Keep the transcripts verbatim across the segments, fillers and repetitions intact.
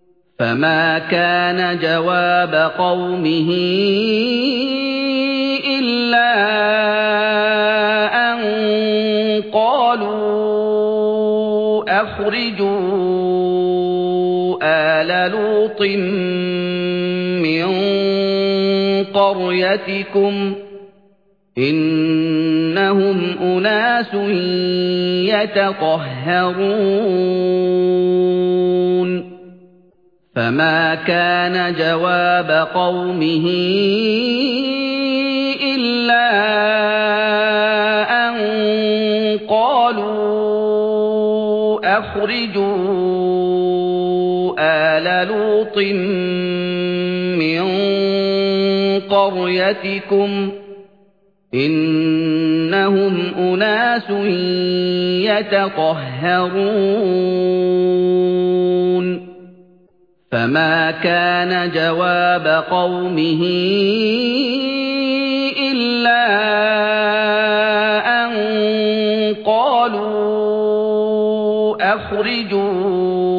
فما كان جواب قومه إلا أن قالوا أخرجوا آل لوط من قريتكم إنهم أناس يتطهرون فما كان جواب قومه إلا أن قالوا أخرجوا آل لوط من قريتكم إنهم أناس يتطهرون فما كان جواب قومه إلا أن قالوا أخرجوا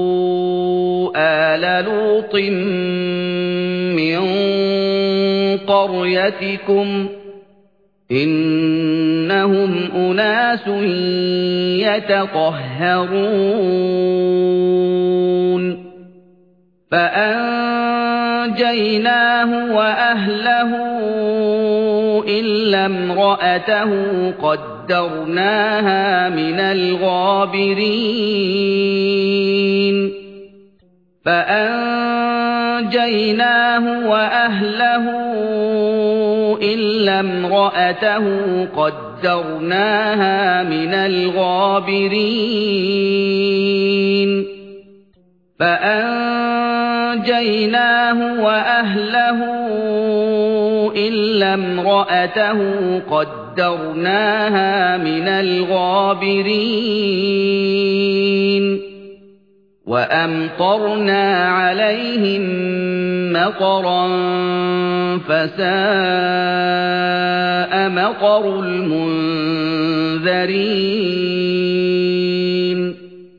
آل لوط من قريتكم إنهم أناس يتطهرون فأنجيناه وأهله إلا امرأته قدرناها من الغابرين فأنجيناه وأهله إلا امرأته قدرناها من الغابرين فأنجيناه وأهله إلا امرأته قدرناها من الغابرين وأمطرنا عليهم مطرا فساء مطر المنذرين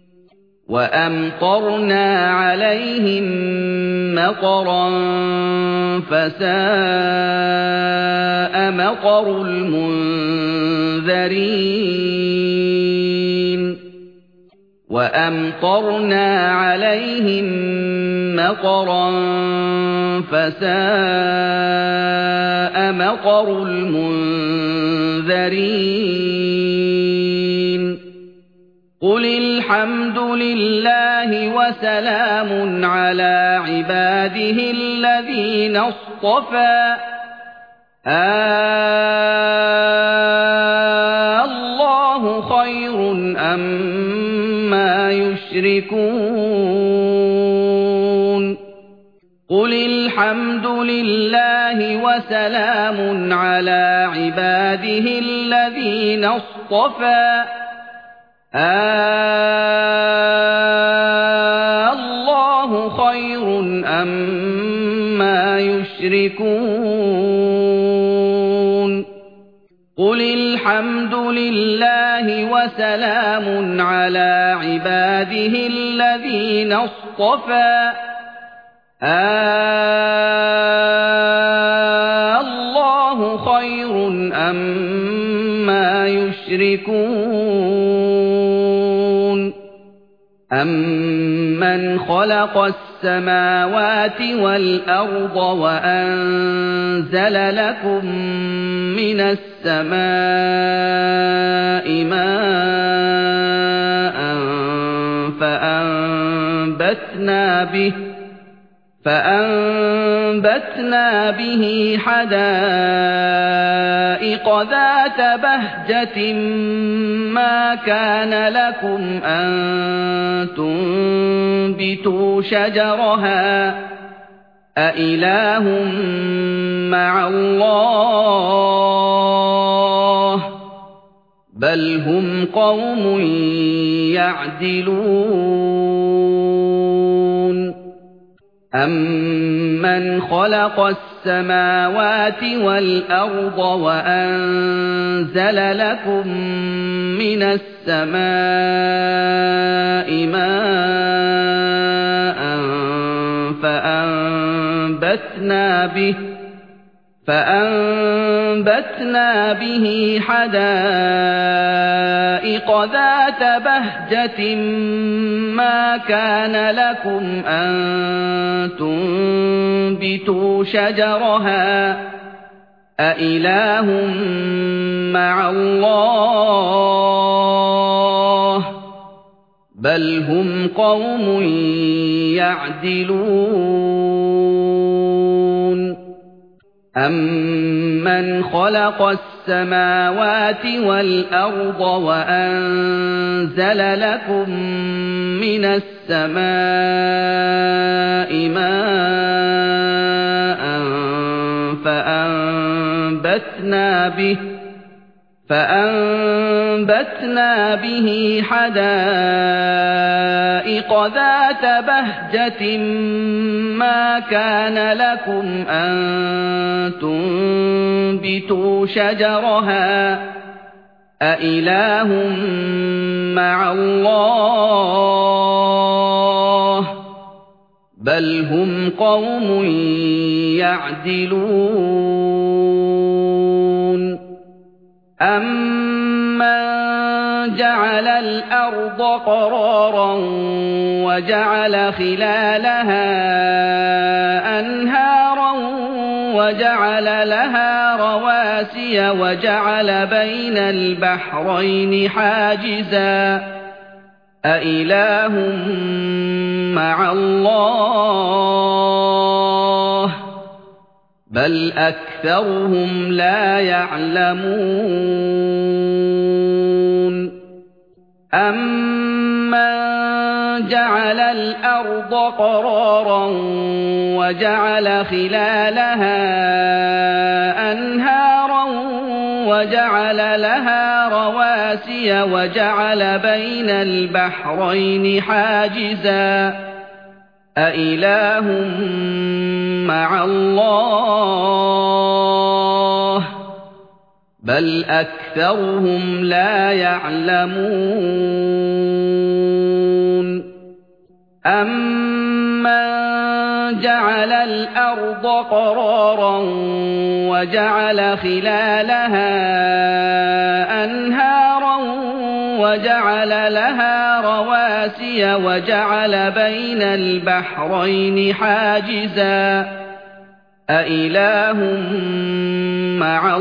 وأمطرنا عليهم مطرا فساء مطر المنذرين وأمطرنا عليهم مطرا فساء مطر المنذرين قل الحمد لله وسلام على عباده الذين اصطفى الله خير أما يشركون قل الحمد لله وسلام على عباده الذين اصطفى الله خير أما يشركون قل الحمد لله وسلام على عباده الذين اصطفى الله خير أما يشركون أمن خلق السماوات والأرض وأنزل لكم من السماء ماء فأنبتنا به فأنبتنا به حدائق ذات بهجة ما كان لكم أن تنبتوا شجرها أإله مع الله بل هم قوم يعدلون أَمَّنْ خَلَقَ السَّمَاوَاتِ وَالْأَرْضَ وَأَنزَلَ لَكُم مِّنَ السَّمَاءِ مَاءً فأنبتنا به فأنبتنا به حدائق ذات بهجة ما كان لكم أن تنبتوا شجرها أإله مع الله بل هم قوم يعدلون أَمَّنْ خَلَقَ السَّمَاوَاتِ وَالْأَرْضَ وَأَنزَلَ لَكُم مِّنَ السَّمَاءِ مَاءً فَأَنبَتْنَا بِهِ فَأَنبَتْنَا بِهِ حَدَائِقَ ذَاتَ بَهْجَةٍ مَا كَانَ لَكُمْ أَن تُنبِتُوا شَجَرَهَا أَإِلَٰهٌ مَّعَ اللَّهِ بَلْ هُمْ قَوْمٌ يَعْدِلُونَ أَمَّن جَعَلَ الْأَرْضَ قَرَارًا وَجَعَلَ خِلَالَهَا أَنْهَارًا وَجَعَلَ لَهَا رَوَاسِيَ وَجَعَلَ بَيْنَ الْبَحْرَيْنِ حَاجِزًا أَإِلَٰهٌ مَّعَ اللَّهِ بل أكثرهم لا يعلمون أَمَّن جَعَلَ الْأَرْضَ قَرَارًا وَجَعَلَ خِلَالَهَا أَنْهَارًا وَجَعَلَ لَهَا رَوَاسِيَ وَجَعَلَ بَيْنَ الْبَحْرَيْنِ حَاجِزًا أَإِلَٰهٌ مَّعَ اللَّهِ بل أكثرهم لا يعلمون أَمَّن جَعَلَ الْأَرْضَ قَرَارًا وَجَعَلَ خِلَالَهَا أَنْهَارًا وَجَعَلَ لَهَا رَوَاسِيَ وَجَعَلَ بَيْنَ الْبَحْرَيْنِ حَاجِزًا أَإِلَٰهٌ مَّعَ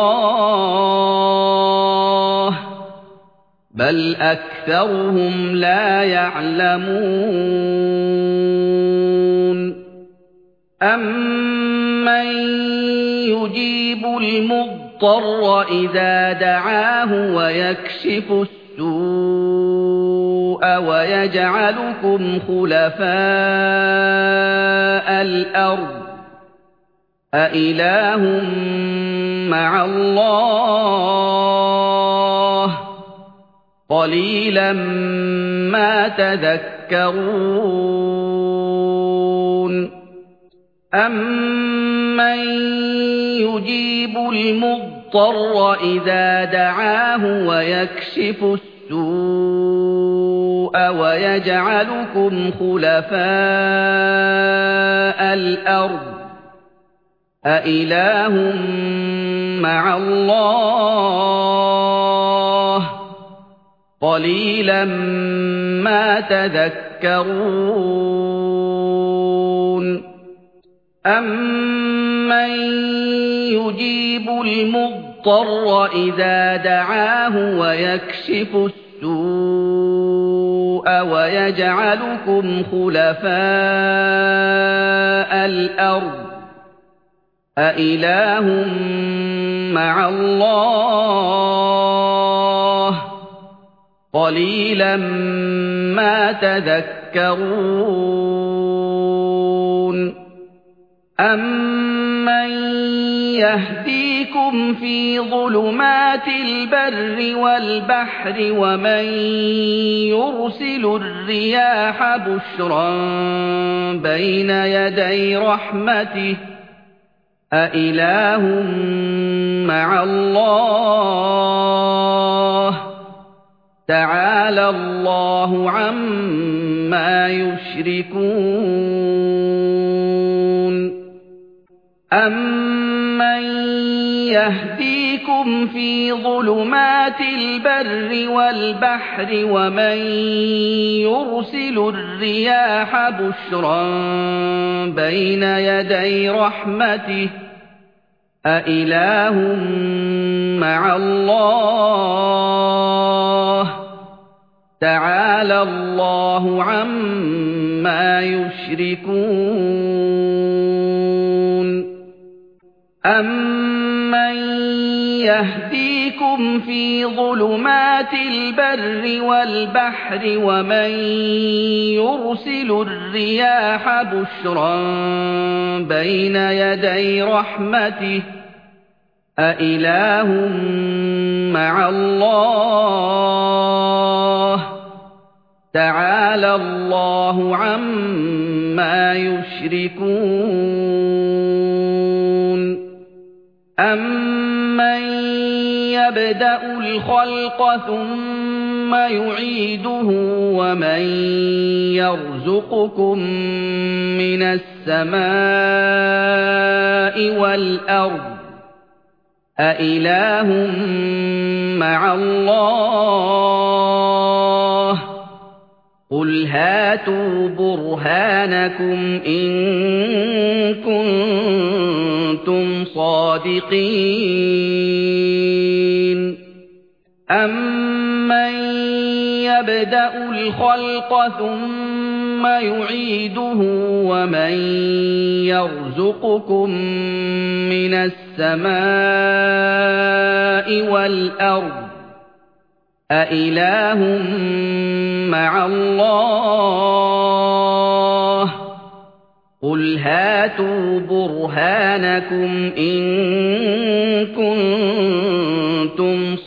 اللَّهِ بل أكثرهم لا يعلمون أَمَّن يُجِيبُ الْمُضْطَرَّ إِذَا دَعَاهُ وَيَكْشِفُ السُّوءَ وَيَجْعَلُكُمْ خُلَفَاءَ الْأَرْضِ أَإِلَٰهٌ مَّعَ اللَّهِ قَلِيلًا مَّا تَذَكَّرُونَ أَمَّن يُجِيبُ الْمُضْطَرَّ إِذَا دَعَاهُ وَيَكْشِفُ السُّوءَ وَيَجْعَلُكُمْ خُلَفَاءَ الْأَرْضِ أَإِلَٰهٌ مَّعَ اللَّهِ قَلِيلًا مَّا تَذَكَّرُونَ أَمَّن يُجِيبُ الْمُضْطَرَّ إِذَا دَعَاهُ وَيَكْشِفُ السُّوءَ وَيَجْعَلُكُمْ خُلَفَاءَ الْأَرْضِ أَإِلَٰهٌ مَّعَ اللَّهِ قَلِيلًا مَّا تَذَكَّرُونَ أَمَّن يَهْدِيكُمْ فِي ظُلُمَاتِ الْبَرِّ وَالْبَحْرِ وَمَن يُرْسِلُ الرِّيَاحَ بُشْرًا بَيْنَ يَدَيْ رَحْمَتِهِ أَإِلَٰهٌ مَّعَ اللَّهِ تَعَالَى اللَّهُ عَمَّا يُشْرِكُونَ أَمَّن يَهْدِيكُمْ فِي ظُلُمَاتِ الْبَرِّ وَالْبَحْرِ وَمَن يُرْسِلُ الرِّيَاحَ بُشْرًا بَيْنَ يَدَيْ رَحْمَتِهِ ۗ أَإِلَٰهٌ مَّعَ اللَّهِ ۚ تَعَالَى اللَّهُ عَمَّا يُشْرِكُونَ أَمَّن يَهْدِيكُمْ فِي ظُلُمَاتِ الْبَرِّ وَالْبَحْرِ وَمَن يُرْسِلُ الرِّيَاحَ بُشْرًا بَيْنَ يَدَيْ رَحْمَتِهِ ۗ أَإِلَٰهٌ مَّعَ اللَّهِ ۚ تَعَالَى اللَّهُ عَمَّا يُشْرِكُونَ أَمَّن يَبْدَأُ الْخَلْقَ ثُمَّ يُعِيدُهُ وَمَن يَرْزُقُكُم مِّنَ السَّمَاءِ وَالْأَرْضِ ۗ أَإِلَٰهٌ مَّعَ اللَّهِ ۚ قُلْ هَاتُوا بُرْهَانَكُمْ إِن كُنتُمْ صَادِقِينَ أَمَّن يَبْدَأُ الْخَلْقَ ثُمَّ يُعِيدُهُ وَمَن يَرْزُقُكُم مِّنَ السَّمَاءِ وَالْأَرْضِ ۗ أَإِلَٰهٌ مَّعَ اللَّهِ ۚ قُلْ هَاتُوا بُرْهَانَكُمْ إِن كُنتُمْ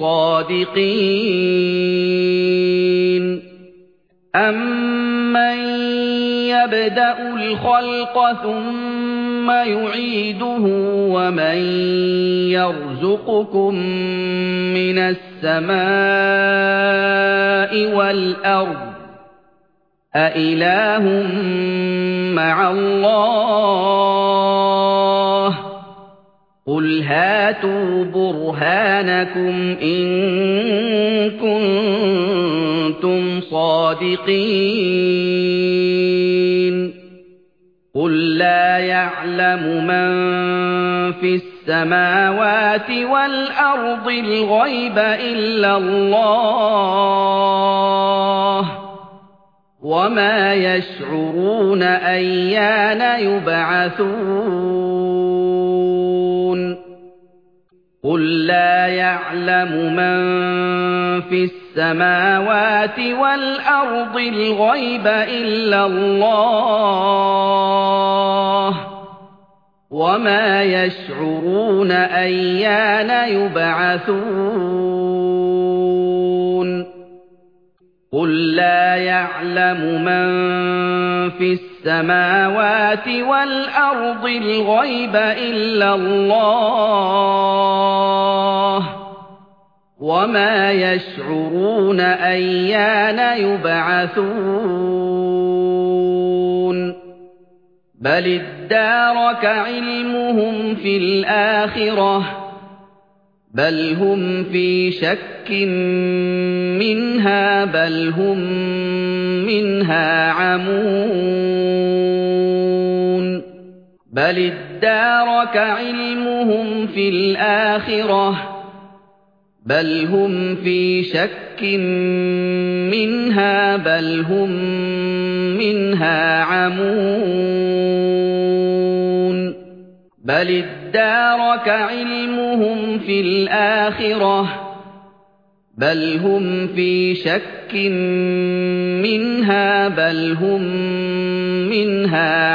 صَادِقِينَ أَمَّن يَبْدَأُ الْخَلْقَ ثُمَّ يُعِيدُهُ وَمَن يَرْزُقُكُم مِّنَ السَّمَاءِ وَالْأَرْضِ ۗ أَإِلَٰهٌ مَّعَ اللَّهِ ۚ قُلْ هَاتُوا بُرْهَانَكُمْ إِن كُنتُمْ صَادِقِينَ قُل لَّا يَعْلَمُ مَن فِي السَّمَاوَاتِ وَالْأَرْضِ الْغَيْبَ إِلَّا اللَّهُ ۚ وَمَا يَشْعُرُونَ أَيَّانَ يُبْعَثُونَ قُل لَّا يَعْلَمُ مَن فِي السَّمَاوَاتِ وَالْأَرْضِ الْغَيْبَ إِلَّا اللَّهُ ۚ وَمَا يَشْعُرُونَ أَيَّانَ يُبْعَثُونَ قُل لَّا يَعْلَمُ مَن فِي السَّمَاوَاتِ وَالْأَرْضِ الْغَيْبَ إِلَّا اللَّهُ ۚ وَمَا يَشْعُرُونَ أَيَّانَ يُبْعَثُونَ بَلِ ادَّارَكَ عِلْمُهُمْ فِي الْآخِرَةِ ۚ بَلْ هُمْ فِي شَكٍّ مِّنْهَا بَلْ هُم مِّنْهَا عَمُونَ بَلِ ادَّارَكَ عِلْمُهُمْ فِي الْآخِرَةِ ۚ بَلْ هُمْ فِي شَكٍّ مِّنْهَا بَلْ هُم مِّنْهَا عَمُونَ بَلِ ادَّارَكَ عِلْمُهُمْ فِي الْآخِرَةِ ۚ بَلْ هُمْ فِي شَكٍّ مِّنْهَا بَلْ هُم مِّنْهَا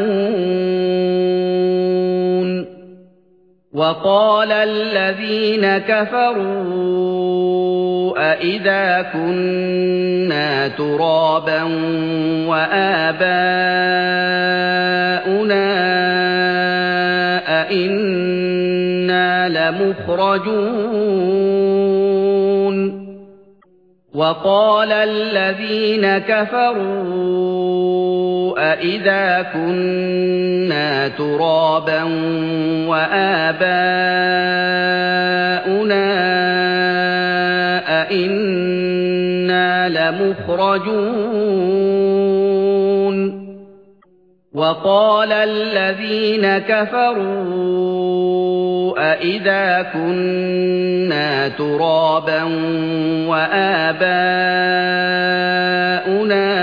عَمُونَ وَقَالَ الَّذِينَ كَفَرُوا أَإِذَا كُنَّا تُرَابًا وَآبَاؤُنَا أَإِنَّا لَمُخْرَجُونَ وقال الذين كفروا أإذا كنا ترابا وآباؤنا أإنا لمخرجون وقال الذين كفروا أإذا كنا ترابا وآباؤنا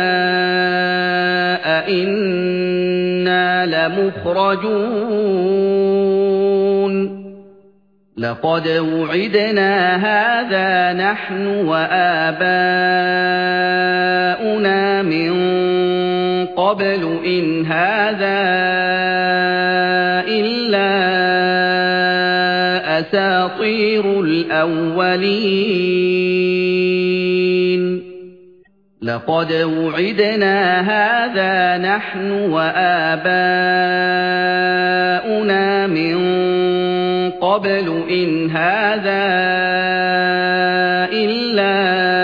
أإنا لمخرجون لقد وعدنا هذا نحن وآباؤنا من قبل إن هذا إلا أساطير الأولين لقد وعدنا هذا نحن وآباؤنا من قبل إن هذا إلا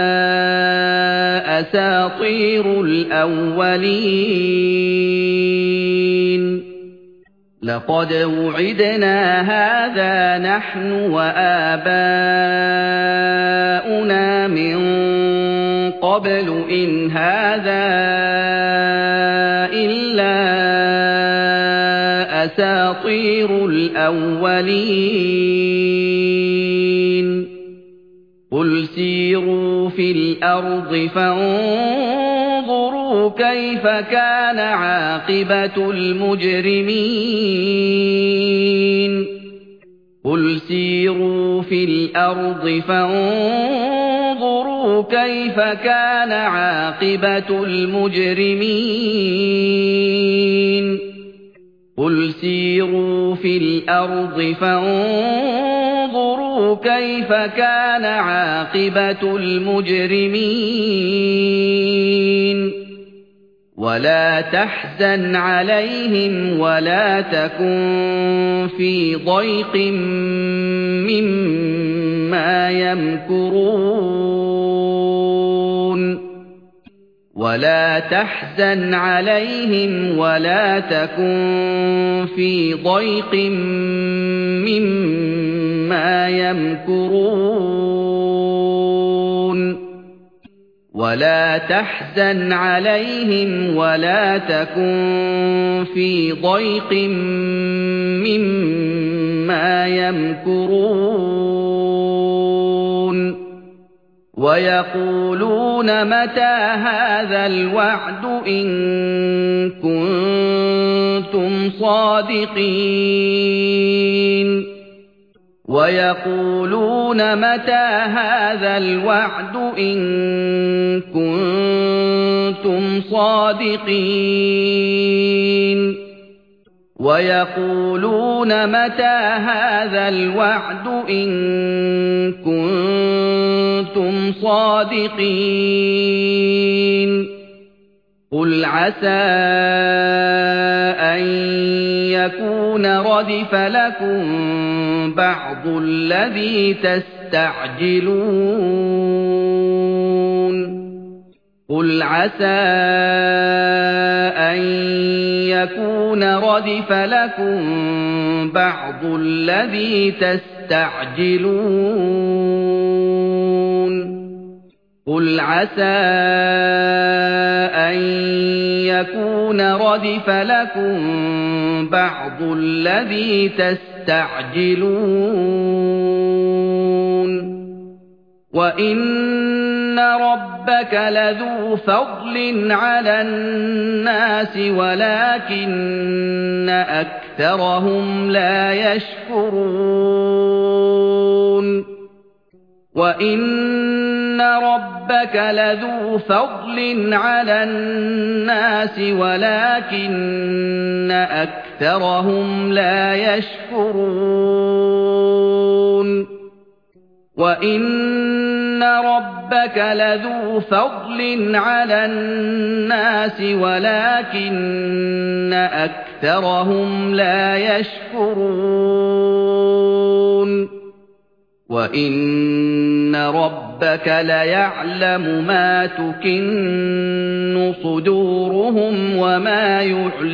أساطير الأولين لقد وعدنا هذا نحن وآباؤنا من قبل إن هذا إلا أساطير الأولين قل سيروا في الأرض فانظروا كيف كان عاقبة المجرمين قل سيروا في الأرض فانظروا كيف كان عاقبة المجرمين قل سيروا في الأرض فانظروا كيف كان عاقبة المجرمين ولا تحزن عليهم ولا تكن في ضيق مما يمكرون ولا تحزن عليهم ولا تكن في ضيق مما يمكرون ولا تحزن عليهم ولا تكن في ضيق مما يمكرون ويقولون متى هذا الوعد إن كنتم صادقين ويقولون متى هذا الوعد إن كنتم صادقين ويقولون متى هذا الوعد إن كنتم صادقين قل عسى أن يكون ردف لكم بعض الذي تستعجلون قل عسى أن يكون ردف لكم بعض الذي تستعجلون قل عسى أن يكون ردف لكم بعض الذي تستعجلون وإن ربك لذو فضل على الناس ولكن أكثرهم لا يشكرون وإن ربك لذو فضل على الناس ولكن أكثرهم لا يشكرون وإن ربك لذو فضل على الناس ولكن أكثرهم لا يشكرون وَإِنَّ رَبَّكَ لَيَعْلَمُ مَا تُكِنُّ صُدُورُهُمْ وَمَا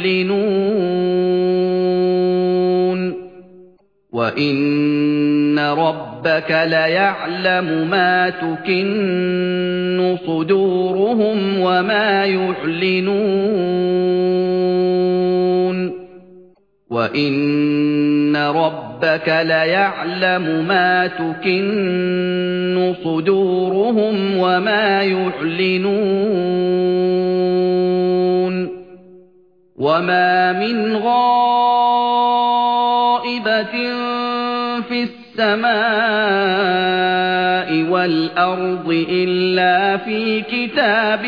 يُعْلِنُونَ وَإِنَّ رَبَّكَ لَيَعْلَمُ مَا تُكِنُّ صُدُورُهُمْ وَمَا يُعْلِنُونَ وَإِنَّ رَبَّكَ لَيَعْلَمُ مَا تُكِنُّ صُدُورُهُمْ وَمَا يُعْلِنُونَ وَمَا مِنْ غَائِبَةٍ فِي السَّمَاءِ وَالْأَرْضِ إِلَّا فِي كِتَابٍ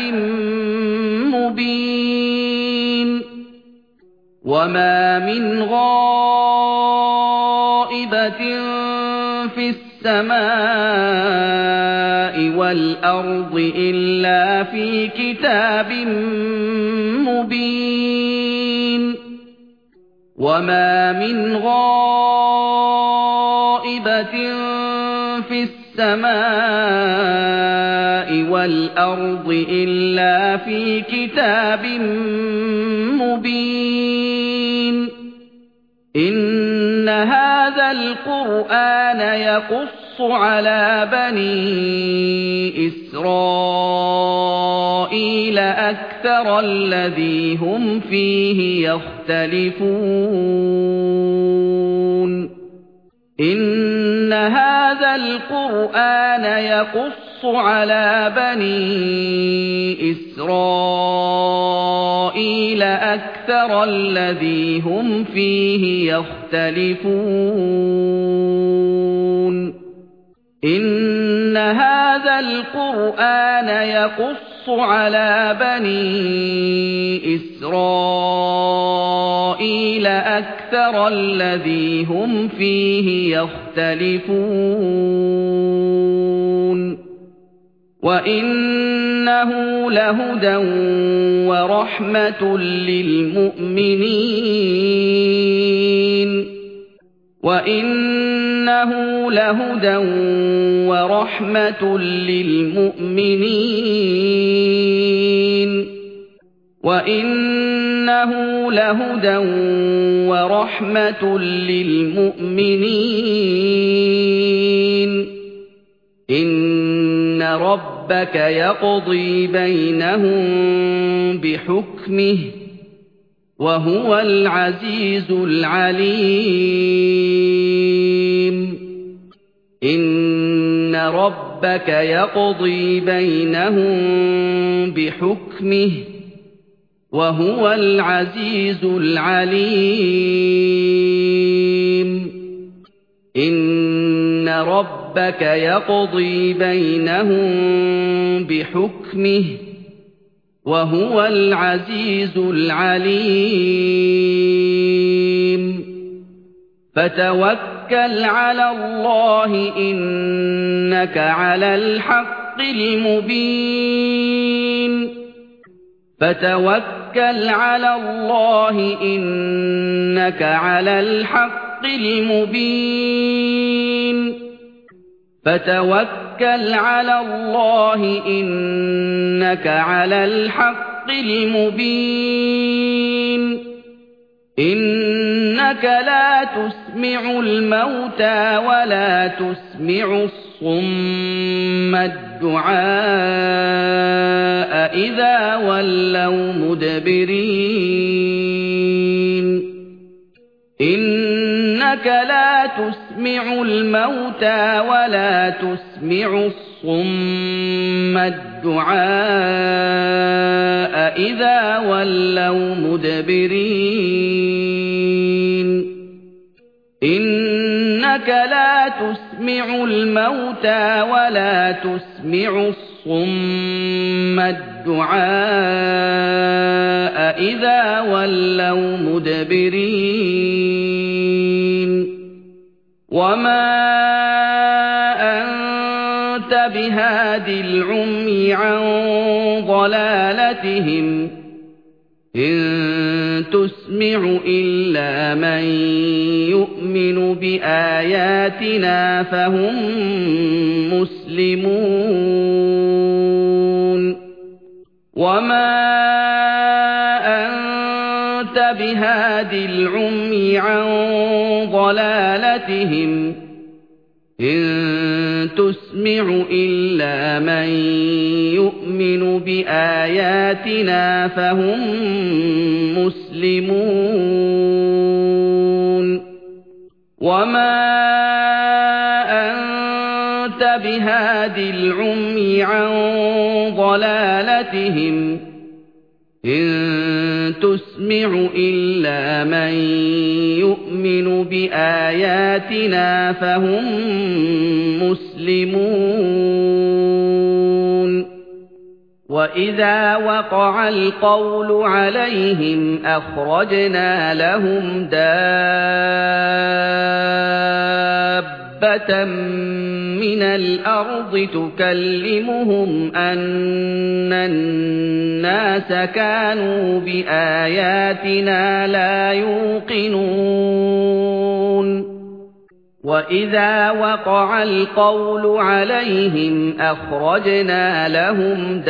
مُبِينٍ وَمَا مِنْ غَائِبَةٍ فِي السَّمَاءِ وَالْأَرْضِ إِلَّا فِي كِتَابٍ مُبِينٍ وَمَا مِنْ غَائِبَةٍ فِي السَّمَاءِ وَالْأَرْضِ إِلَّا فِي كِتَابٍ مُبِينٍ إِنَّ هَذَا الْقُرْآنَ يَقُصُّ عَلَى بَنِي إِسْرَائِيلَ أَكْثَرَ الَّذِي هُمْ فِيهِ يَخْتَلِفُونَ إِنَّ هَذَا الْقُرْآنَ يَقُصُّ عَلَى بَنِي إِسْرَائِيلَ أَكْثَرَ الَّذِي هُمْ فِيهِ يَخْتَلِفُونَ إِنَّ هَذَا الْقُرْآنَ يَقُصُّ عَلَى بَنِي إِسْرَائِيلَ أَكْثَرَ الَّذِي هُمْ فِيهِ يَخْتَلِفُونَ وَإِنَّهُ لَهُدًى وَرَحْمَةٌ لِّلْمُؤْمِنِينَ وَإِنَّهُ لَهُدًى وَرَحْمَةٌ لِّلْمُؤْمِنِينَ وَإِنَّهُ لَهُدًى وَرَحْمَةٌ لِّلْمُؤْمِنِينَ إِنَّ رَبَّكَ يَقْضِي بَيْنَهُم بِحُكْمِهِ وَهُوَ الْعَزِيزُ الْعَلِيمُ إِنَّ رَبَّكَ يَقْضِي بَيْنَهُم بِحُكْمِهِ وَهُوَ الْعَزِيزُ الْعَلِيمُ إِنَّ رَبَّكَ يَقْضِي بَيْنَهُم بِحُكْمِهِ وَهُوَ الْعَزِيزُ الْعَلِيمُ فَتَوَكَّلْ عَلَى اللَّهِ إِنَّكَ عَلَى الْحَقِّ الْمُبِينِ فَتَوَكَّلْ عَلَى اللَّهِ إِنَّكَ عَلَى الْحَقِّ الْمُبِينِ فَتَوَكَّلْ عَلَى اللَّهِ إِنَّكَ عَلَى الْحَقِّ الْمُبِينِ إِنَّكَ لَا تُسْمِعُ الْمَوْتَىٰ وَلَا تُسْمِعُ الصُّمَّ الدُّعَاءَ إِذَا وَلَّوْا مُدْبِرِينَ إِنَّكَ لَا تُسْمِعُ الْمَوْتَىٰ وَلَا تُسْمِعُ الصُّمَّ الدُّعَاءَ إِذَا وَلَّوْا مُدْبِرِينَ إِنَّكَ لَا تُسْمِعُ الْمَوْتَىٰ وَلَا تُسْمِعُ الصُّمَّ الدُّعَاءَ إِذَا وَلَّوْا مُدْبِرِينَ وَمَا أَنتَ بِهَادِ الْعُمْيِ عَن ضَلَالَتِهِمْ إِن تُسْمِعُ تُسْمِعُ إِلَّا مَن يُؤْمِنُ بِآيَاتِنَا فَهُم مُّسْلِمُونَ وَمَا أَنتَ بِهَادِ الْعُمْيِ عَن ضَلَالَتِهِمْ إِن تُسْمِعُ إِلَّا مَن يُؤْمِنُ بِآيَاتِنَا فَهُم مُّسْلِمُونَ وَمَا أَنتَ بِهَادِ الْعُمْيِ عَن ضَلَالَتِهِمْ إِن تُسْمِعُ إِلَّا مَن يُؤْمِنُ بِآيَاتِنَا فَهُم مُّسْلِمُونَ وَإِذَا وَقَعَ الْقَوْلُ عَلَيْهِمْ أَخْرَجْنَا لَهُمْ دَابَّةً مِّنَ الْأَرْضِ تُكَلِّمُهُمْ أَنَّ النَّاسَ كَانُوا بِآيَاتِنَا لَا يُوقِنُونَ وَإِذَا وَقَعَ الْقَوْلُ عَلَيْهِمْ أَخْرَجْنَا لَهُمْ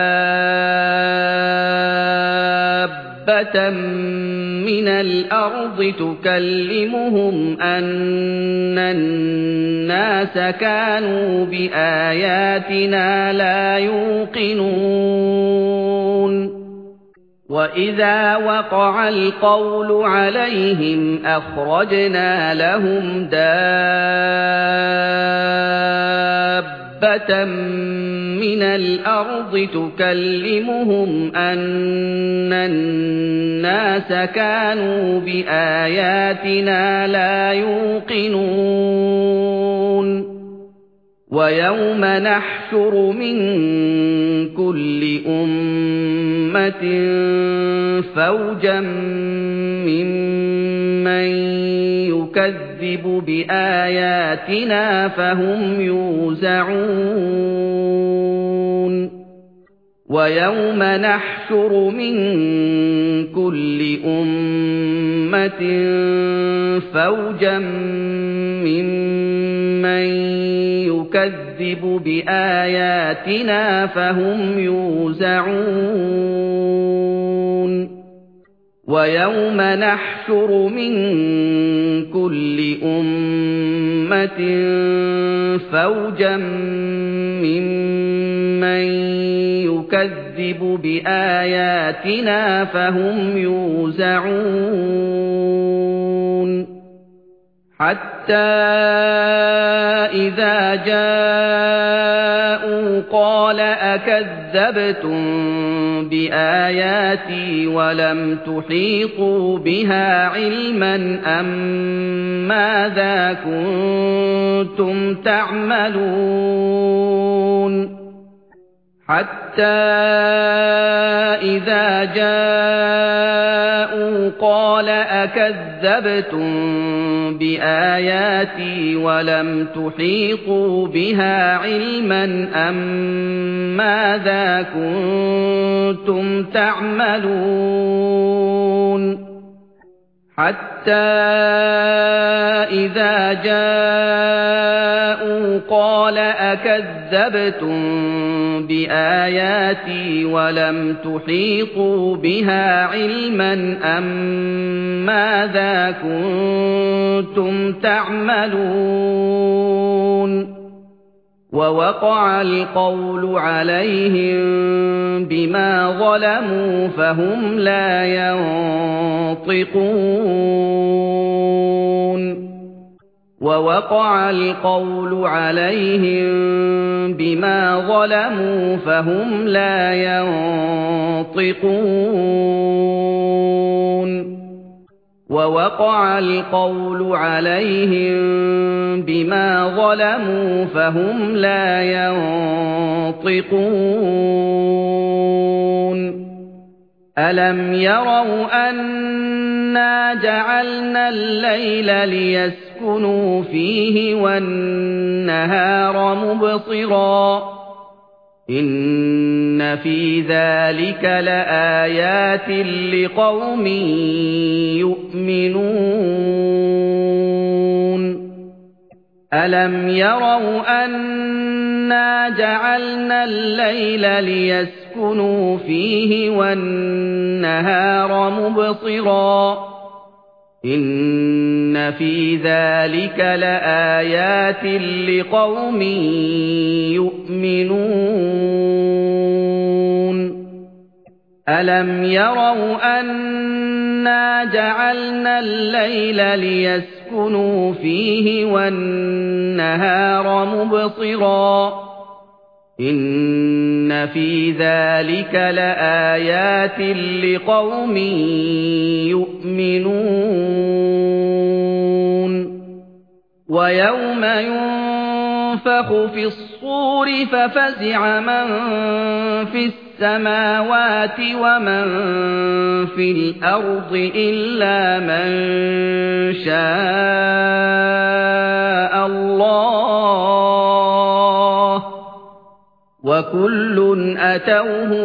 دَابَّةً مِّنَ الْأَرْضِ تُكَلِّمُهُمْ أَنَّ النَّاسَ كَانُوا بِآيَاتِنَا لَا يُوقِنُونَ وَإِذَا وَقَعَ الْقَوْلُ عَلَيْهِمْ أَخْرَجْنَا لَهُمْ دَابَّةً مِّنَ الْأَرْضِ تُكَلِّمُهُمْ أَنَّ النَّاسَ كَانُوا بِآيَاتِنَا لَا يُوقِنُونَ وَيَوْمَ نَحْشُرُ مِن كُلِّ أُمَّةٍ فَوْجًا مِّمَّن يُكَذِّبُ بِآيَاتِنَا فَهُمْ يُوزَعُونَ وَيَوْمَ نَحْشُرُ مِن كُلِّ أُمَّةٍ فَوْجًا مِّمَّن يُكَذِّبُ بِآيَاتِنَا فَهُمْ يُوزَعُونَ وَيَوْمَ نَحْشُرُ مِن كُلِّ أُمَّةٍ فَوْجًا مِّمَّن يُكَذِّبُ بِآيَاتِنَا فَهُمْ يُوزَعُونَ حَتَّى إِذَا جَاءُوا قَالَ أَكَذَّبْتُم بِآيَاتِي وَلَمْ تُحِيطُوا بِهَا عِلْمًا أَم مَّاذَا كُنتُمْ تَعْمَلُونَ حَتَّى إِذَا جَاءُوا قَالَ أَكَذَّبْتُم بِآيَاتِي وَلَمْ تُحِيطُوا بِهَا عِلْمًا أَم مَّاذَا كُنتُمْ تَعْمَلُونَ حَتَّى إِذَا جَاءُوا قَالَ أَكَذَّبْتُم بِآيَاتِي وَلَمْ تُحِيطُوا بِهَا عِلْمًا أَم مَّاذَا كُنتُمْ تَعْمَلُونَ وَوَقَعَ الْقَوْلُ عَلَيْهِم بِمَا ظَلَمُوا فَهُمْ لَا يَنطِقُونَ وَوَقَعَ الْقَوْلُ عَلَيْهِم بِمَا ظَلَمُوا فَهُمْ لَا يَنطِقُونَ وَوَقَعَ الْقَوْلُ عَلَيْهِم بِمَا ظَلَمُوا فَهُمْ لَا يَنطِقُونَ أَلَمْ يَرَوْا أَنَّا جَعَلْنَا اللَّيْلَ لِيَسْكُنُوا فِيهِ وَالنَّهَارَ مُبْصِرًا إِنَّ فِي ذَلِكَ لَآيَاتٍ لِقَوْمٍ يُؤْمِنُونَ أَلَمْ يَرَوْا أَنَّا جَعَلْنَا اللَّيْلَ لِيَسْكُنُوا فِيهِ وَالنَّهَارَ مُبْصِرًا إِنَّ فِي ذَلِكَ لَآيَاتٍ لِقَوْمٍ يُؤْمِنُونَ أَلَمْ يَرَوْا أَنَّا جَعَلْنَا اللَّيْلَ لِيَسْكُنُوا فِيهِ وَالنَّهَارَ مُبْصِرًا إِنَّ فِي ذَلِكَ لَآيَاتٍ لِقَوْمٍ يُؤْمِنُونَ وَيَوْمَ يُنفَخُ فِي الصُّورِ فَفَزِعَ مَن فِي السَّمَاوَاتِ وَمَن فِي الْأَرْضِ إِلَّا مَن شَاءَ اللَّهُ وَكُلٌّ أَتَوْهُ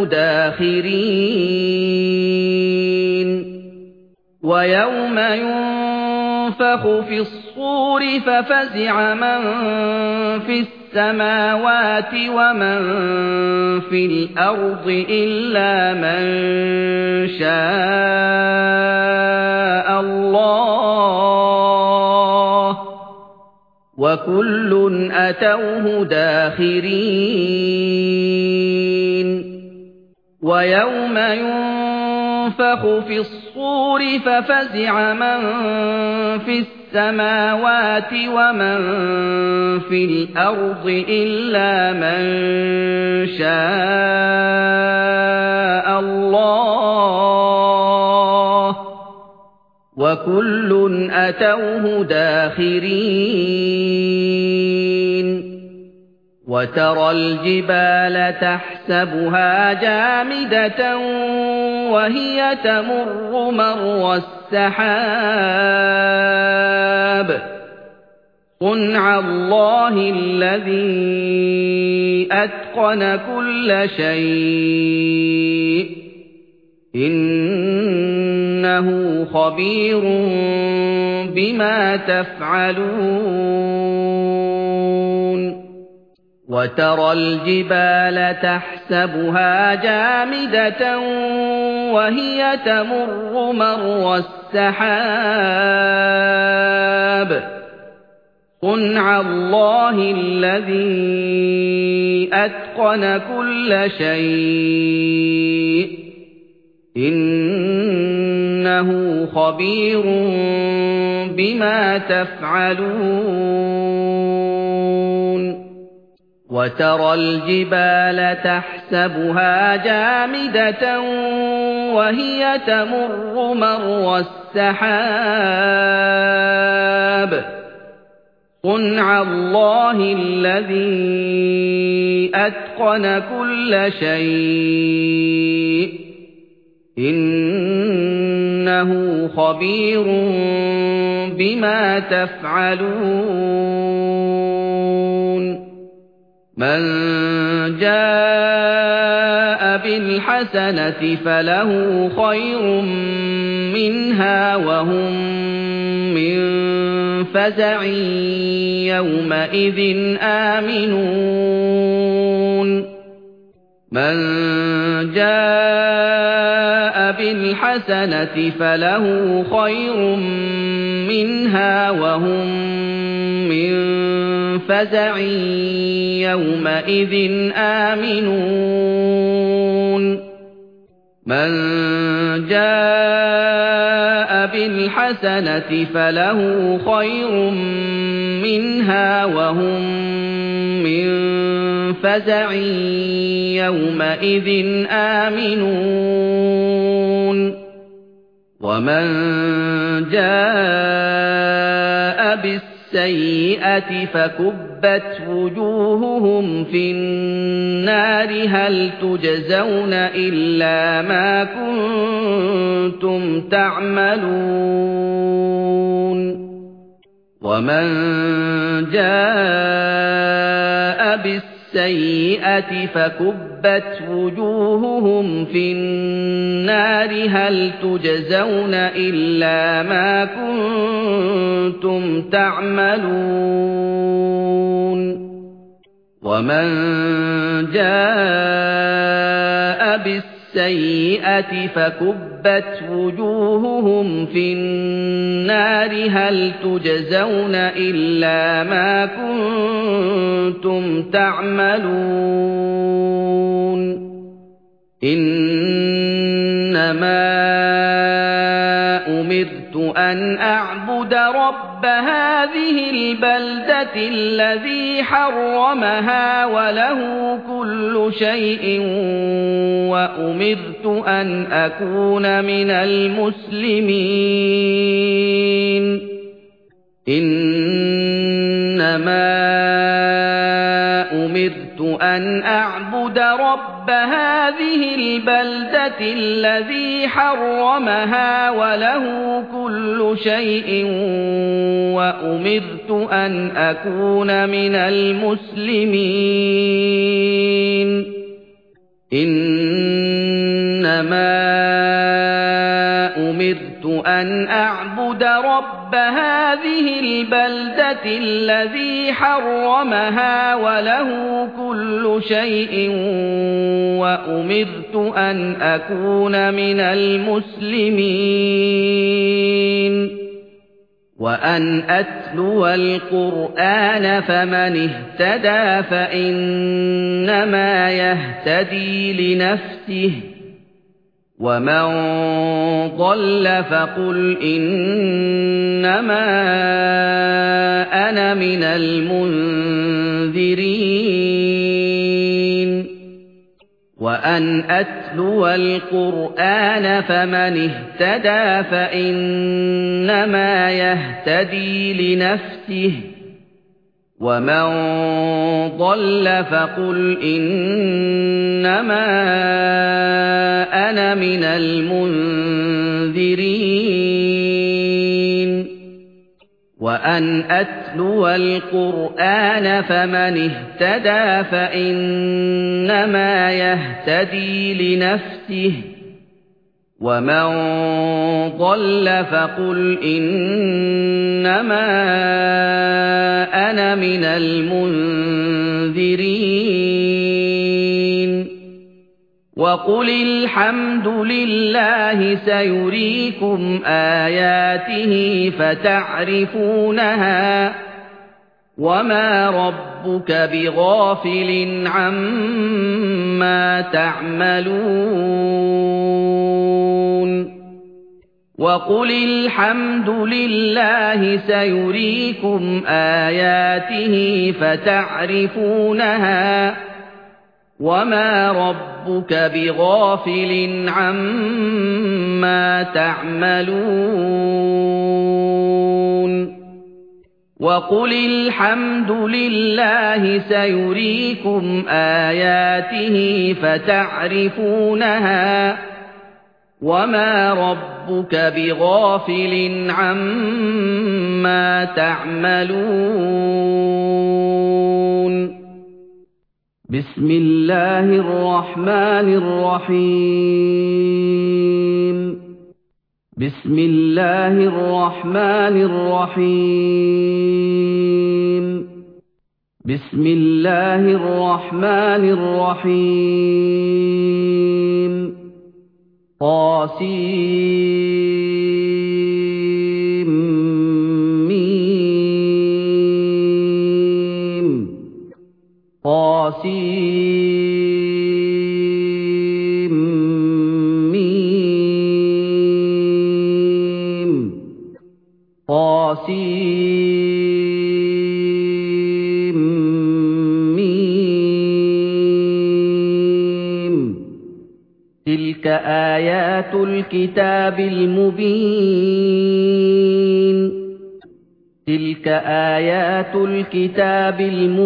دَاخِرِينَ وَيَوْمَ يُنفَخُ فِي الصُّورِ فَفَزِعَ مَن فِي السَّمَاوَاتِ وَمَن فِي الْأَرْضِ إِلَّا مَن شَاءَ اللَّهُ وَكُلٌّ أَتَوْهُ دَاخِرِينَ وَيَوْمَ يُنفَخُ فِي الصُّورِ فَفَزِعَ مَن فِي السَّمَاوَاتِ وَمَن فِي الْأَرْضِ إِلَّا مَن شَاءَ اللَّهُ وَكُلٌّ أَتَوْهُ دَاخِرِينَ وَتَرَى الْجِبَالَ تَحْسَبُهَا جَامِدَةً وَهِيَ تَمُرُّ مَرَّ السَّحَابِ صُنْعَ اللَّهِ الَّذِي أَتْقَنَ كُلَّ شَيْءٍ إِنَّهُ خَبِيرٌ بِمَا تَفْعَلُونَ وَتَرَى الْجِبَالَ تَحْسَبُهَا جَامِدَةً وَهِيَ تَمُرُّ مَرَّ السَّحَابِ صُنْعَ اللَّهِ الَّذِي أَتْقَنَ كُلَّ شَيْءٍ إِنَّهُ خَبِيرٌ بِمَا تَفْعَلُونَ وَتَرَى الْجِبَالَ تَحْسَبُهَا جَامِدَةً وَهِيَ تَمُرُّ مَرَّ السَّحَابِ صُنْعَ اللَّهِ الَّذِي أَتْقَنَ كُلَّ شَيْءٍ إِنَّهُ خَبِيرٌ بِمَا تَفْعَلُونَ مَن جَاءَ بِالْحَسَنَةِ فَلَهُ خَيْرٌ مِنْهَا وَهُم مِّن فَزَعٍ يَوْمَئِذٍ آمِنُونَ مَن جَاءَ بِالْحَسَنَةِ فَلَهُ خَيْرٌ مِنْهَا وَهُم مِّن فَزَعٍ يَوْمَئِذٍ آمِنُونَ مَن جَاءَ بِالْحَسَنَةِ فَلَهُ خَيْرٌ مِنْهَا وَهُم مِّن فَزَعٍ يَوْمَئِذٍ آمِنُونَ وَمَن جَاءَ بِالسَّيِّئَةِ فَكُبَّتْ وُجُوهُهُمْ فِي النَّارِ هَلْ تُجْزَوْنَ إِلَّا مَا كُنتُمْ تَعْمَلُونَ وَمَن جَاءَ بِالسَّيِّئَةِ بالسيئة فكبت وجوههم في النار هل تجزون إلا ما كنتم تعملون ومن جاء بالسيئة فكبت وجوههم في النار هل تجزون إلا ما كنتم تعملون إنما أمرت أن أعبد رب هذه البلدة الذي حرمها وله كل شيء وأمرت أن أكون من المسلمين إنما أمرت أن أعبد رب هذه البلدة الذي حرمها وله كل شيء وأمرت أن أكون من المسلمين إنما أمرت أن أعبد رب هذه البلدة الذي حرمها وله كل شيء وأمرت أن أكون من المسلمين وأن أتلو القرآن فمن اهتدى فإنما يهتدي لنفسه ومن ضل فقل إنما أنا من المنذرين وأن أتلو القرآن فمن اهتدى فإنما يهتدي لنفسه ومن ضل فقل إنما أنا من المنذرين وأن أتلو القرآن فمن اهتدى فإنما يهتدي لنفسه ومن ضل فقل إنما أنا من المنذرين وقل الحمد لله سيريكم آياته فتعرفونها وما ربك بغافل عما تعملون وقل الحمد لله سيريكم آياته فتعرفونها وما ربك بغافل عما تعملون وقل الحمد لله سيريكم آياته فتعرفونها وما ربك بغافل عما تعملون بسم الله الرحمن الرحيم بسم الله الرحمن الرحيم بسم الله الرحمن الرحيم طاسيم ميم طاسيم ميم طاسيم ميم تلك آيات الكتاب المبين تلك آيات الكتاب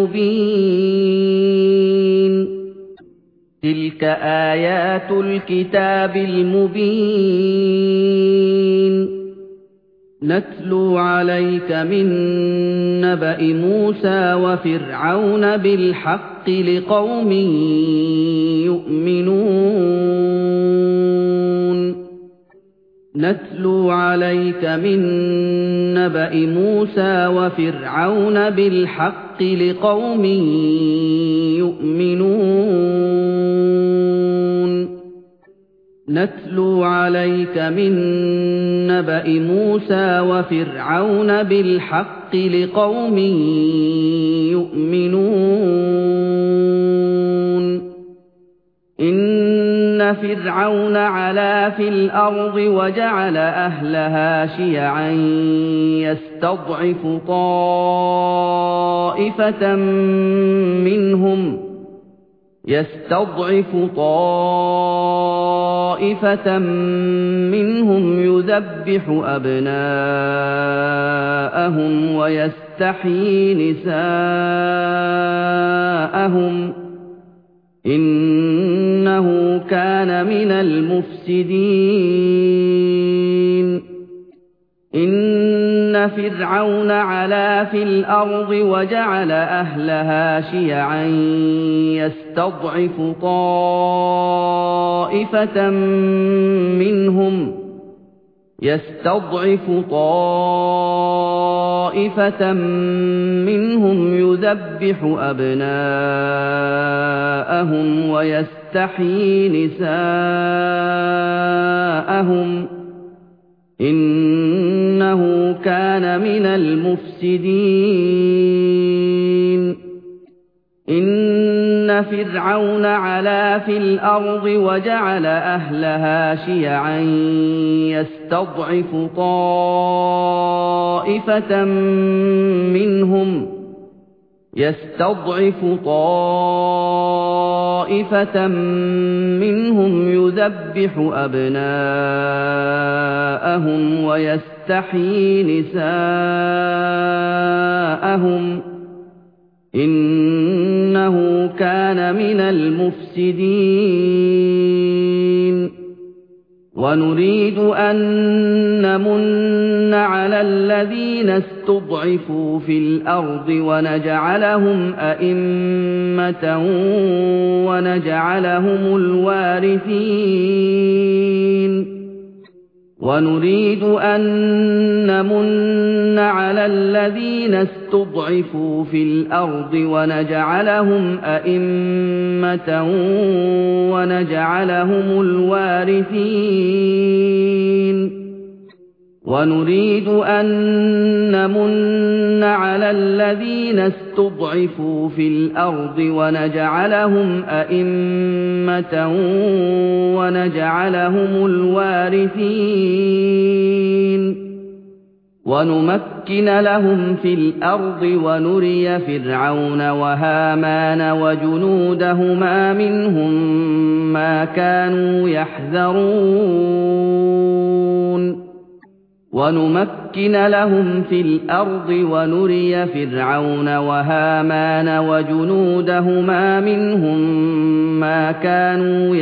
المبين تلك آيات الكتاب المبين نتلو عليك من نبأ موسى وفرعون بالحق لقوم يؤمنون نتلو عليك من نبأ موسى وفرعون بالحق لقوم يؤمنون نتلو عليك من نبأ موسى وفرعون بالحق لقوم يؤمنون إن فرعون علا في الأرض وجعل أهلها شيعا يستضعف طائفة منهم يستضعف طائفة منهم يذبح أبناءهم ويستحيي نساءهم إنه كان من المفسدين إن فرعون علا في الأرض وجعل أهلها شيعا يستضعف طائفة منهم يستضعف طائفة منهم يذبح أبناءهم ويستحيي نساءهم إنه كان من المفسدين إن فرعون علا في الأرض وجعل أهلها شيعا يستضعف طائفة منهم يستضعف طائفة منهم يذبح أبناءهم ويستحيي نساءهم إنه كان من المفسدين ونريد أن نمن على الذين استضعفوا في الأرض ونجعلهم أئمة ونجعلهم الوارثين ونريد أن نمن على الذين استضعفوا في الأرض ونجعلهم أئمة ونجعلهم الوارثين ونريد أن نمن على الذين استضعفوا في الأرض ونجعلهم أئمة ونجعلهم الوارثين ونمكن لهم في الأرض ونري فرعون وهامان وجنودهما منهم ما كانوا يحذرون ونمكن لهم في الأرض ونري فرعون وهامان وجنودهما منهم ما كانوا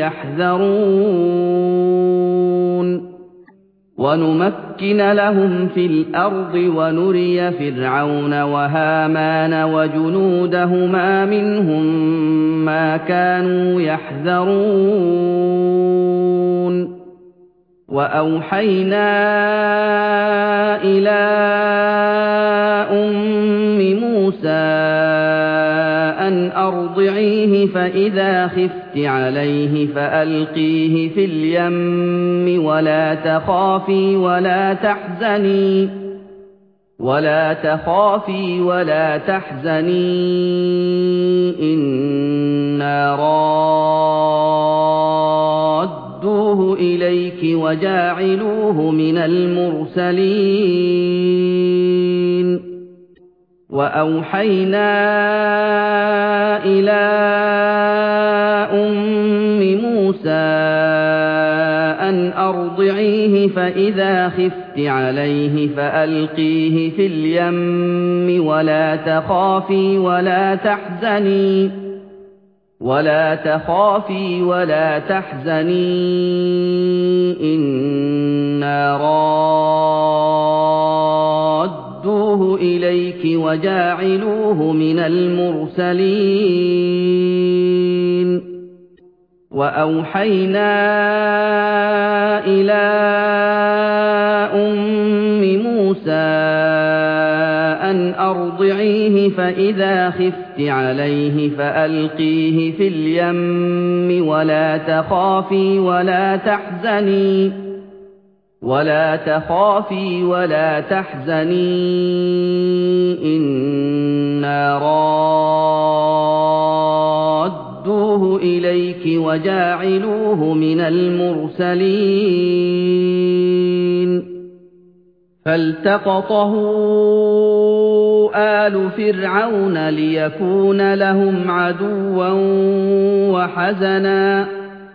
يحذرون ونمكن لهم في الأرض ونري فرعون وهامان وجنودهما منهم ما كانوا يحذرون وأوحينا إلى أم موسى أن أرضعيه فإذا خفت عليه فألقيه في اليم ولا تخافي ولا تحزني ولا تخافي ولا تحزني إنا رادوه إليك وجاعلوه من المرسلين وأوحينا إلى أم موسى أن أرضعيه فإذا خفت عليه فألقيه في اليم ولا تخافي ولا تحزني ولا تخافي ولا تحزني إنا رادوه إليك وجاعلوه من المرسلين وأوحينا إلى أم موسى أن أرضعيه فإذا خفت عليه فألقيه في اليم ولا تخافي ولا تحزني ولا تخافي ولا تحزني إنا رادوه إليك وجاعلوه من المرسلين فالتقطه آل فرعون ليكون لهم عدوا وحزنا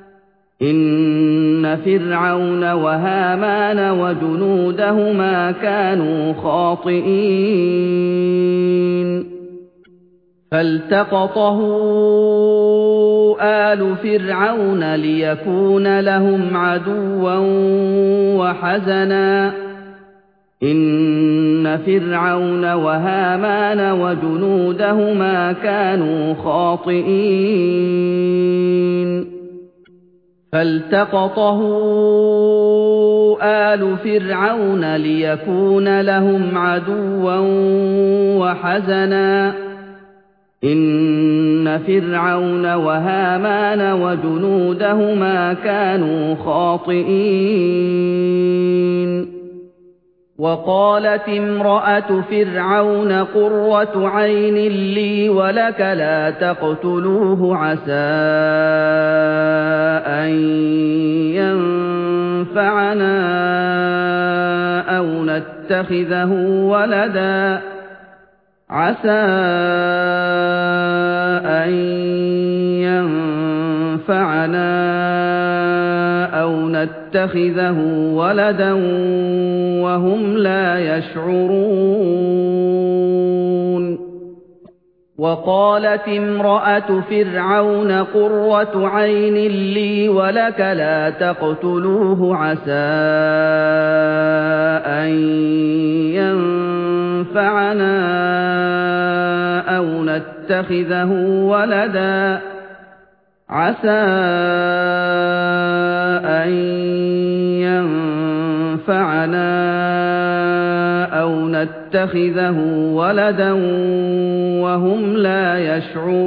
إن فرعون وهامان وجنودهما كانوا خاطئين فالتقطه آل فرعون ليكون لهم عدوا وحزنا إن فرعون وهامان وجنودهما كانوا خاطئين فالتقطه آل فرعون ليكون لهم عدوا وحزنا إن فرعون وهامان وجنودهما كانوا خاطئين وقالت امرأة فرعون قرة عين لي ولك لا تقتلوه عسى أن ينفعنا أو نتخذه ولدا عسى أن ينفعنا أو نتخذه ولدا وهم لا يشعرون وقالت امرأة فرعون قرة عين لي ولك لا تقتلوه عسى أن ينفعنا أو نتخذه ولدا عسى أن ينفعنا أو نتخذه ولدا وهم لا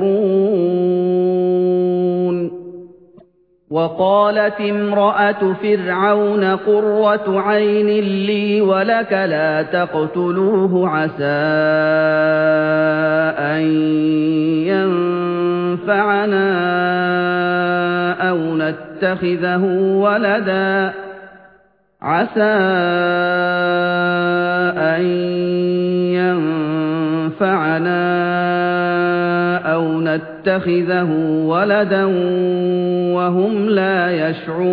يشعرون وقالت امرأة فرعون قرة عين لي ولك لا تقتلوه عسى أن ينفعنا أو نتخذه ولدا عسى أن ينفعنا أو نتخذه ولدا وهم لا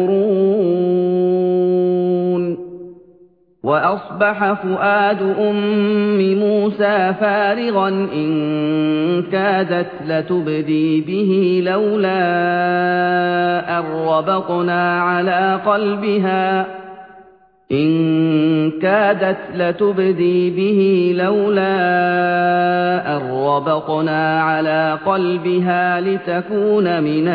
يشعرون وأصبح فؤاد أم موسى فارغا إن كادت لتبدي به لولا أن ربطنا على قلبها إن كادت لتبدي به لولا أن ربطنا على قلبها لتكون من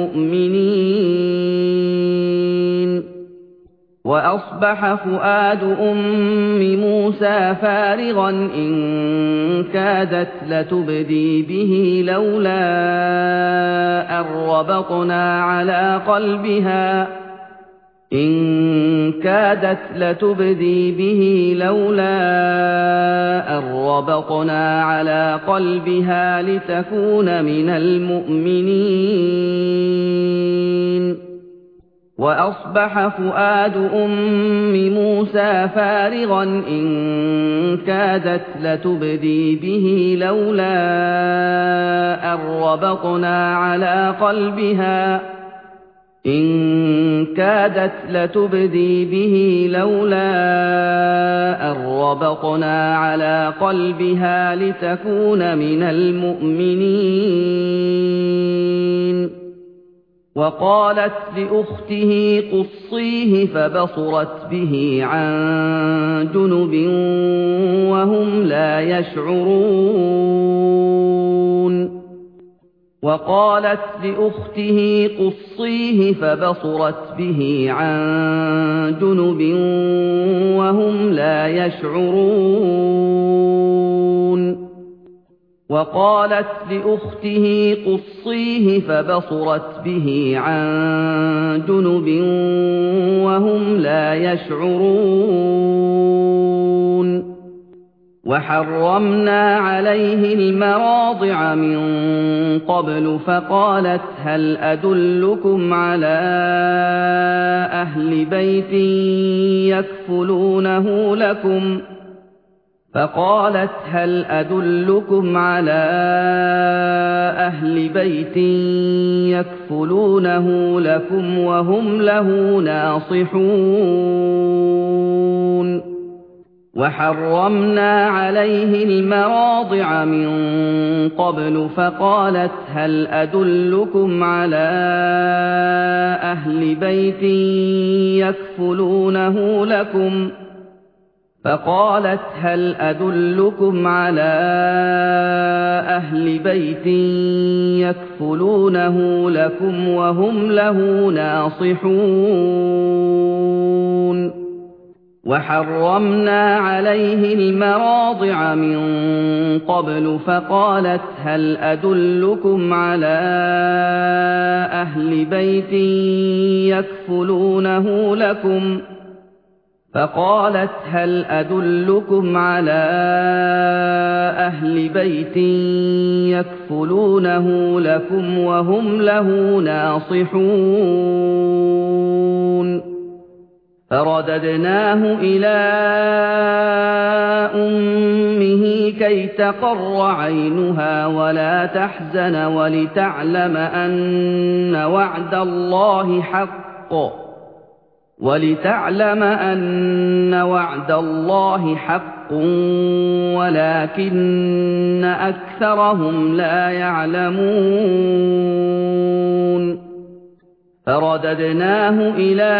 المؤمنين وأصبح فؤاد أم موسى فارغا إن كادت لتبدي به لولا أن ربطنا على قلبها إن كادت لتبدي به لولا أن ربطنا على قلبها لتكون من المؤمنين وأصبح فؤاد أم موسى فارغا إن كادت لتبدي به لولا أن ربطنا على قلبها إن كادت لتبدي به لولا أن ربطنا على قلبها لتكون من المؤمنين وقالت لأخته قصيه فبصرت به عن جنب وهم لا يشعرون وقالت لأخته قصيه فبصرت به عن جنب وهم لا يشعرون وقالت لأخته قصيه فبصرت به عن جنب وهم لا يشعرون وحرمنا عليه المراضع من قبل فقالت هل أدلكم على أهل بيت يكفلونه لكم فقالت هل أدلكم على أهل بيت يكفلونه لكم وهم له ناصحون وحرمنا عليه المراضع من قبل فقالت هل أدلكم على أهل بيت يكفلونه لكم فقالت هل أدلكم على أهل بيت يكفلونه لكم وهم له ناصحون وحرمنا عليه المراضع من قبل فقالت هل أدلكم على أهل بيت يكفلونه لكم فقالت هل أدلكم على أهل بيت يكفلونه لكم وهم له ناصحون فرددناه إلى أمه كي تقر عينها ولا تحزن ولتعلم أن وعد الله حق ولتعلم أن وعد الله حق ولكن أكثرهم لا يعلمون فرددناه إلى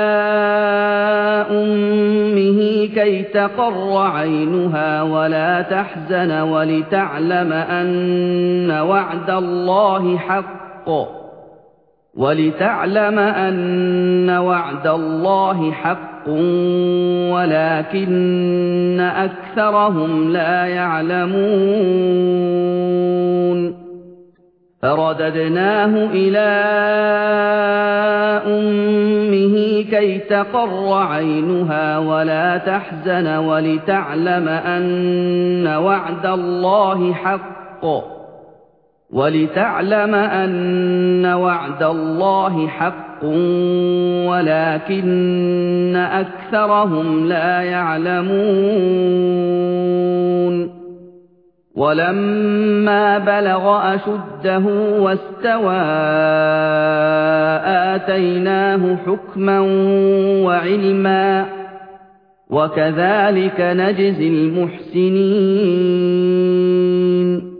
أمه كي تقر عينها ولا تحزن ولتعلم أن وعد الله حق ولتعلم أن وعد الله حق ولكن أكثرهم لا يعلمون فرددناه إلى أمه كي تقر عينها ولا تحزن ولتعلم أن وعد الله حق ولتعلم أن وعد الله حق ولكن أكثرهم لا يعلمون ولما بلغ أشده واستوى آتيناه حكما وعلما وكذلك نجزي المحسنين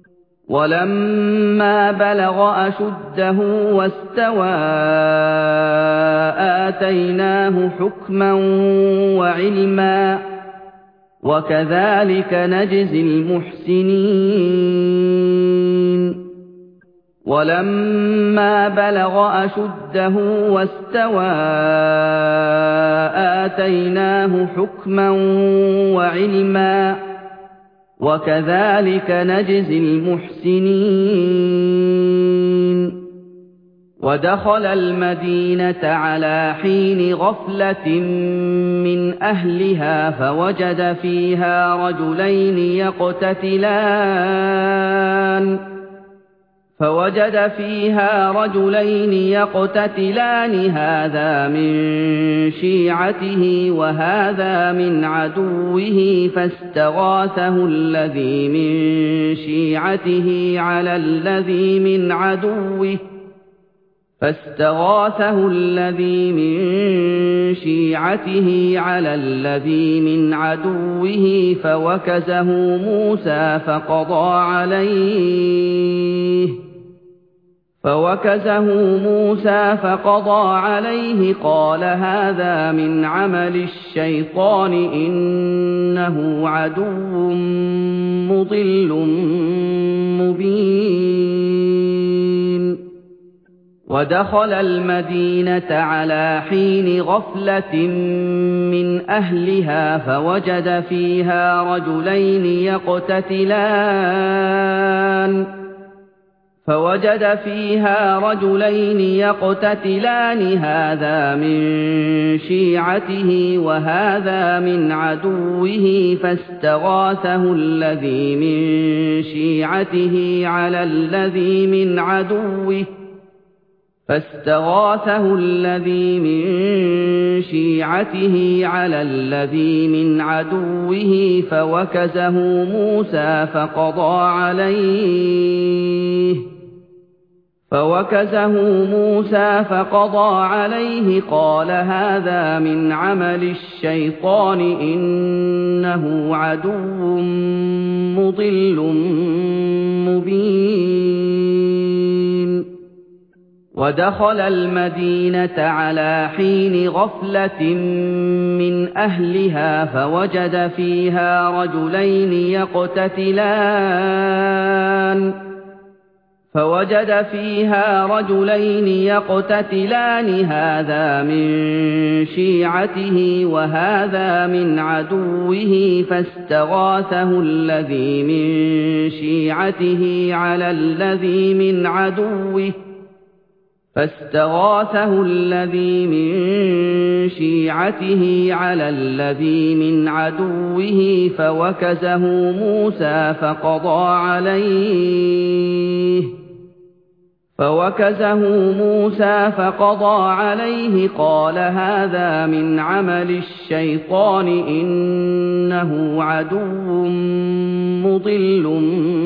ولما بلغ أشده واستوى آتيناه حكما وعلما وكذلك نجزي المحسنين ولما بلغ أشده واستوى آتيناه حكما وعلما وكذلك نجزي المحسنين ودخل المدينة على حين غفلة من أهلها فوجد فيها رجلين يقتتلان فوجد فيها رجلين يقتتلان هذا من شيعته وهذا من عدوه فاستغاثه الذي من شيعته على الذي من عدوه فاستغاثه الذي من شيعته على الذي من عدوه فوكزه موسى فقضى عليه فوكزه موسى فقضى عليه قال هذا من عمل الشيطان إنه إنه عدو مضل مبين ودخل المدينة على حين غفلة من أهلها فوجد فيها رجلين يقتتلان فوجد فيها رجلين يقتتلان هذا من شيعته وهذا من عدوه فاستغاثه الذي من شيعته على الذي من عدوه فاستغاثه الذي من شيعته على الذي من عدوه فوكزه موسى فقضى عليه فوكزه موسى فقضى عليه قال هذا من عمل الشيطان إنه عدو مضل مبين ودخل المدينة على حين غفلة من أهلها فوجد فيها رجلين يقتتلان فوجد فيها رجلين يقتتلان هذا من شيعته وهذا من عدوه فاستغاثه الذي من شيعته على الذي من عدوه فاستغاثه الذي من شيعته على الذي من عدوه فوكزه موسى فقضى عليه فوكزه موسى فقضى عليه قال هذا من عمل الشيطان إنه عدو مضل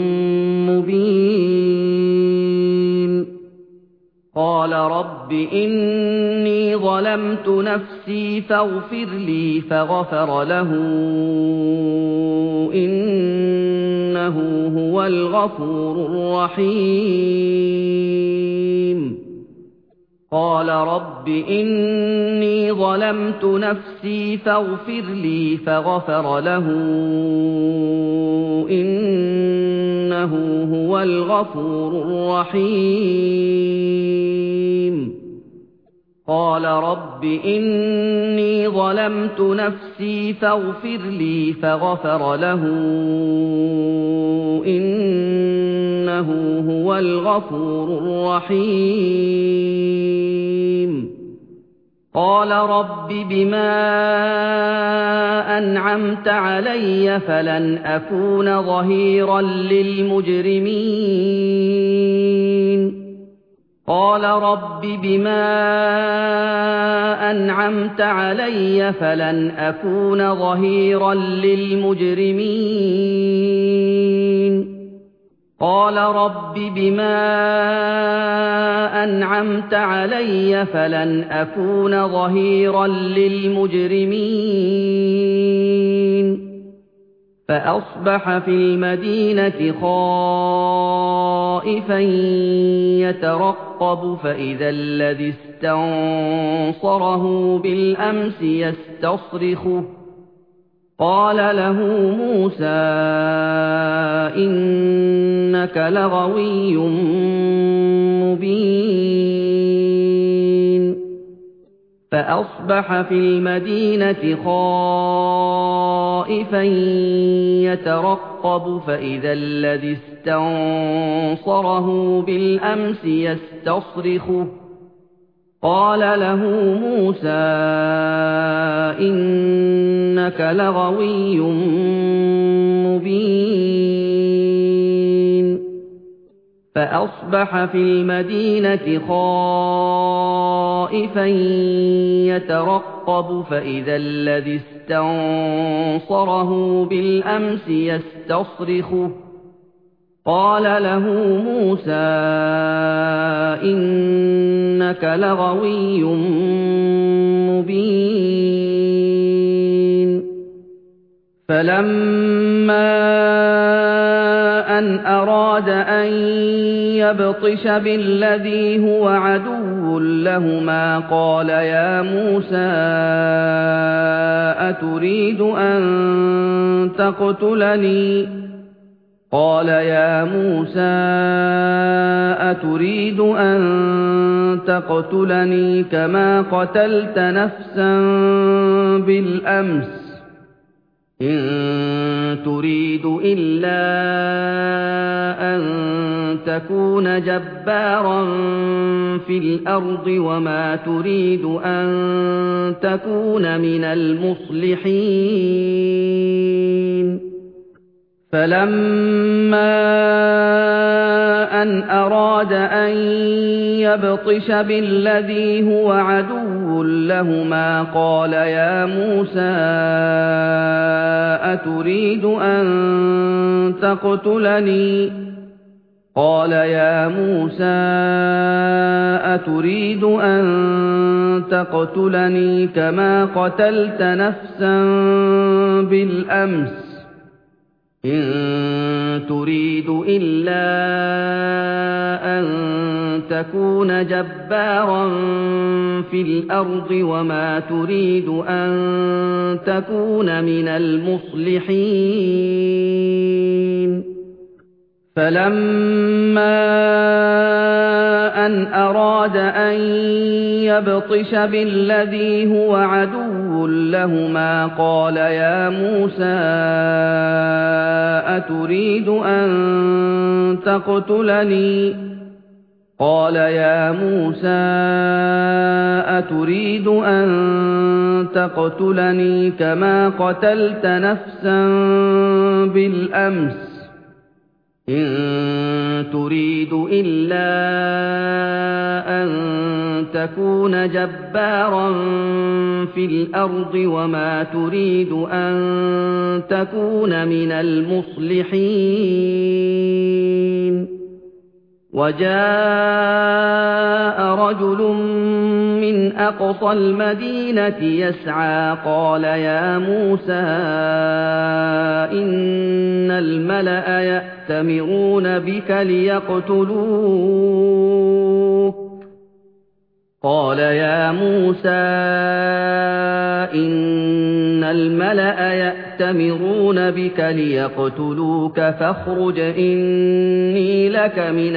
مبين قال رب إني ظلمت نفسي فاغفر لي فغفر له إنه هو الغفور الرحيم قال رب إني ظلمت نفسي فاغفر لي فغفر له إنه هو الغفور الرحيم قال رب إني ظلمت نفسي فاغفر لي فغفر له إنه هو الغفور الرحيم قال رب بما أنعمت علي فلن أكون ظهيرا للمجرمين قال رب بما أنعمت علي فلن أكون ظهيرا للمجرمين قال رب بما أنعمت علي فلن أكون ظهيرا للمجرمين فأصبح في المدينة خائفا يترقب فإذا الذي استنصره بالأمس يستصرخه قال له موسى إنك لغوي مبين فأصبح في المدينة خائفا يترقب فإذا الذي استنصره بالأمس يستصرخه قال له موسى إنك لغوي مبين فأصبح في المدينة خائفا يترقب فإذا الذي استنصره بالأمس يستصرخه قال له موسى إنك لغوي مبين فلما أن أراد أن يبطش بالذي هو عدو لهما قال يا موسى أتريد أن تقتلني قال يا موسى أتريد أن تقتلني كما قتلت نفسا بالأمس إن تريد إلا أن تكون جبارا في الأرض وما تريد أن تكون من المصلحين فلما أن أراد أن يبطش بالذي هو عدو لهما قال يا موسى أتريد أن تقتلني قال يا موسى أتريد أن تقتلني كما قتلت نفسا بالأمس إن تريد إلا أن تكون جبارا في الأرض وما تريد أن تكون من المصلحين فلما أن أراد أن يبطش بالذي هو عدو لهما قال يا موسى أتريد أن تقتلني قال يا موسى أتريد أن تقتلني كما قتلت نفسا بالأمس إن تريد إلا أن تكون جبارا في الأرض وما تريد أن تكون من المصلحين وجاء رجل من أقصى المدينة يسعى قال يا موسى إن الملأ يأتمرون بك ليقتلوك قال يا موسى إن الملأ يأتمرون بك ليقتلوك فاخرج إني لك من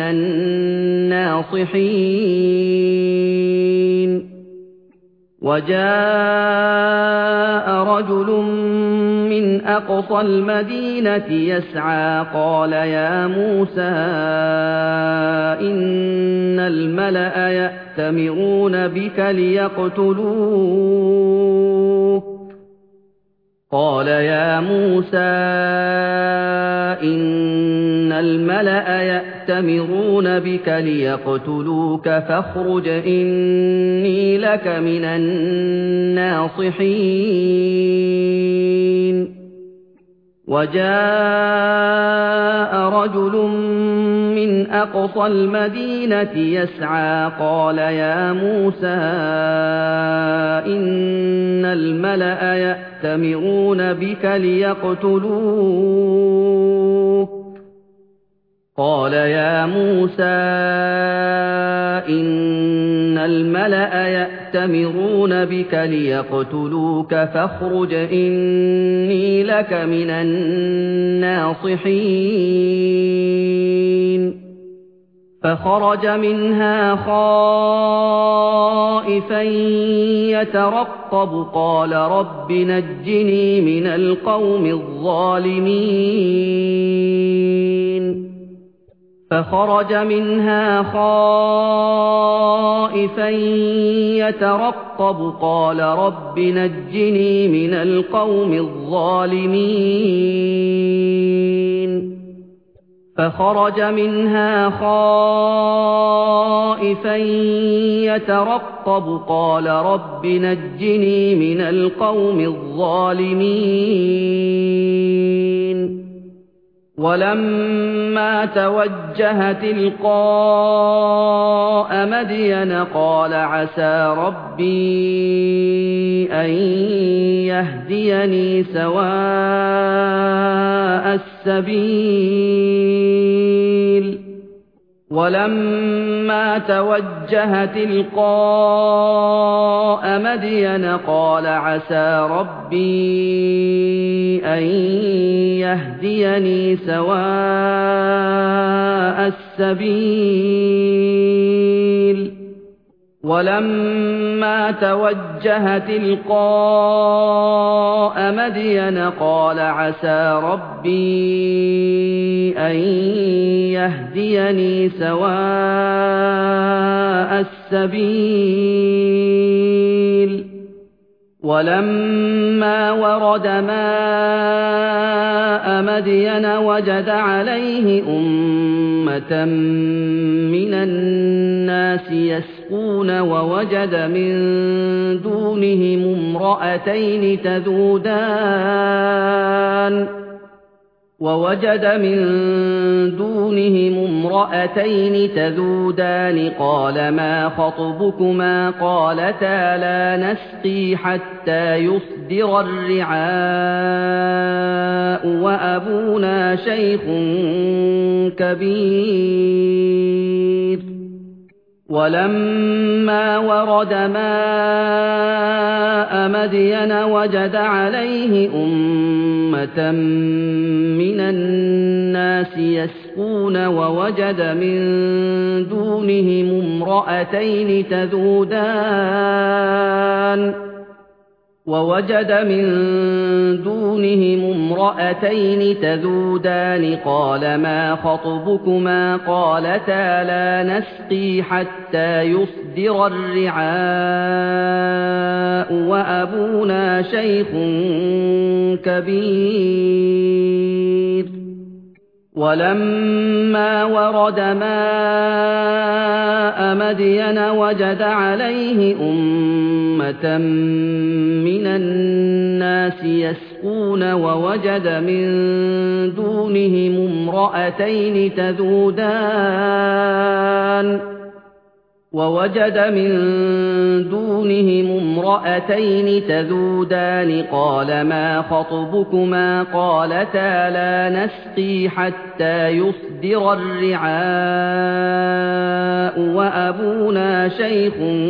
الناصحين وجاء رجل من أقصى المدينة يسعى قال يا موسى إن الملأ يأتمرون بك ليقتلوك قال يا موسى إن الملأ يأتمرون بك ليقتلوك فاخرج إني لك من الناصحين وجاء رجل من أقصى المدينة يسعى قال يا موسى إن الملأ يأتمرون بك ليقتلوك قال يا موسى إن الملأ يأتمرون بك ليقتلوك فاخرج إني لك من الناصحين فخرج منها خائفا يترقب قال رب نجني من القوم الظالمين فخرج منها خائفا يترقب قال رب نجني من القوم الظالمين فخرج منها خائفا يترقب قال رب نجني من القوم الظالمين ولما توجه تلقاء مدين قال عسى ربي أن يهديني سواء السبيل وَلَمَّا تَوَجَّهَ تِلْقَاءَ مَدْيَنَ قَالَ عَسَىٰ رَبِّي أَن يَهْدِيَنِي سَوَاءَ السَّبِيلِ وَلَمَّا تَوَجَّهَ تِلْقَاءَ مَدْيَنَ قَالَ عَسَىٰ رَبِّي أَن يَهْدِيَنِي سَوَاءَ السَّبِيلِ وَلَمَّا وَرَدَ مَاءَ مَدْيَنَ وَجَدَ عَلَيْهِ أُمَّةً مِّنَ النَّاسِ يَسْقُونَ وَوَجَدَ مِن دُونِهِمُ امْرَأَتَيْنِ تَذُودَانِ وَوَجَدَ مِن دُونِهِمُ امْرَأَتَيْنِ تَذُودَانِ قَالَ مَا خَطْبُكُمَا قَالَتَا لَا نَسْقِي حَتَّىٰ يُصْدِرَ الرِّعَاءُ وَأَبُونَا شَيْخٌ كَبِيرٌ وَلَمَّا وَرَدَ مَاءَ مَدْيَنَ وَجَدَ عَلَيْهِ أُمَّةً مِّنَ النَّاسِ يَسْقُونَ وَوَجَدَ مِن دُونِهِمُ امْرَأَتَيْنِ تَذُودَانِ وَوَجَدَ مِن دُونِهِمُ امْرَأَتَيْنِ تَذُودَانِ قَالَ مَا خَطْبُكُمَا قَالَتَا لَا نَسْقِي حَتَّىٰ يُصْدِرَ الرِّعَاءُ وَأَبُونَا شَيْخٌ كَبِيرٌ وَلَمَّا وَرَدَ مَاءَ مَدْيَنَ وَجَدَ عَلَيْهِ أُمَّةً مِّنَ النَّاسِ يَسْقُونَ وَوَجَدَ مِن دُونِهِمُ امْرَأَتَيْنِ تَذُودَانِ وَوَجَدَ مِن دُونِهِمُ امْرَأَتَيْنِ تَذُودَانِ قَالَ مَا خَطْبُكُمَا قَالَتَا لَا نَسْقِي حَتَّىٰ يُصْدِرَ الرِّعَاءُ وَأَبُونَا شَيْخٌ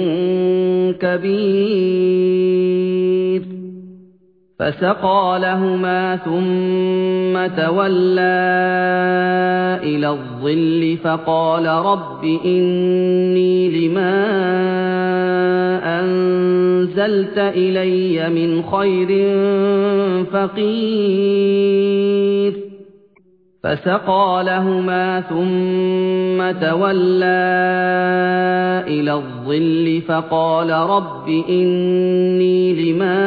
كَبِيرٌ فَسَقَىٰ لَهُمَا ثُمَّ تَوَلَّىٰ إِلَى الظِّلِّ فَقَالَ رَبِّ إِنِّي لِمَا أَنزَلْتَ إِلَيَّ مِنْ خَيْرٍ فَقِيرٌ فَسَقَىٰ لَهُمَا ثُمَّ تَوَلَّىٰ إِلَى الظِّلِّ فَقَالَ رَبِّ إِنِّي لِمَا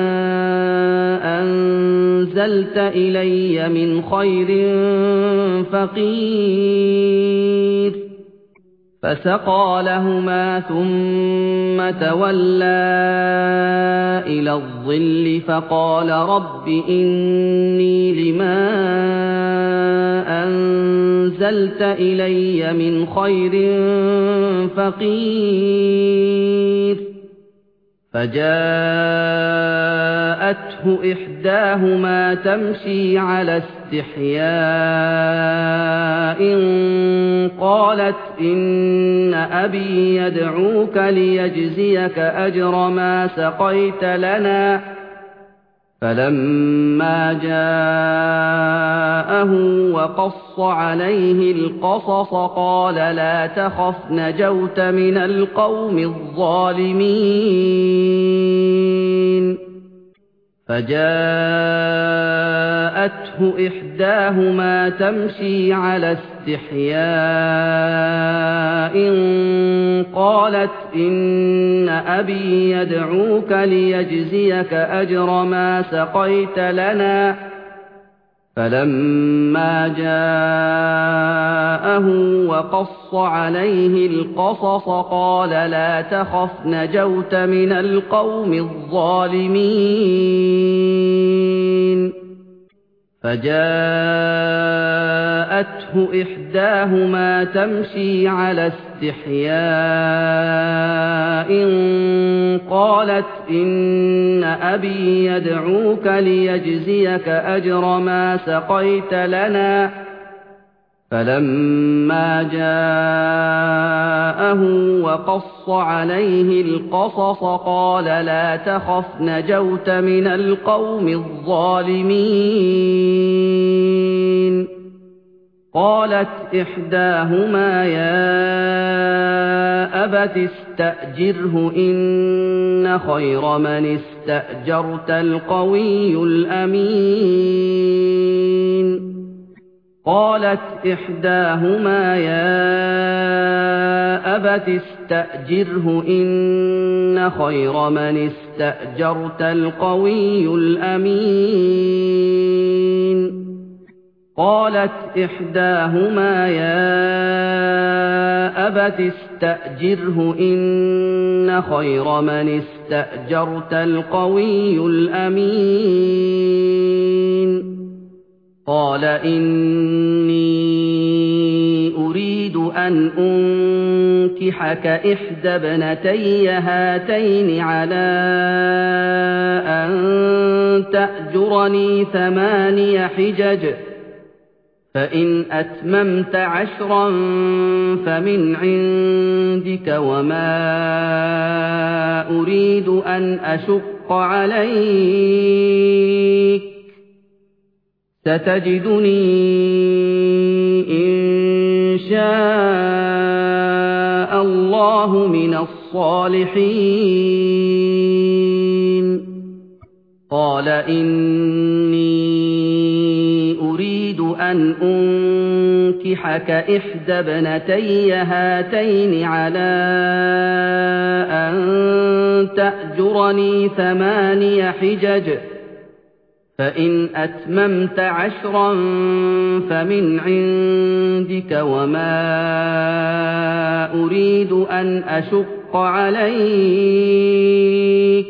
أَنزَلْتَ إِلَيَّ مِنْ خَيْرٍ فَقِيرٌ فَسَقَىٰ لَهُمَا ثُمَّ تَوَلَّىٰ إِلَى الظِّلِّ فَقَالَ رَبِّ إِنِّي لِمَا أَنزَلْتَ إِلَيَّ مِنْ خَيْرٍ فَقِيرٌ فَجَاءَتْهُ إِحْدَاهُمَا تَمْشِي عَلَى اسْتِحْيَاءٍ قَالَتْ إِنَّ أَبِي يَدْعُوكَ لِيَجْزِيَكَ أَجْرَ مَا سَقَيْتَ لَنَا فَلَمَّا جَاءَهُ وَقَصَّ عَلَيْهِ الْقَصَصَ قَالَ لَا تَخَفْ نَجَوْتَ مِنَ الْقَوْمِ الظَّالِمِينَ فَجَاءَتْهُ إِحْدَاهُمَا تَمْشِي عَلَى اسْتِحْيَاءٍ قَالَتْ إِنَّ أَبِي يَدْعُوكَ لِيَجْزِيَكَ أَجْرَ مَا سَقَيْتَ لَنَا فَلَمَّا جَاءَهُ وَقَصَّ عَلَيْهِ الْقَصَصَ قَالَ لَا تَخَفْ نَجَوْتَ مِنَ الْقَوْمِ الظَّالِمِينَ فَجَاءَتْهُ إِحْدَاهُمَا تَمْشِي عَلَى اسْتِحْيَاءٍ قَالَتْ إِنَّ أَبِي يَدْعُوكَ لِيَجْزِيَكَ أَجْرَ مَا سَقَيْتَ لَنَا فَلَمَّا جَاءَهُ وَقَصَّ عَلَيْهِ الْقَصَصَ قَالَ لَا تَخَفْ نَجَوْتَ مِنَ الْقَوْمِ الظَّالِمِينَ قَالَتْ إِحْدَاهُمَا يَا أَبَتِ اسْتَأْجِرْهُ إِنَّ خَيْرَ مَنِ اسْتَأْجَرْتَ الْقَوِيُّ الْأَمِينُ قَالَتْ إِحْدَاهُمَا يَا أَبَتِ اسْتَأْجِرْهُ إِنَّ خَيْرَ مَنِ اسْتَأْجَرْتَ الْقَوِيُّ الْأَمِينُ قَالَتْ إِحْدَاهُمَا يَا أَبَتِ اسْتَأْجِرْهُ إِنَّ خَيْرَ مَنِ اسْتَأْجَرْتَ الْقَوِيُّ الْأَمِينُ قَالَ إِنِّي أُرِيدُ أَنْ أُنكِحَكَ إِحْدَى ابْنَتَيَّ هَاتَيْنِ عَلَىٰ أَن تَأْجُرَنِي ثَمَانِيَ حِجَجٍ فَإِنْ أَتْمَمْتَ عَشْرًا فَمِنْ عِندِكَ وَمَا أُرِيدُ أَنْ أَشُقَّ عَلَيْكَ سَتَجِدُنِي إِن شَاءَ اللَّهُ مِنَ الصَّالِحِينَ قَالَ إِنِّي أُرِيدُ أَنْ أُنكِحَكَ إِحْدَى ابْنَتَيَّ هَاتَيْنِ عَلَىٰ أَن تَأْجُرَنِي ثَمَانِيَ حِجَجٍ فَإِنْ أَتْمَمْتَ عَشْرًا فَمِنْ عِندِكَ وَمَا أُرِيدُ أَنْ أَشُقَّ عَلَيْكَ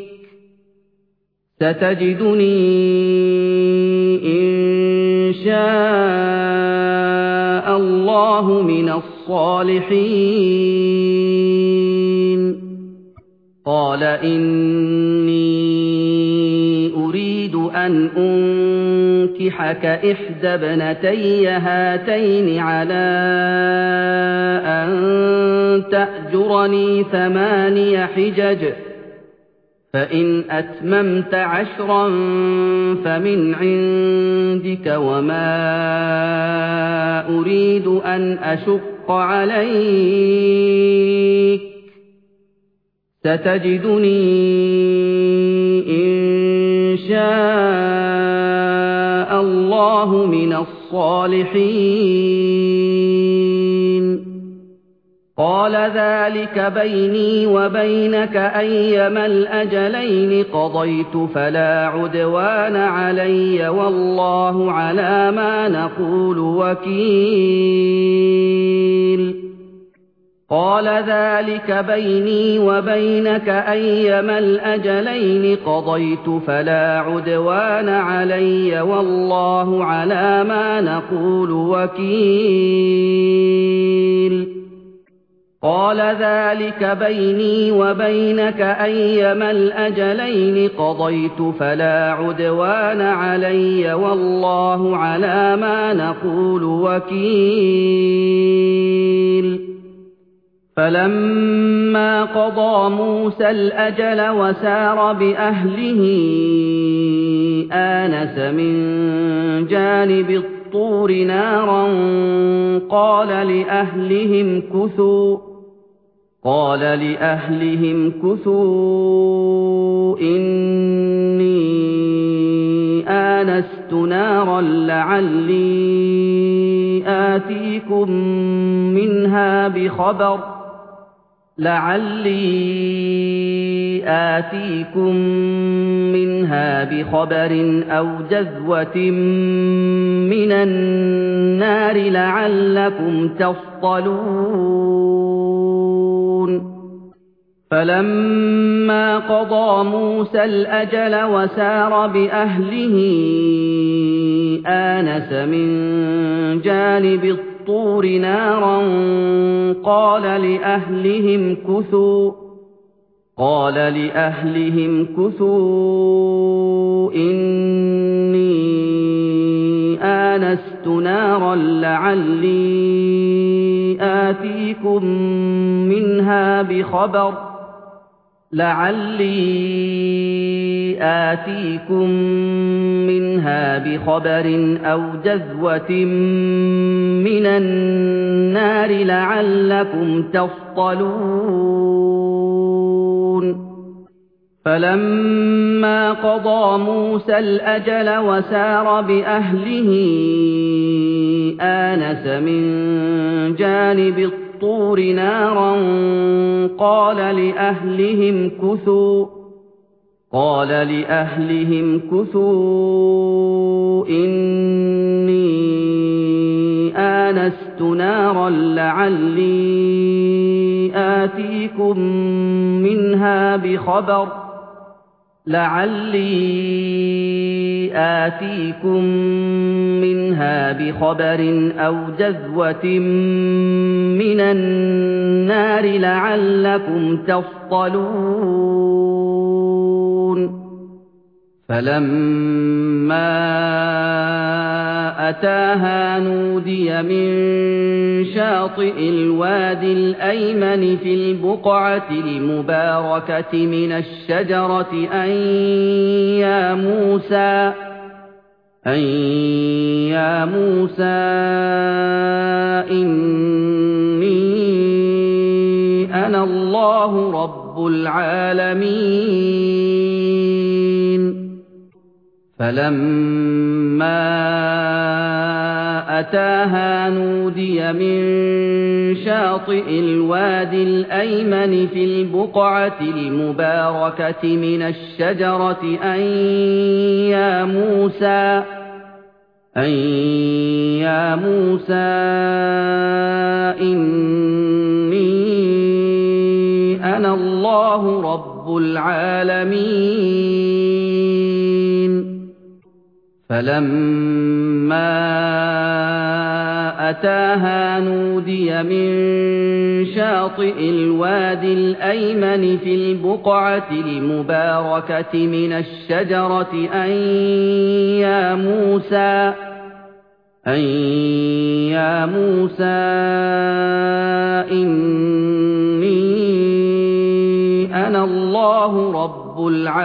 سَتَجِدُنِي إِن شَاءَ اللَّهُ مِنَ الصَّالِحِينَ قَالَ إِنِّي أُرِيدُ أَنْ أُنكِحَكَ إِحْدَى ابْنَتَيَّ هَاتَيْنِ عَلَىٰ أَن تَأْجُرَنِي ثَمَانِيَ حِجَجٍ فَإِنْ أَتْمَمْتَ عَشْرًا فَمِنْ عِندِكَ وَمَا أُرِيدُ أَنْ أَشُقَّ عَلَيْكَ سَتَجِدُنِي إِن شَاءَ اللَّهُ مِنَ الصَّالِحِينَ قَالَ ذَلِكَ بَيْنِي وَبَيْنَكَ أَيَّمَا الْأَجَلَيْنِ قَضَيْتُ فَلَا عُدْوَانَ عَلَيَّ وَاللَّهُ عَلَىٰ مَا نَقُولُ وَكِيلٌ قَالَ ذَلِكَ بَيْنِي وَبَيْنَكَ أَيَّمَا الْأَجَلَيْنِ قَضَيْتُ فَلَا عُدْوَانَ عَلَيَّ وَاللَّهُ عَلَىٰ مَا نَقُولُ وَكِيلٌ قَالَ ذَلِكَ بَيْنِي وَبَيْنَكَ أَيَّمَا الْأَجَلَيْنِ قَضَيْتُ فَلَا عُدْوَانَ عَلَيَّ وَاللَّهُ عَلَىٰ مَا نَقُولُ وَكِيلٌ فَلَمَّا قَضَىٰ مُوسَى الْأَجَلَ وَسَارَ بِأَهْلِهِ آنَسَ مِن جَانِبِ الطُّورِ نَارًا قَالَ لِأَهْلِهِمْ كُثُوا قال لأهلهم كثوا إني آنست نارا لعلي آتيكم منها بخبر لعلي آتيكم منها بخبر أو جذوة من النار لعلكم تصطلون فلما قضى موسى الأجل وسار بأهله آنس من جانب الطور نارا قال لأهلهم كثوا قال لأهلهم كثوا إني آنست نارا لعلي آتيكم منها بخبر لعلي آتيكم منها بخبر أو جذوة من النار لعلكم تصطلون فلما قضى موسى الأجل وسار بأهله آنس من جانب الطور نارا قال لأهلهم كثوا قال لأهلهم كثوا إني آنست نارا لعلي آتيكم منها بخبر لعلي آتيكم منها بخبر أو جذوة من النار لعلكم تصطلون فلما أتاها نودي من شاطئ الوادي الأيمن في البقعة المباركة من الشجرة أن يا موسى أن يا موسى إني أنا الله رب العالمين فلما أتاها نودي من شاطئ الوادي الأيمن في البقعة المباركة من الشجرة أن يا موسى أن يا موسى إني أنا الله رب العالمين فلما أتاها نودي من شاطئ الوادي الأيمن في البقعة المباركة من الشجرة أن يا موسى أن يا موسى إني أنا الله رب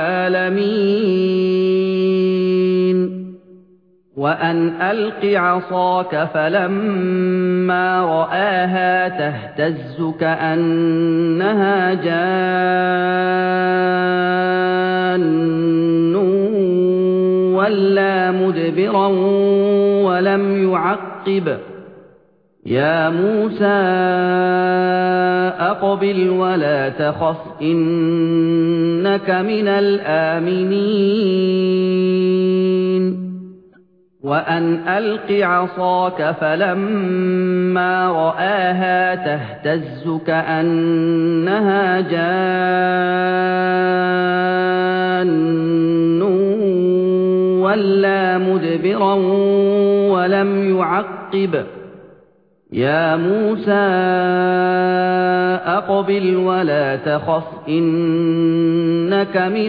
العالمين وأن ألق عصاك فلما رآها تهتز كأنها جان ولا مدبرا ولم يعقب يا موسى أقبل ولا تخف إنك من الآمنين وأن ألق عصاك فلما رآها تهتز كأنها جان ولا مدبرا ولم يعقب يا موسى أقبل ولا تخف إنك من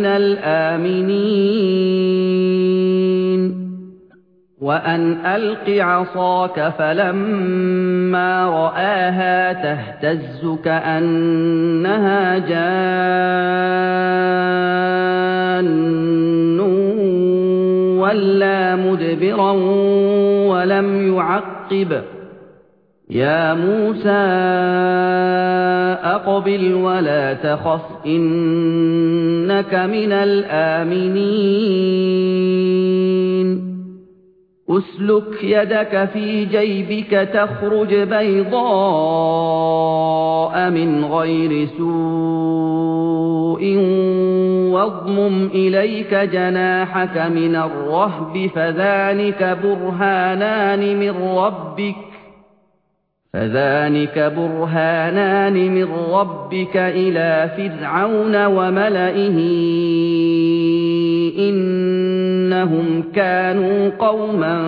الآمنين وأن ألق عصاك فلما رآها تهتز كأنها جان ولا مدبرا ولم يعقب يا موسى أقبل ولا تخف إنك من الآمنين أسلك يدك في جيبك تخرج بيضاء من غير سوء واضمم إليك جناحك من الرهب فذلك برهانان من ربك فذلك برهانان من ربك إلى فرعون وملئه إنهم كانوا قوما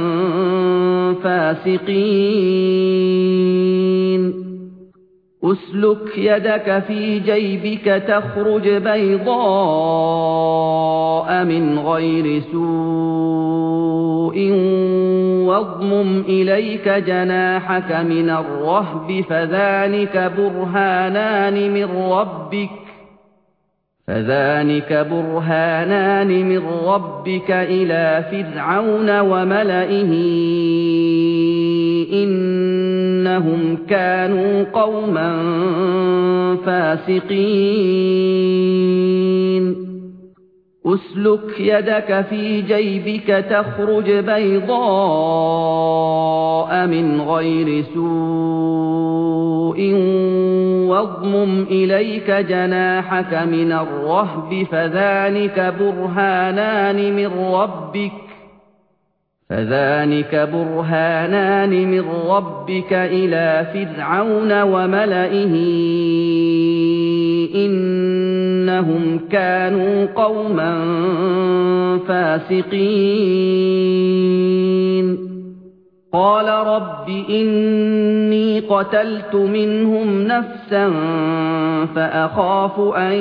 فاسقين أسلك يدك في جيبك تخرج بيضاء من غير سوء واضمم إليك جناحك من الرهب فذلك برهانان من ربك فذلك برهانان من ربك إلى فرعون وملئه إنهم كانوا قوما فاسقين أسلك يدك في جيبك تخرج بيضاء من غير سوء واضمم إليك جناحك من الرهب فذلك برهانان من ربك فذلك برهانان من ربك إلى فرعون وملئه إنهم كانوا قوما فاسقين قال رب إني قتلت منهم نفسا فأخاف أن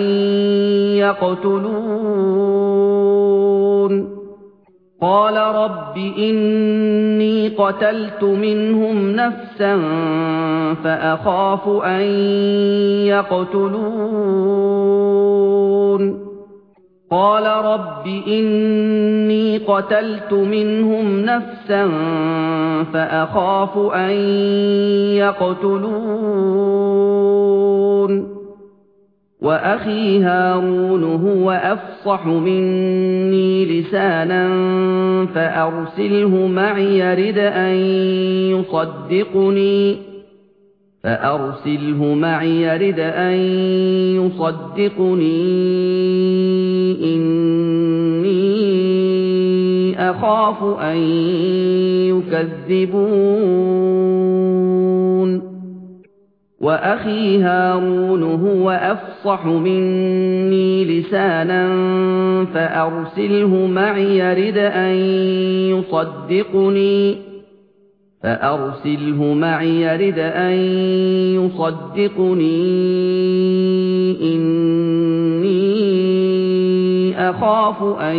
يقتلون قال رب إني قتلت منهم نفسا فأخاف أن يقتلون قال رب إني قتلت منهم نفسا فأخاف أن يقتلون وأخي هارون هو أفصح مني لسانا فأرسله معي يرد أن يصدقني فأرسله معي يرد أن يصدقني إني أخاف أن يكذبون وأخي هارون هو أفصح مني لسانا فأرسله معي يرد أن يصدقني فأرسله معي يرد أن يصدقني إني أخاف أن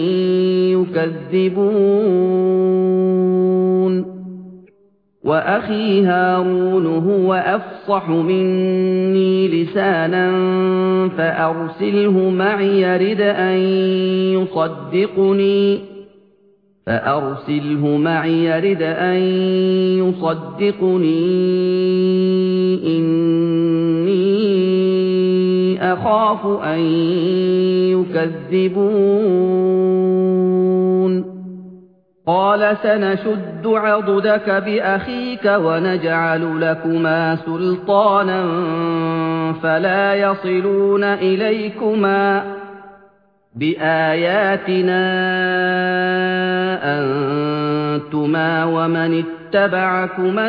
يكذبون وأخي هارون هو أفصح مني لسانا فأرسله معي يرد أن يصدقني فأرسله معي يرد أن يصدقني إني أخاف أن يكذبون قال سنشد عضدك بأخيك ونجعل لكما سلطانا فلا يصلون إليكما بآياتنا أنتما ومن اتبعكما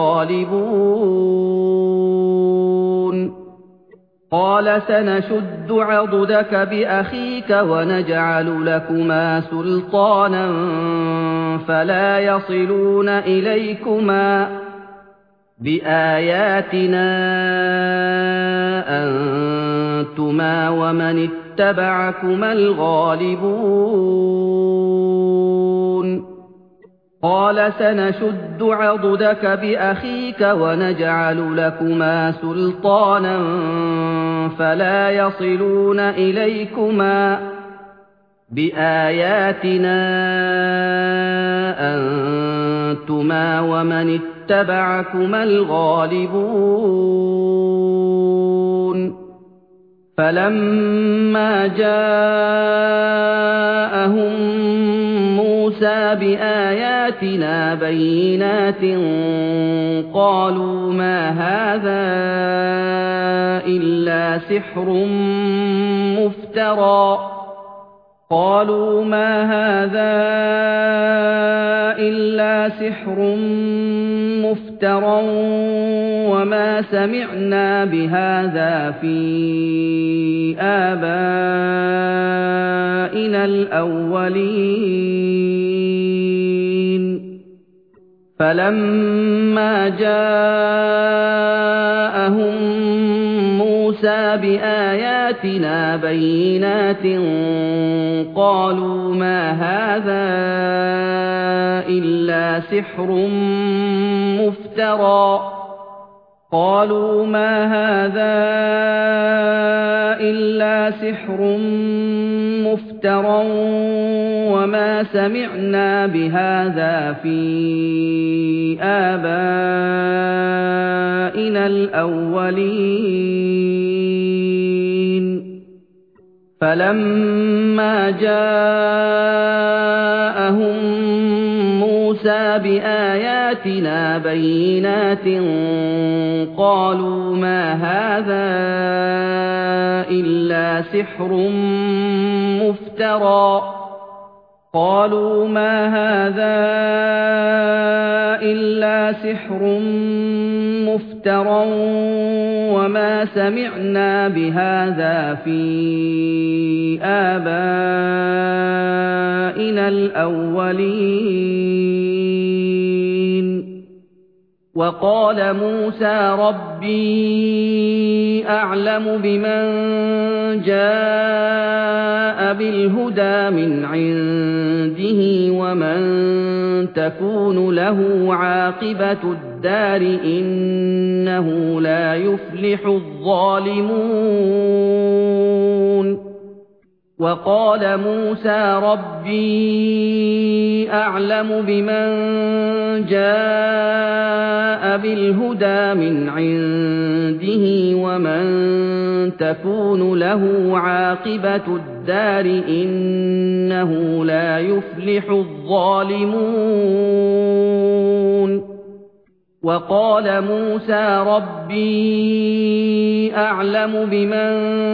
الغالبون قال سنشد عضدك بأخيك ونجعل لكما سلطانا فلا يصلون إليكما بآياتنا أنتما ومن اتبعكما الغالبون قال سنشد عضدك بأخيك ونجعل لكما سلطانا فلا يصلون إليكما بآياتنا أنتما ومن اتبعكما الغالبون فلما جاءهم موسى بآياتنا بينات قالوا ما هذا إلا سحر مفترى قالوا ما هذا إلا سحر مفترى وما سمعنا بهذا في آبائنا الأولين فلما جاءهم موسى مُوسَىٰ بِآيَاتِنَا بَيِّنَاتٍ قَالُوا مَا هَٰذَا إِلَّا سِحْرٌ مُّفْتَرًى قالوا ما هذا إلا سحر مفترى وما سمعنا بهذا في آبائنا الأولين فلما جاءهم مُوسَىٰ بِآيَاتِنَا بَيِّنَاتٍ قَالُوا مَا هَٰذَا إِلَّا سِحْرٌ مُّفْتَرًى قالوا ما هذا إلا سحر مفترى وما سمعنا بهذا في آبائنا الأولين وقال موسى ربي أعلم بمن جاء بالهدى من عنده ومن تكون له عاقبة الدار إنه لا يفلح الظالمون وقال موسى ربي أعلم بمن جاء بالهدى من عنده ومن تكون له عاقبة الدار إنه لا يفلح الظالمون وقال موسى ربي أعلم بمن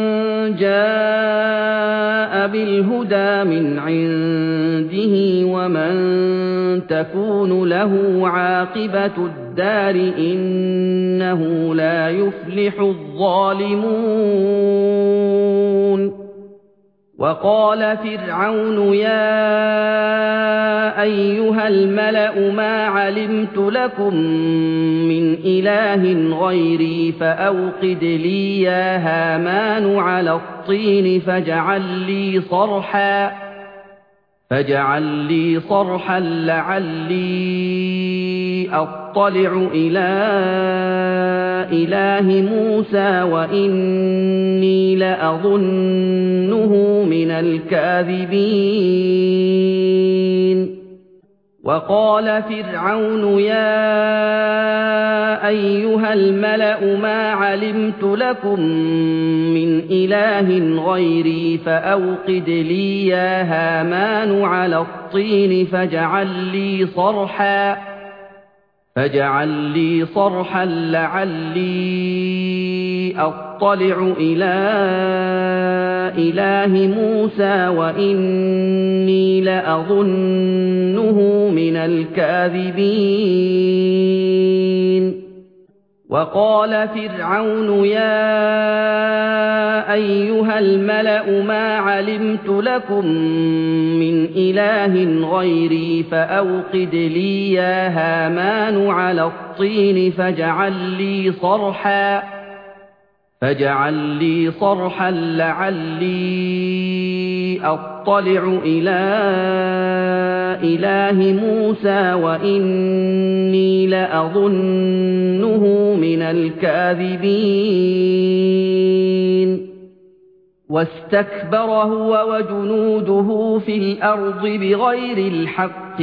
جاء بالهدى من عنده ومن تكون له عاقبة الدار إنه لا يفلح الظالمون وقال فرعون يا أيها الملأ ما علمت لكم من إله غيري فأوقد لي يا هامان على الطين فاجعل لي صرحا فاجعل لي صرحا لعلي أطلع إلى إله موسى وإني لأظنه من الكاذبين وقال فرعون يا أيها الملأ ما علمت لكم من إله غيري فأوقد لي يا هامان على الطين فاجعل لي صرحا فاجعل لي صرحا لعلي أطلع إلى إله موسى وإني لأظنه من الكاذبين وقال فرعون يا أيها الملأ ما علمت لكم من إله غيري فأوقد لي يا هامان على الطين فاجعل لي صرحا فاجعل لي صرحا لعلي أطلع إلى إله موسى وإني لأظنه من الكاذبين واستكبر هو وجنوده في الأرض بغير الحق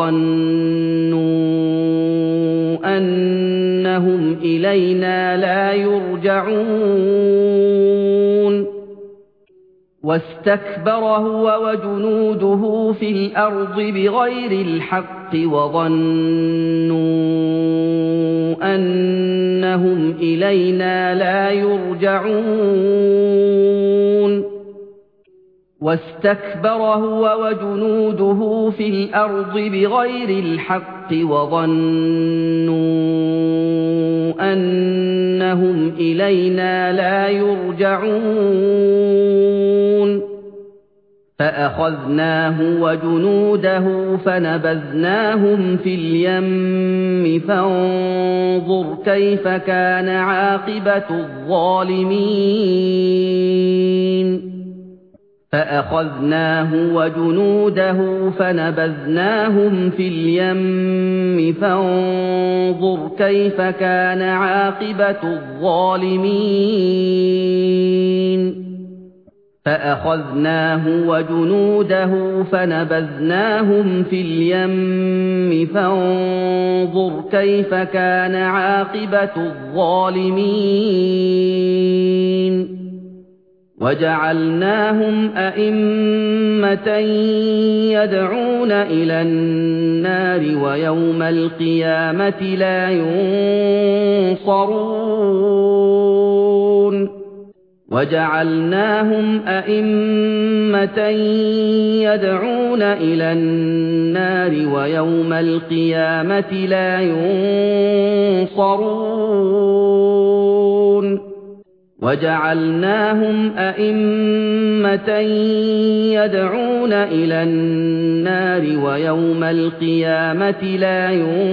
وظنوا أنهم إلينا لا يرجعون واستكبر هو وجنوده في الأرض بغير الحق وظنوا أنهم إلينا لا يرجعون واستكبر هو وجنوده في الأرض بغير الحق وظنوا أنهم إلينا لا يرجعون فأخذناه وجنوده فنبذناهم في اليم فانظر كيف كان عاقبة الظالمين فأخذناه وجنوده فنبذناهم في اليم فانظر كيف كان عاقبة الظالمين فأخذناه وجنوده فنبذناهم في اليم فانظر كيف كان عاقبة الظالمين وجعلناهم أئمة يدعون إلى النار ويوم القيامة لا ينصرون وجعلناهم أئمة يدعون إلى النار ويوم القيامة لا ينصرون وجعلناهم أئمة يدعون إلى النار ويوم القيامة لا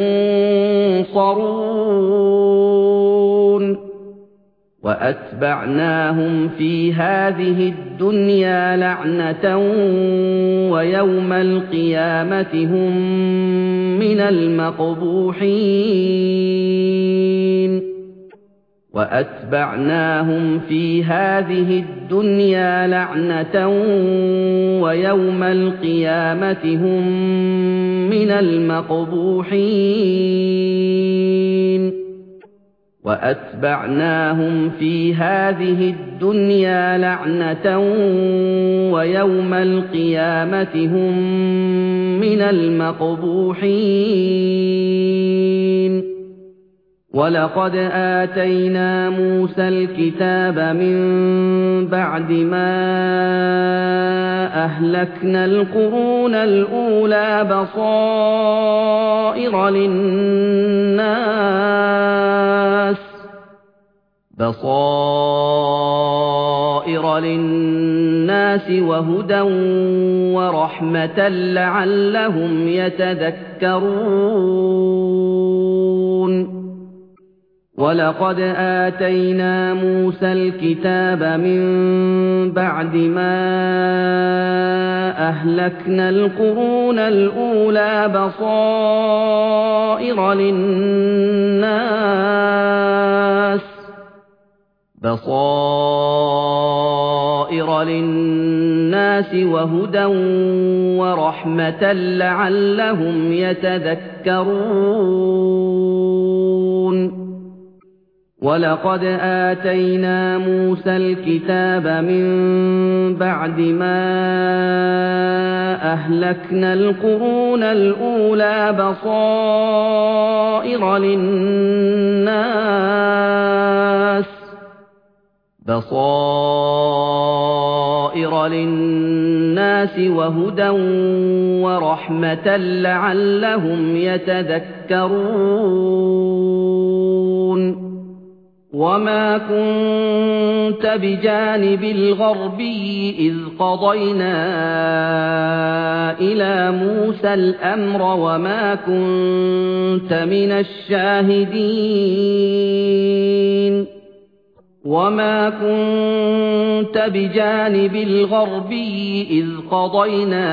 ينصرون وأتبعناهم في هذه الدنيا لعنة ويوم القيامة هم من المقبوحين وأتبعناهم في هذه الدنيا لعنة ويوم القيامة هم من المقبوحين وأتبعناهم في هذه الدنيا لعنة ويوم القيامة هم من المقبوحين ولقد آتينا موسى الكتاب من بعد ما أهلكنا القرون الأولى بصائر للناس بصائر للناس وهدى ورحمة لعلهم يتذكرون ولقد آتينا موسى الكتاب من بعد ما أهلكنا القرون الأولى بصائر للناس بصائر للناس وهدى ورحمة لعلهم يتذكرون ولقد آتينا موسى الكتاب من بعد ما أهلكنا القرون الأولى بصائر للناس بصائر للناس وهدى ورحمة لعلهم يتذكرون وما كنت بجانب الغربي إذ قضينا إلى موسى الأمر وما كنت من الشاهدين وما كنت بجانب الغربي إذ قضينا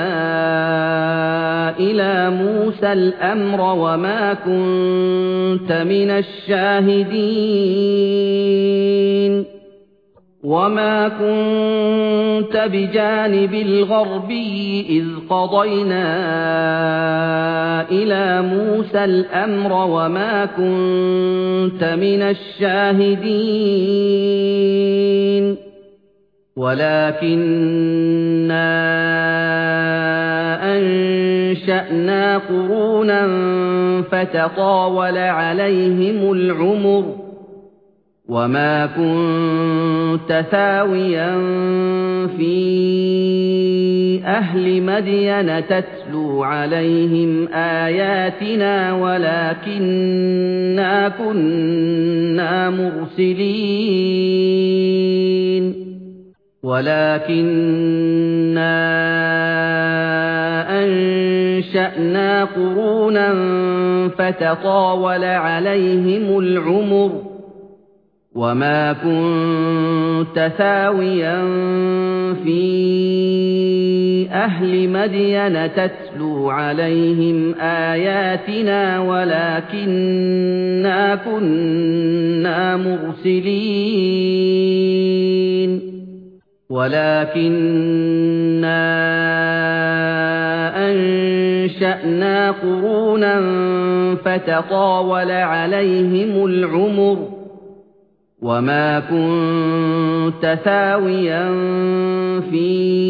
إلى موسى الأمر وما كنت من الشاهدين وما كنت بجانب الغربي إذ قضينا إلى موسى الأمر وما كنت من الشاهدين ولكننا أنشأنا قرونا فتطاول عليهم العمر وما كنت ثاويا في أهل مدين تتلو عليهم آياتنا ولكننا كنا مرسلين وَلَٰكِنَّا أَنشَأْنَا قُرُونًا فَتَطَاوَلَ عَلَيْهِمُ الْعُمُرُ ۚ وَمَا كُنتَ ثَاوِيًا فِي أَهْلِ مَدْيَنَ تَتْلُو عَلَيْهِمْ آيَاتِنَا وَلَٰكِنَّا كُنَّا مُرْسِلِينَ وَلَٰكِنَّا أَنشَأْنَا قُرُونًا فَتَطَاوَلَ عَلَيْهِمُ الْعُمُرُ ۚ وَمَا كُنتَ ثَاوِيًا فِي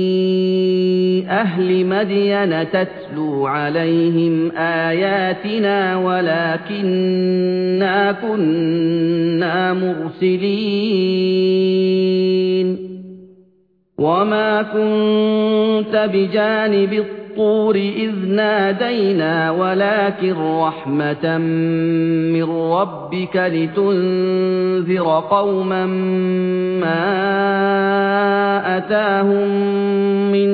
أَهْلِ مَدْيَنَ تَتْلُو عَلَيْهِمْ آيَاتِنَا وَلَٰكِنَّا كُنَّا مُرْسِلِينَ وَمَا كُنتَ بِجَانِبِ الطُّورِ إِذْ نَادَيْنَا وَلَٰكِن رَّحْمَةً مِّن رَّبِّكَ لِتُنذِرَ قَوْمًا مَّا أَتَاهُم مِّن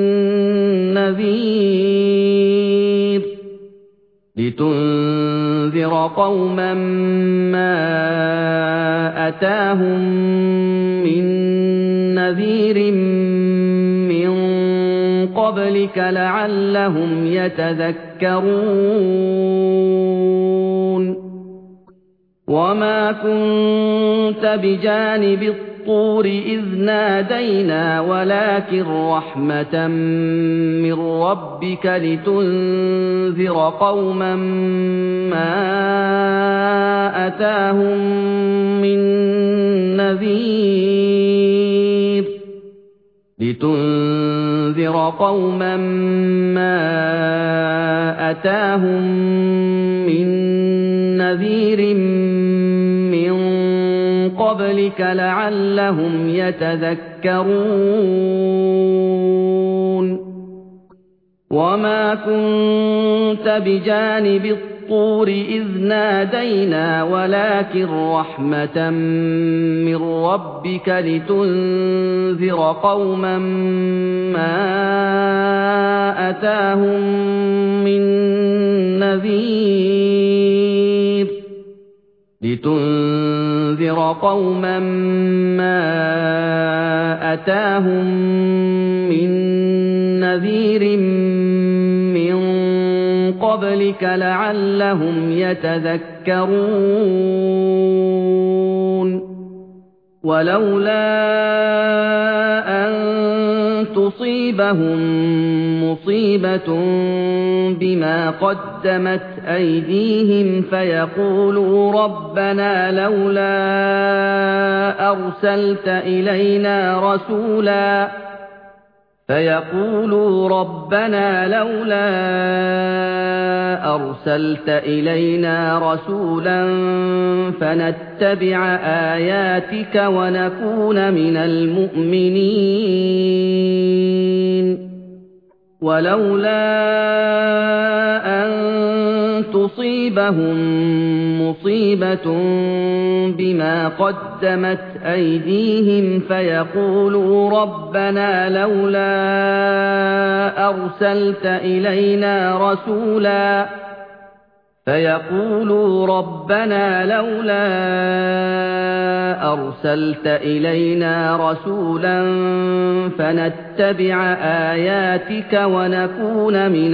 نَّذِيرٍ لِتُنذِرَ قَوْمًا مَّا أَتَاهُم مِّن نَّذِيرٍ مِّن قَبْلِكَ لَعَلَّهُمْ يَتَذَكَّرُونَ وَمَا كُنتَ بِجَانِبِ الطُّورِ إِذْ نَادَيْنَا وَلَٰكِن رَّحْمَةً مِّن رَّبِّكَ لِتُنذِرَ قَوْمًا مَّا أَتَاهُم مِّن نَّذِيرٍ لِتُنذِرَ قَوْمًا مَّا أَتَاهُم مِّن نَّذِيرٍ مِّن قَبْلِكَ لَعَلَّهُمْ يَتَذَكَّرُونَ وَمَا كُنتَ بِجَانِبِ الطُّورِ إِذْ نَادَيْنَا وَلَٰكِن رَّحْمَةً مِّن رَّبِّكَ لِتُنذِرَ قَوْمًا مَّا أَتَاهُم مِّن نَّذِيرٍ لِتُنذِرَ قَوْمًا مَّا أَتَاهُم مِّن نَّذِيرٍ مِّن قَبْلِكَ لَعَلَّهُمْ يَتَذَكَّرُونَ وَلَوْلَا أَن تُصِيبَهُم مُّصِيبَةٌ بِمَا قَدَّمَتْ أَيْدِيهِمْ فَيَقُولُوا رَبَّنَا لَوْلَا أَرْسَلْتَ إِلَيْنَا رَسُولًا فَيَقُولُوا رَبَّنَا لَوْلَا أَرْسَلْتَ إِلَيْنَا رَسُولًا فَنَتَّبِعَ آيَاتِكَ وَنَكُونَ مِنَ الْمُؤْمِنِينَ وَلَوْلَا أَن تُصِيبَهُم مُّصِيبَةٌ بِمَا قَدَّمَتْ أَيْدِيهِمْ فَيَقُولُوا رَبَّنَا لَوْلَا أَرْسَلْتَ إِلَيْنَا رَسُولًا فَيَقُولُوا رَبَّنَا لَوْلَا أَرْسَلْتَ إِلَيْنَا رَسُولًا فَنَتَّبِعَ آيَاتِكَ وَنَكُونَ مِنَ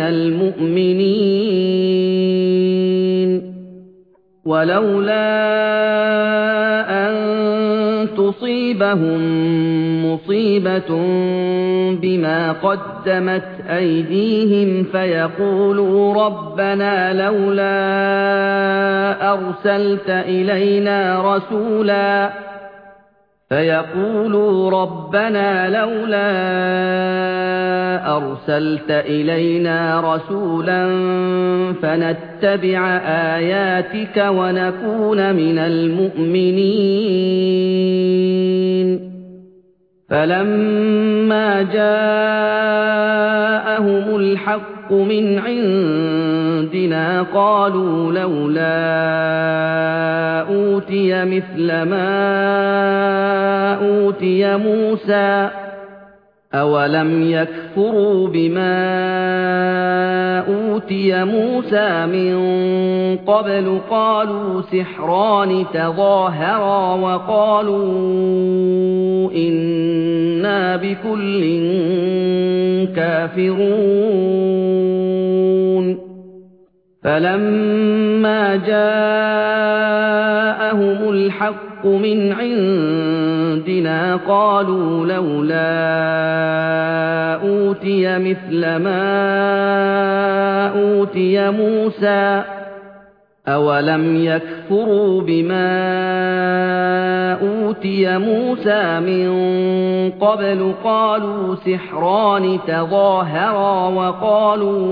الْمُؤْمِنِينَ وَلَوْلَا أَن تُصِيبَهُم مُّصِيبَةٌ بِمَا قَدَّمَتْ أَيْدِيهِمْ فَيَقُولُوا رَبَّنَا لَوْلَا أَرْسَلْتَ إِلَيْنَا رَسُولًا فَيَقُولُوا رَبَّنَا لَوْلَا أَرْسَلْتَ إِلَيْنَا رَسُولًا فَنَتَّبِعَ آيَاتِكَ وَنَكُونَ مِنَ الْمُؤْمِنِينَ فَلَمَّا جَاءَهُمُ الْحَقُّ مِنْ عِندِنَا قَالُوا لَوْلَا أُوتِيَ مِثْلَ مَا أُوتِيَ مُوسَىٰ أَوَلَمْ يَكْفُرُوا بِمَا أُوتِيَ مُوسَىٰ مِن قَبْلُ قَالُوا سِحْرَانِ تَظَاهَرَا وَقَالُوا إِنَّا بِكُلٍّ كَافِرُونَ فَلَمَّا جَاءَهُمُ الْحَقُّ مِنْ عِندِنَا قَالُوا لَوْلَا أُوتِيَ مِثْلَ مَا أُوتِيَ مُوسَىٰ ۚ أَوَلَمْ يَكْفُرُوا بِمَا أُوتِيَ مُوسَىٰ مِن قَبْلُ قَالُوا سِحْرَانِ تَظَاهَرَا وَقَالُوا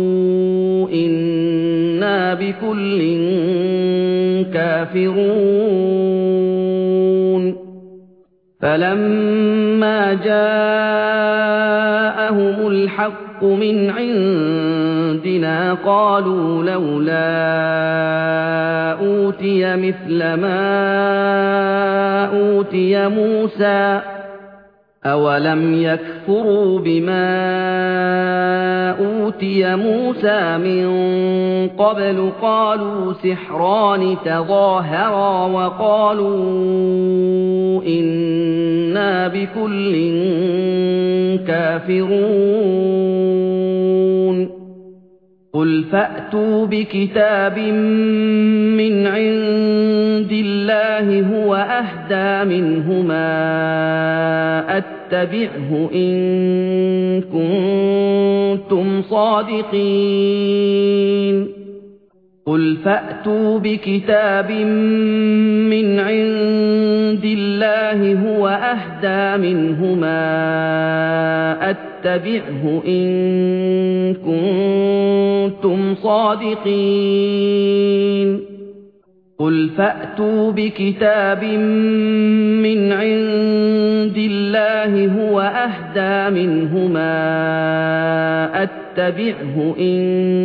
إِنَّا بِكُلٍّ كَافِرُونَ فَلَمَّا جَاءَهُمُ الْحَقُّ مِنْ عِندِنَا قَالُوا لَوْلَا أُوتِيَ مِثْلَ مَا أُوتِيَ مُوسَىٰ ۚ أَوَلَمْ يَكْفُرُوا بِمَا أُوتِيَ مُوسَىٰ مِن قَبْلُ قَالُوا سِحْرَانِ تَظَاهَرَا وَقَالُوا إِنَّا بِكُلٍّ كَافِرُونَ قُلْ فَأْتُوا بِكِتَابٍ مِّنْ عِندِ اللَّهِ هُوَ أَهْدَىٰ مِنْهُمَا أَتَّبِعْهُ إِن كُنتُمْ صَادِقِينَ قُلْ فَأْتُوا بِكِتَابٍ مِّنْ عِندِ اللَّهِ هُوَ أَهْدَىٰ مِنْهُمَا أَتَّبِعْهُ إِن كُنتُمْ صَادِقِينَ قُلْ فَأْتُوا بِكِتَابٍ مِّنْ عِندِ اللَّهِ هُوَ أَهْدَىٰ مِنْهُمَا أَتَّبِعْهُ إِن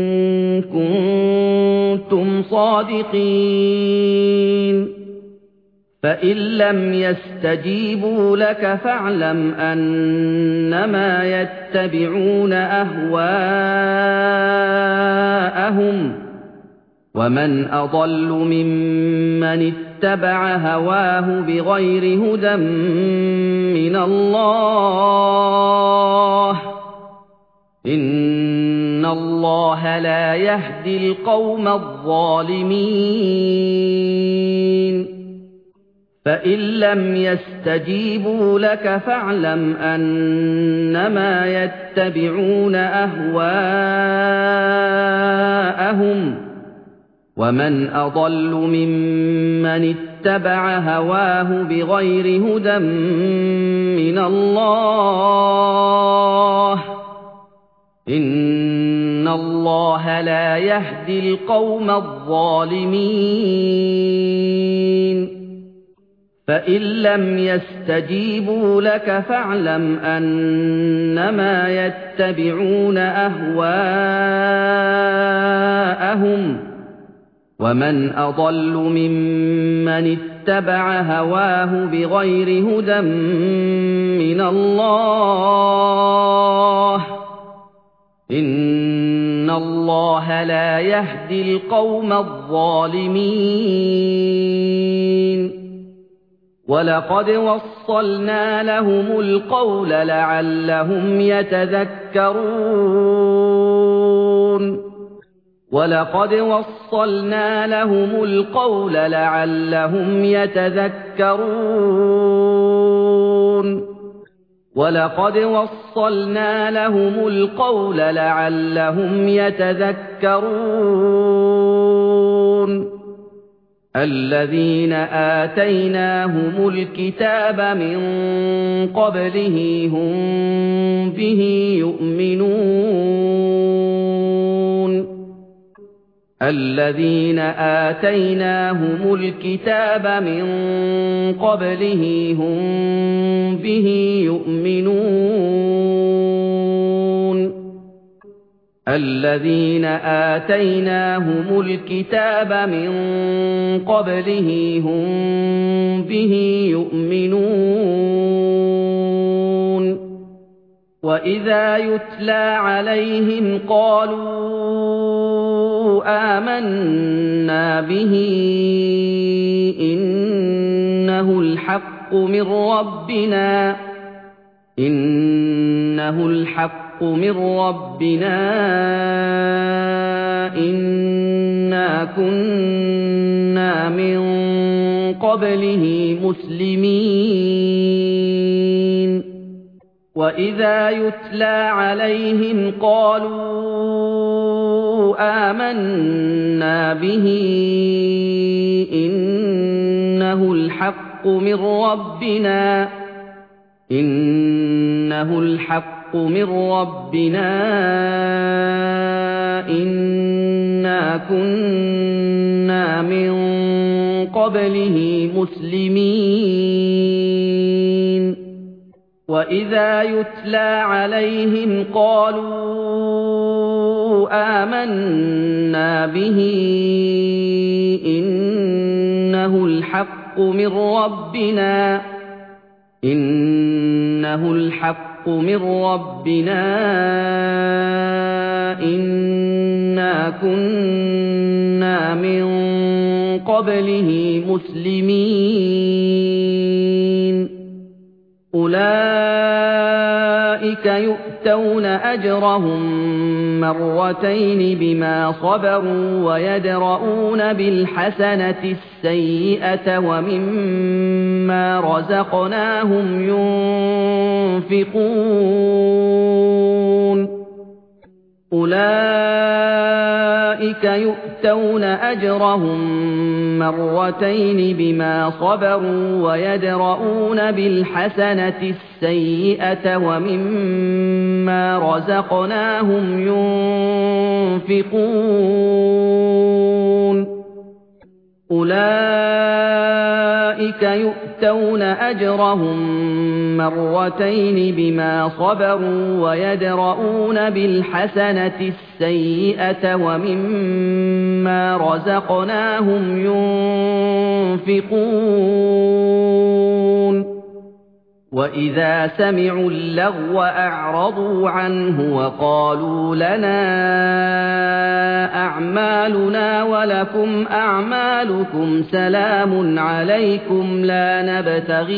كُنتُمْ صَادِقِينَ فَإِن لَّمْ يَسْتَجِيبُوا لَكَ فَاعْلَمْ أَنَّمَا يَتَّبِعُونَ أَهْوَاءَهُمْ ۚ وَمَنْ أَضَلُّ مِمَّنِ اتَّبَعَ هَوَاهُ بِغَيْرِ هُدًى مِّنَ اللَّهِ ۚ إِنَّ اللَّهَ لَا يَهْدِي الْقَوْمَ الظَّالِمِينَ فَإِن لَّمْ يَسْتَجِيبُوا لَكَ فَاعْلَمْ أَنَّمَا يَتَّبِعُونَ أَهْوَاءَهُمْ ۚ وَمَنْ أَضَلُّ مِمَّنِ اتَّبَعَ هَوَاهُ بِغَيْرِ هُدًى مِّنَ اللَّهِ ۚ إِنَّ اللَّهَ لَا يَهْدِي الْقَوْمَ الظَّالِمِينَ فَإِن لَّمْ يَسْتَجِيبُوا لَكَ فَاعْلَمْ أَنَّمَا يَتَّبِعُونَ أَهْوَاءَهُمْ ۚ وَمَنْ أَضَلُّ مِمَّنِ اتَّبَعَ هَوَاهُ بِغَيْرِ هُدًى مِّنَ اللَّهِ ۚ إِنَّ اللَّهَ لَا يَهْدِي الْقَوْمَ الظَّالِمِينَ وَلَقَدْ وَصَّلْنَا لَهُمُ الْقَوْلَ لَعَلَّهُمْ يَتَذَكَّرُونَ وَلَقَدْ وَصَّلْنَا لَهُمُ الْقَوْلَ لَعَلَّهُمْ يَتَذَكَّرُونَ وَلَقَدْ وَصَّلْنَا لَهُمُ الْقَوْلَ لَعَلَّهُمْ يَتَذَكَّرُونَ الَّذِينَ آتَيْنَاهُمُ الْكِتَابَ مِن قَبْلِهِ هُم بِهِ يُؤْمِنُونَ الَّذِينَ آتَيْنَاهُمُ الْكِتَابَ مِن قَبْلِهِ هُم بِهِ يُؤْمِنُونَ الَّذِينَ آتَيْنَاهُمُ الْكِتَابَ مِن قَبْلِهِ هُم بِهِ يُؤْمِنُونَ وَإِذَا يُتْلَىٰ عَلَيْهِمْ قَالُوا آمَنَّا بِهِ إِنَّهُ الْحَقُّ مِن رَّبِّنَا إِنَّهُ الْحَقُّ مِن رَّبِّنَا إِنَّا كُنَّا مِن قَبْلِهِ مُسْلِمِينَ وَإِذَا يُتْلَىٰ عَلَيْهِمْ قَالُوا آمَنَّا بِهِ إِنَّهُ الْحَقُّ مِن رَّبِّنَا إِنَّهُ الْحَقُّ مِن رَّبِّنَا إِنَّا كُنَّا مِن قَبْلِهِ مُسْلِمِينَ وَإِذَا يُتْلَىٰ عَلَيْهِمْ قَالُوا آمَنَّا بِهِ إِنَّهُ الْحَقُّ مِن رَّبِّنَا إِنَّهُ الْحَقُّ مِن رَّبِّنَا إِنَّا كُنَّا مِن قَبْلِهِ مُسْلِمِينَ أُولَٰئِكَ يُؤْتَوْنَ أَجْرَهُم مَّرَّتَيْنِ بِمَا صَبَرُوا وَيَدْرَءُونَ بِالْحَسَنَةِ السَّيِّئَةَ وَمِمَّا رَزَقْنَاهُمْ يُنفِقُونَ أُولَٰئِكَ يُؤْتَوْنَ أَجْرَهُم مَّرَّتَيْنِ بِمَا صَبَرُوا وَيَدْرَءُونَ بِالْحَسَنَةِ السَّيِّئَةَ وَمِمَّا رَزَقْنَاهُمْ يُنفِقُونَ أُولَٰئِكَ يُؤْتَوْنَ أَجْرَهُم مَّرَّتَيْنِ بِمَا صَبَرُوا وَيَدْرَءُونَ بِالْحَسَنَةِ السَّيِّئَةَ وَمِمَّا رَزَقْنَاهُمْ يُنفِقُونَ وَإِذَا سَمِعُوا اللَّغْوَ أَعْرَضُوا عَنْهُ وَقَالُوا لَنَا أَعْمَالُنَا وَلَكُمْ أَعْمَالُكُمْ سَلَامٌ عَلَيْكُمْ لَا نَبْتَغِي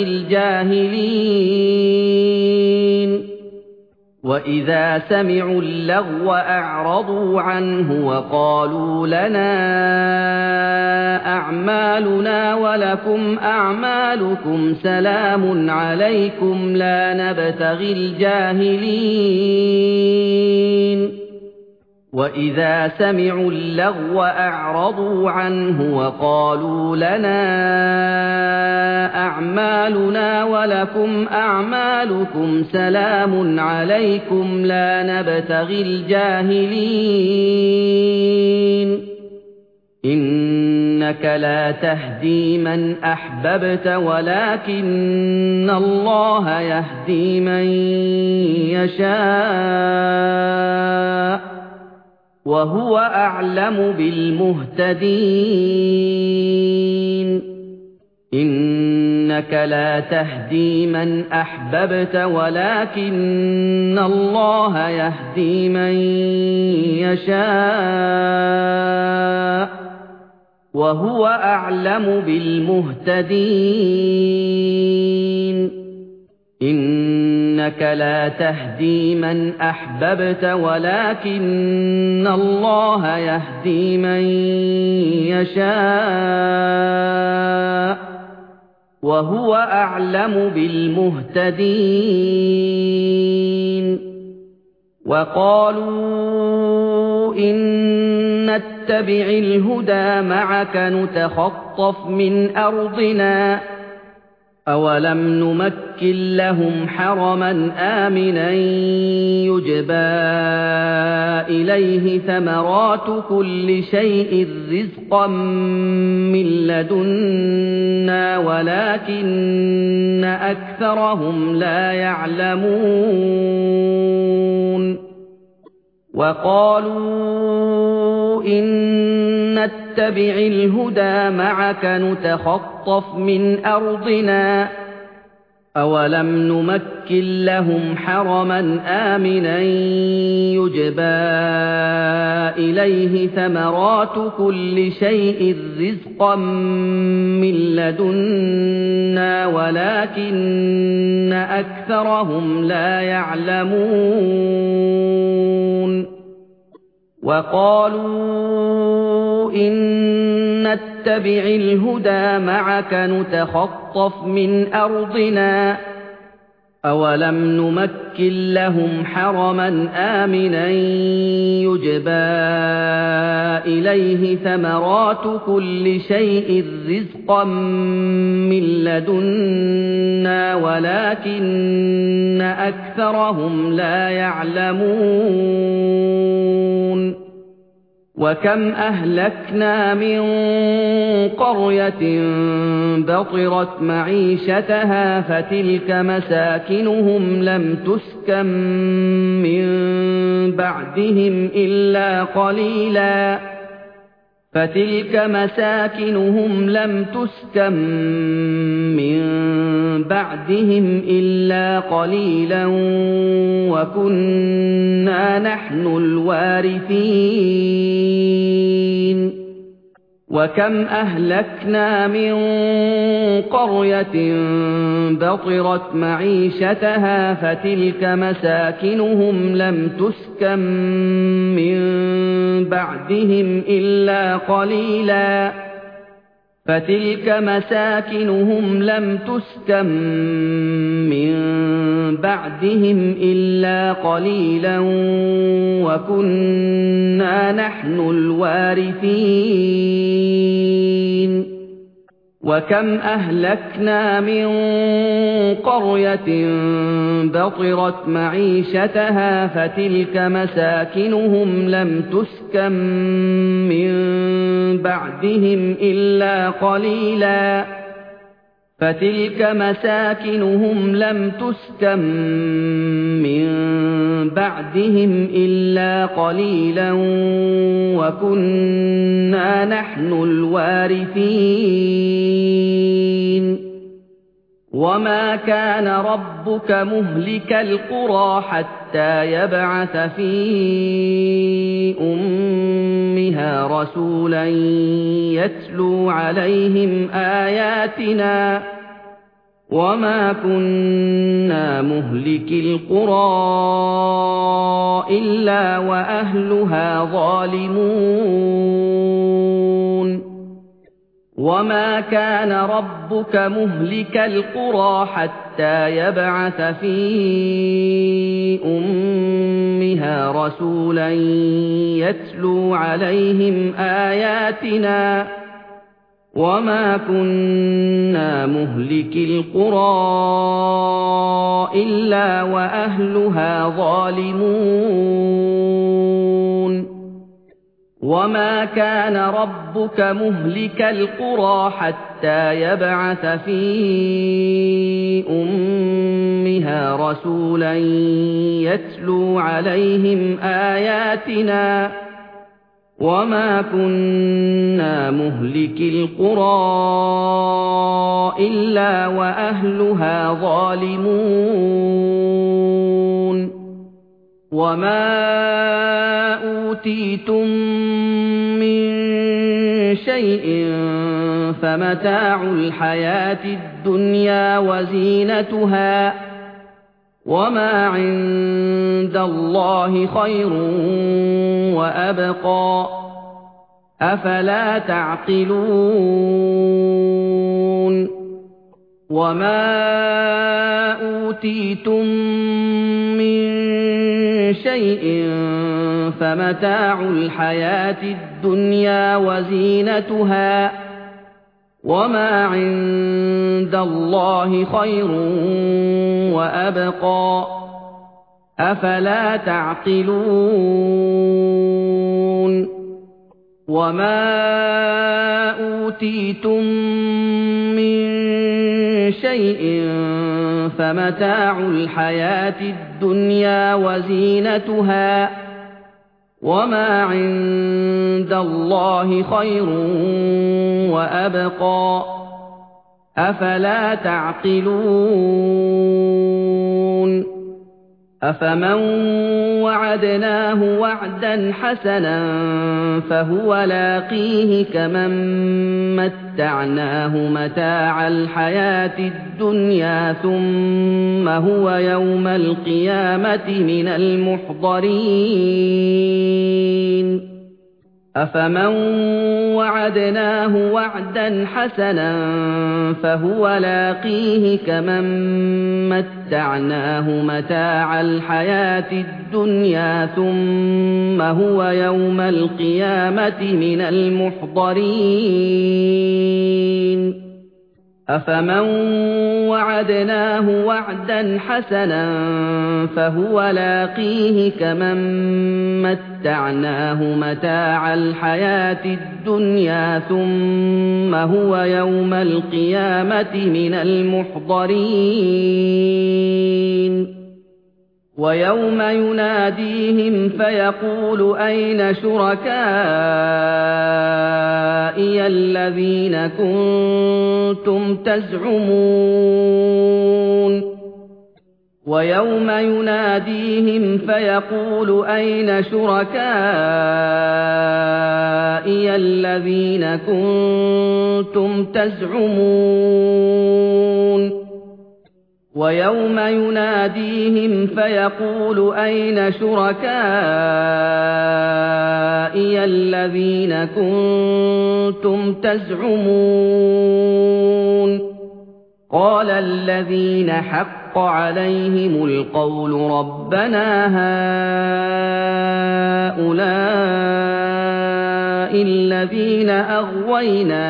الْجَاهِلِينَ وَإِذَا سَمِعُوا اللَّغْوَ أَعْرَضُوا عَنْهُ وَقَالُوا لَنَا أَعْمَالُنَا وَلَكُمْ أَعْمَالُكُمْ سَلَامٌ عَلَيْكُمْ لَا نَبْتَغِي الْجَاهِلِينَ وَإِذَا سَمِعُوا اللَّغْوَ أَعْرَضُوا عَنْهُ وَقَالُوا لَنَا أَعْمَالُنَا وَلَكُمْ أَعْمَالُكُمْ سَلَامٌ عَلَيْكُمْ لَا نَبْتَغِي الْجَاهِلِينَ إِنَّكَ لَا تَهْدِي مَنْ أَحْبَبْتَ وَلَكِنَّ اللَّهَ يَهْدِي مَن يَشَاءُ وَهُوَ أَعْلَمُ بِالْمُهْتَدِينَ إِنَّكَ لَا تَهْدِي مَنْ أَحْبَبْتَ وَلَكِنَّ اللَّهَ يَهْدِي مَن يَشَاءُ وَهُوَ أَعْلَمُ بِالْمُهْتَدِينَ إِنَّكَ لَا تَهْدِي مَنْ أَحْبَبْتَ وَلَكِنَّ اللَّهَ يَهْدِي مَن يَشَاءُ وَهُوَ أَعْلَمُ بِالْمُهْتَدِينَ وَقَالُوا إِن نَّتَّبِعِ الْهُدَىٰ مَعَكَ نُتَخَطَّفْ مِنْ أَرْضِنَا أَوَلَمْ نُمَكِّن لَّهُمْ حَرَمًا آمِنًا يُجْبَىٰ إِلَيْهِ ثَمَرَاتُ كُلِّ شَيْءٍ رِّزْقًا مِّن لَّدُنَّا وَلَٰكِنَّ أَكْثَرَهُمْ لَا يَعْلَمُونَ وَقَالُوا إِن نَّتَّبِعِ الْهُدَىٰ مَعَكَ نُتَخَطَّفْ مِنْ أَرْضِنَا أَوَلَمْ نُمَكِّن لَّهُمْ حَرَمًا آمِنًا يُجْبَىٰ إِلَيْهِ ثَمَرَاتُ كُلِّ شَيْءٍ رِّزْقًا مِّن لَّدُنَّا وَلَٰكِنَّ أَكْثَرَهُمْ لَا يَعْلَمُونَ وَقَالُوا إِن نَّتَّبِعِ الْهُدَىٰ مَعَكَ نُتَخَطَّفْ مِنْ أَرْضِنَا ۚ أَوَلَمْ نُمَكِّن لَّهُمْ حَرَمًا آمِنًا يُجْبَىٰ إِلَيْهِ ثَمَرَاتُ كُلِّ شَيْءٍ رِّزْقًا مِّن لَّدُنَّا وَلَٰكِنَّ أَكْثَرَهُمْ لَا يَعْلَمُونَ وَكَمْ أَهْلَكْنَا مِن قَرْيَةٍ بَطِرَتْ مَعِيشَتَهَا فَتِلْكَ مَسَاكِنُهُمْ لَمْ تُسْكَن مِّن بَعْدِهِمْ إِلَّا قَلِيلًا فَتِلْكَ مَسَاكِنُهُمْ لَمْ تُسْكَن مِّن بَعْدِهِمْ إِلَّا قَلِيلًا وَكُنَّا نَحْنُ الْوَارِثِينَ وَكَمْ أَهْلَكْنَا مِن قَرْيَةٍ بَطِرَتْ مَعِيشَتَهَا فَتِلْكَ مَسَاكِنُهُمْ لَمْ تُسْكَن مِّن بَعْدِهِمْ إِلَّا قَلِيلًا فَتِلْكَ مَسَاكِنُهُمْ لَمْ تُسْكَن مِّن بَعْدِهِمْ إِلَّا قَلِيلًا وَكُنَّا نَحْنُ الْوَارِثِينَ وَكَمْ أَهْلَكْنَا مِن قَرْيَةٍ بَطِرَتْ مَعِيشَتَهَا فَتِلْكَ مَسَاكِنُهُمْ لَمْ تُسْكَن مِّن بَعْدِهِمْ إِلَّا قَلِيلًا فَتِلْكَ مَسَاكِنُهُمْ لَمْ تُسْكَن مِّن بَعْدِهِمْ إِلَّا قَلِيلًا وَكُنَّا نَحْنُ الْوَارِثِينَ وَمَا كَانَ رَبُّكَ مُهْلِكَ الْقُرَىٰ حَتَّىٰ يَبْعَثَ فِي أُمِّهَا رَسُولًا يَتْلُو عَلَيْهِمْ آيَاتِنَا ۚ وَمَا كُنَّا مُهْلِكِي الْقُرَىٰ إِلَّا وَأَهْلُهَا ظَالِمُونَ وَمَا كَانَ رَبُّكَ مُهْلِكَ الْقُرَىٰ حَتَّىٰ يَبْعَثَ فِي أُمِّهَا رَسُولًا يَتْلُو عَلَيْهِمْ آيَاتِنَا ۚ وَمَا كُنَّا مُهْلِكِي الْقُرَىٰ إِلَّا وَأَهْلُهَا ظَالِمُونَ وَمَا كَانَ رَبُّكَ مُهْلِكَ الْقُرَىٰ حَتَّىٰ يَبْعَثَ فِي أُمِّهَا رَسُولًا يَتْلُو عَلَيْهِمْ آيَاتِنَا ۚ وَمَا كُنَّا مُهْلِكِي الْقُرَىٰ إِلَّا وَأَهْلُهَا ظَالِمُونَ وَمَا أُوتِيتُم مِّن شَيْءٍ فَمَتَاعُ الْحَيَاةِ الدُّنْيَا وَزِينَتُهَا ۚ وَمَا عِندَ اللَّهِ خَيْرٌ وَأَبْقَىٰ ۚ أَفَلَا تَعْقِلُونَ وَمَا أُوتِيتُم مِّن شَيْءٍ فَمَتَاعُ الْحَيَاةِ الدُّنْيَا وَزِينَتُهَا ۚ وَمَا عِندَ اللَّهِ خَيْرٌ وَأَبْقَىٰ ۚ أَفَلَا تَعْقِلُونَ وَمَا أُوتِيتُم مِّن شَيْءٍ فَمَتَاعُ الْحَيَاةِ الدُّنْيَا وَزِينَتُهَا ۚ وَمَا عِندَ اللَّهِ خَيْرٌ وَأَبْقَىٰ ۚ أفلا تعقلون أفمن وعدناه وعدا حسنا فهو لاقيه كمن متعناه متاع الحياة الدنيا ثم هو يوم القيامة من المحضرين أفمن وعدناه وعدا حسنا فهو لاقيه كمن متعناه متاع الحياة الدنيا ثم هو يوم القيامة من المحضرين أفمن وعدناه وعدا حسنا فهو لاقيه كمن متعناه متاع الحياة الدنيا ثم هو يوم القيامة من المحضرين ويوم يناديهم فيقول أين شركائي الذين كنتم تزعمون ويوم يناديهم فيقول أين شركائي الذين كنتم تزعمون ويوم يناديهم فيقول أين شركائي الذين كنتم تزعمون قال الذين حق عليهم القول ربنا هؤلاء الذين أغوينا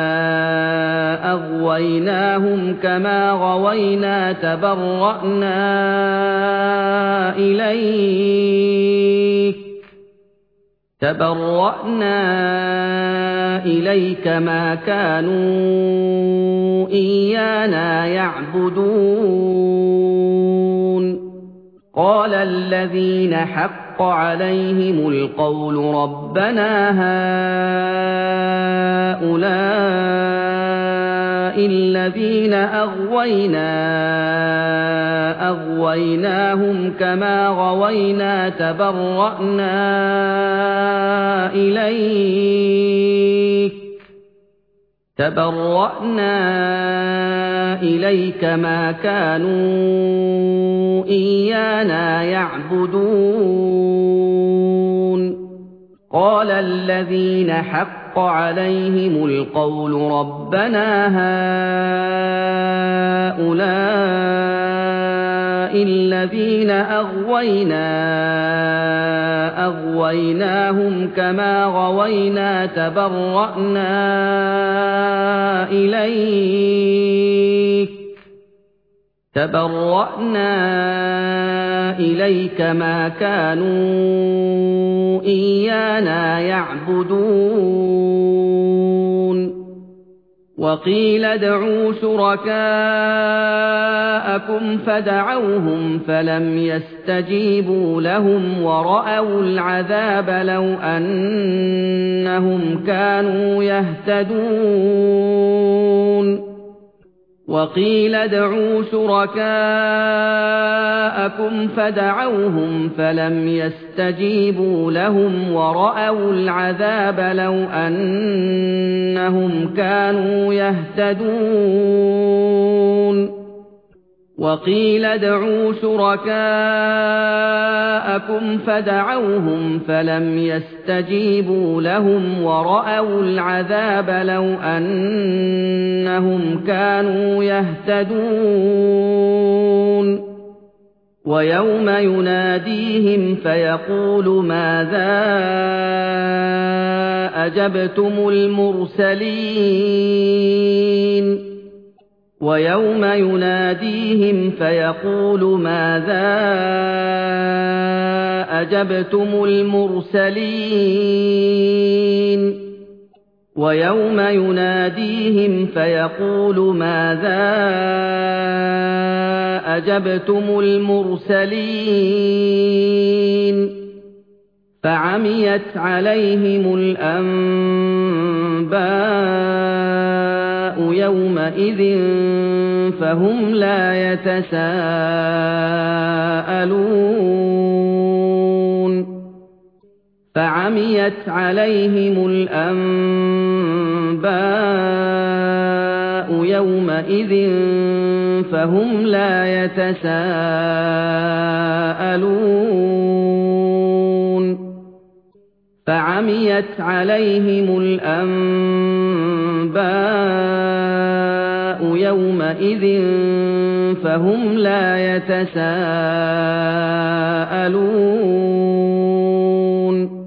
أغويناهم كما غوينا تبرأنا إليك تبرأنا إليك ما كانوا إيانا يعبدون قال الذين حق عليهم القول ربنا هؤلاء الذين أغوينا أغويناهم كما غوينا تبرأنا إليك تبرأنا إليك ما كانوا إيانا يعبدون قال الذين حق عليهم القول ربنا هؤلاء الذين أغوينا أغويناهم كما غوينا تبرأنا إليك تبرأنا إليك ما كانوا إيانا يعبدون وقيل ادعوا شركاءكم فدعوهم فلم يستجيبوا لهم ورأوا العذاب لو أنهم كانوا يهتدون وقيل ادعوا شركاءكم فدعوهم فلم يستجيبوا لهم ورأوا العذاب لو أنهم كانوا يهتدون وقيل ادعوا شركاءكم فدعوهم فلم يستجيبوا لهم ورأوا العذاب لو أنهم كانوا يهتدون ويوم يناديهم فيقول ماذا أجبتم المرسلين ويوم يناديهم فيقول ماذا أجبتم المرسلين ويوم يناديهم فيقول ماذا أجبتم المرسلين فعميت عليهم الأنباء يَوْمَئِذٍ فَهُمْ لَا يَتَسَاءَلُونَ فَعَمِيَتْ عَلَيْهِمُ الْأَنبَاءُ يَوْمَئِذٍ فَهُمْ لَا يَتَسَاءَلُونَ فَعَمِيَتْ عَلَيْهِمُ الْأَنبَاءُ يَوْمَئِذٍ فَهُمْ لَا يَتَسَاءَلُونَ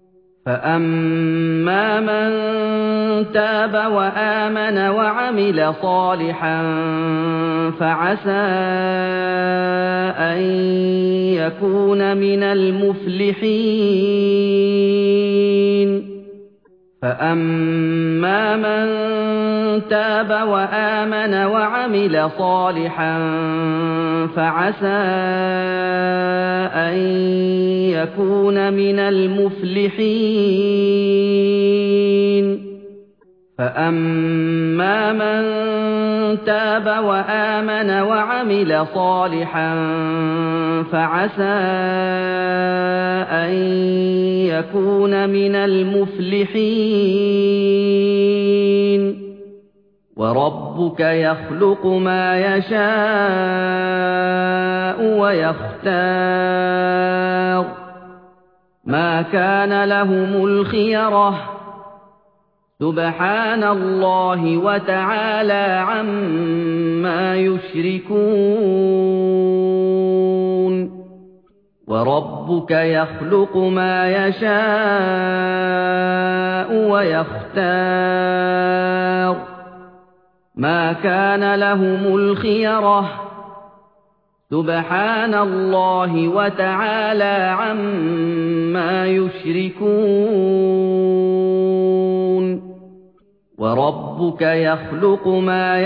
فَأَمَّا مَن تَابَ وَآمَنَ وَعَمِلَ صَالِحًا فَعَسَىٰ أَن يَكُونَ مِنَ الْمُفْلِحِينَ فَأَمَّا مَن تَابَ وَآمَنَ وَعَمِلَ صَالِحًا فَعَسَىٰ أَن يَكُونَ مِنَ الْمُفْلِحِينَ فَأَمَّا مَن تَابَ وَآمَنَ وَعَمِلَ صَالِحًا فَعَسَىٰ أَن يَكُونَ مِنَ الْمُفْلِحِينَ وَرَبُّكَ يَخْلُقُ مَا يَشَاءُ وَيَخْتَارُ مَا كَانَ لَهُمُ الْخِيَرَةُ سُبْحَانَ اللَّهِ وَتَعَالَىٰ عَمَّا يُشْرِكُونَ وَرَبُّكَ يَخْلُقُ مَا يَشَاءُ وَيَخْتَارُ مَا كَانَ لَهُمُ الْخِيَرَةُ سُبْحَانَ اللَّهِ وَتَعَالَىٰ عَمَّا يُشْرِكُونَ وَرَبُّكَ يَخْلُقُ مَا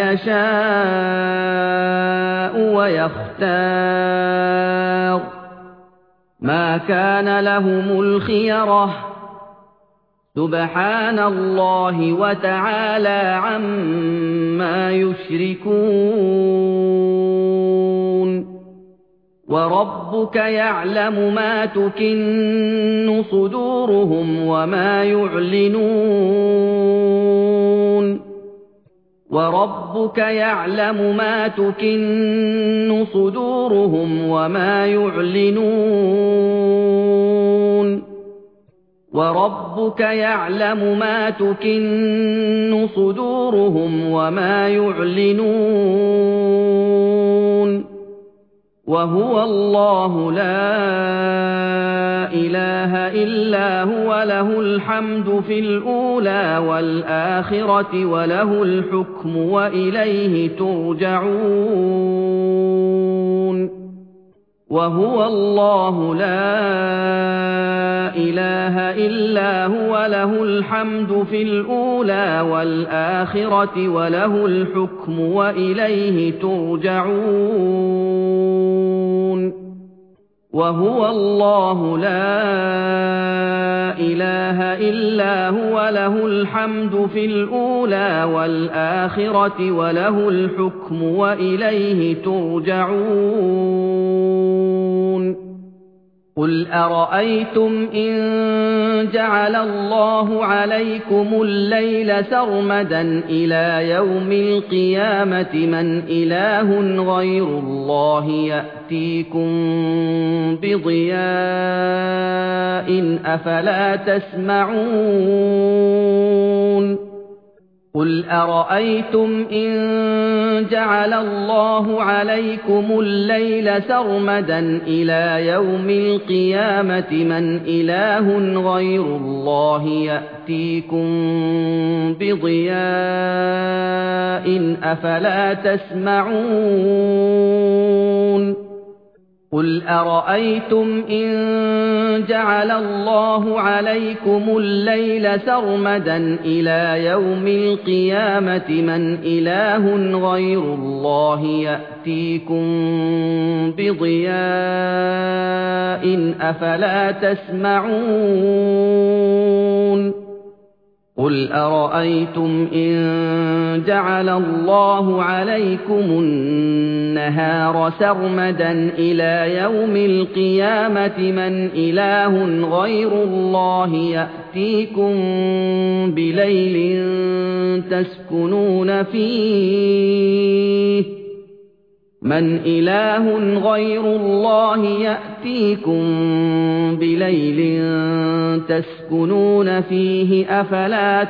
يَشَاءُ وَيَخْتَارُ مَا كَانَ لَهُمُ الْخِيَرَةُ سُبْحَانَ اللَّهِ وَتَعَالَىٰ عَمَّا يُشْرِكُونَ وَرَبُّكَ يَعْلَمُ مَا تُكِنُّ صُدُورُهُمْ وَمَا يُعْلِنُونَ وَرَبُّكَ يَعْلَمُ مَا تُكِنُّ صُدُورُهُمْ وَمَا يُعْلِنُونَ وَرَبُّكَ يَعْلَمُ مَا تُكِنُّ صُدُورُهُمْ وَمَا يُعْلِنُونَ وَهُوَ اللَّهُ لَا إِلَٰهَ إِلَّا هُوَ لَهُ الْحَمْدُ فِي الْأُولَىٰ وَالْآخِرَةِ وَلَهُ الْحُكْمُ وَإِلَيْهِ تُرْجَعُونَ وَهُوَ اللَّهُ لَا إِلَٰهَ إِلَّا هُوَ لَهُ الْحَمْدُ فِي الْأُولَىٰ وَالْآخِرَةِ وَلَهُ الْحُكْمُ وَإِلَيْهِ تُرْجَعُونَ وَهُوَ اللَّهُ لَا إِلَٰهَ إِلَّا هُوَ لَهُ الْحَمْدُ فِي الْأُولَىٰ وَالْآخِرَةِ وَلَهُ الْحُكْمُ وَإِلَيْهِ تُرْجَعُونَ قُلْ أَرَأَيْتُمْ إِن جَعَلَ اللَّهُ عَلَيْكُمُ اللَّيْلَ سَرْمَدًا إِلَىٰ يَوْمِ الْقِيَامَةِ مَنْ إِلَٰهٌ غَيْرُ اللَّهِ يَأْتِيكُم بِضِيَاءٍ أَفَلَا تَسْمَعُونَ قُلْ أَرَأَيْتُمْ إِن جَعَلَ اللَّهُ عَلَيْكُمُ اللَّيْلَ سَرْمَدًا إِلَىٰ يَوْمِ الْقِيَامَةِ مَنْ إِلَٰهٌ غَيْرُ اللَّهِ يَأْتِيكُم بِضِيَاءٍ أَفَلَا تَسْمَعُونَ قُلْ أَرَأَيْتُمْ إِن جَعَلَ اللَّهُ عَلَيْكُمُ اللَّيْلَ سَرْمَدًا إِلَىٰ يَوْمِ الْقِيَامَةِ مَنْ إِلَٰهٌ غَيْرُ اللَّهِ يَأْتِيكُم بِضِيَاءٍ أَفَلَا تَسْمَعُونَ قُلْ أَرَأَيْتُمْ إِن جَعَلَ اللَّهُ عَلَيْكُمُ النَّهَارَ سَرْمَدًا إِلَىٰ يَوْمِ الْقِيَامَةِ مَنْ إِلَٰهٌ غَيْرُ اللَّهِ يَأْتِيكُم بِلَيْلٍ تَسْكُنُونَ فِيهِ مَنْ إِلَٰهٌ غَيْرُ اللَّهِ يَأْتِيكُم بِلَيْلٍ تَسْكُنُونَ فِيهِ أَفَلَا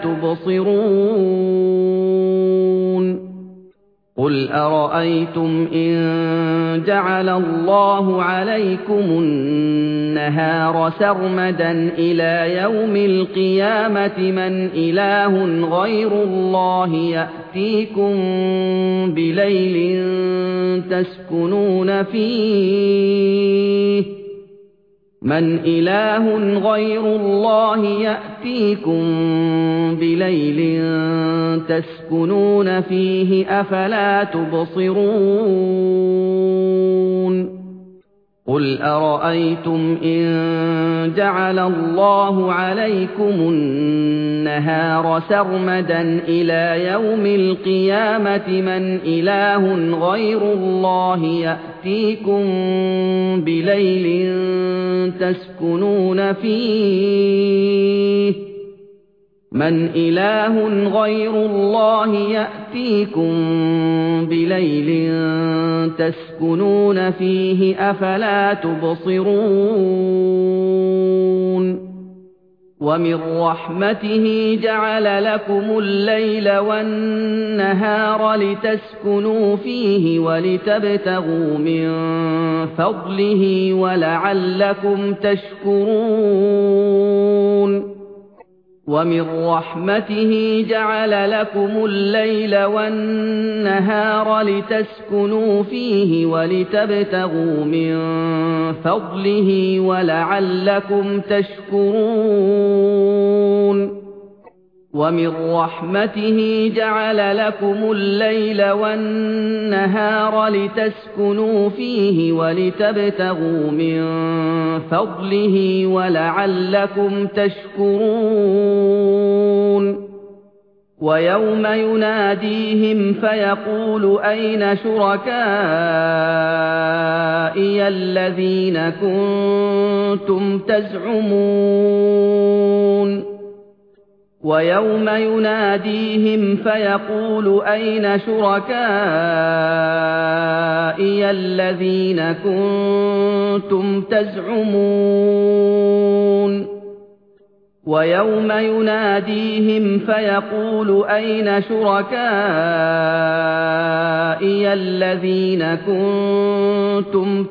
تُبْصِرُونَ قُلْ أَرَأَيْتُمْ إِن جَعَلَ اللَّهُ عَلَيْكُمُ النَّهَارَ سَرْمَدًا إِلَىٰ يَوْمِ الْقِيَامَةِ مَنْ إِلَٰهٌ غَيْرُ اللَّهِ يَأْتِيكُم بِلَيْلٍ تَسْكُنُونَ فِيهِ مَنْ إِلَٰهٌ غَيْرُ اللَّهِ يَأْتِيكُم بِلَيْلٍ تَسْكُنُونَ فِيهِ أَفَلَا تُبْصِرُونَ قُلْ أَرَأَيْتُمْ إِن جَعَلَ اللَّهُ عَلَيْكُمُ النَّهَارَ سَرْمَدًا إِلَىٰ يَوْمِ الْقِيَامَةِ مَنْ إِلَٰهٌ غَيْرُ اللَّهِ يَأْتِيكُم بِلَيْلٍ تَسْكُنُونَ فِيهِ مَنْ إِلَٰهٌ غَيْرُ اللَّهِ يَأْتِيكُم بِلَيْلٍ تَسْكُنُونَ فِيهِ أَفَلَا تُبْصِرُونَ وَمِن رَّحْمَتِهِ جَعَلَ لَكُمُ اللَّيْلَ وَالنَّهَارَ لِتَسْكُنُوا فِيهِ وَلِتَبْتَغُوا مِن فَضْلِهِ وَلَعَلَّكُمْ تَشْكُرُونَ وَمِن رَّحْمَتِهِ جَعَلَ لَكُمُ اللَّيْلَ وَالنَّهَارَ لِتَسْكُنُوا فِيهِ وَلِتَبْتَغُوا مِن فَضْلِهِ وَلَعَلَّكُمْ تَشْكُرُونَ وَمِن رَّحْمَتِهِ جَعَلَ لَكُمُ اللَّيْلَ وَالنَّهَارَ لِتَسْكُنُوا فِيهِ وَلِتَبْتَغُوا مِن فَضْلِهِ وَلَعَلَّكُمْ تَشْكُرُونَ وَيَوْمَ يُنَادِيهِمْ فَيَقُولُ أَيْنَ شُرَكَائِيَ الَّذِينَ كُنتُمْ تَزْعُمُونَ وَيَوْمَ يُنَادِيهِمْ فَيَقُولُ أَيْنَ شُرَكَائِيَ الَّذِينَ كُنتُمْ تَزْعُمُونَ وَيَوْمَ يُنَادِيهِمْ فَيَقُولُ أَيْنَ شُرَكَائِيَ الَّذِينَ كُنتُمْ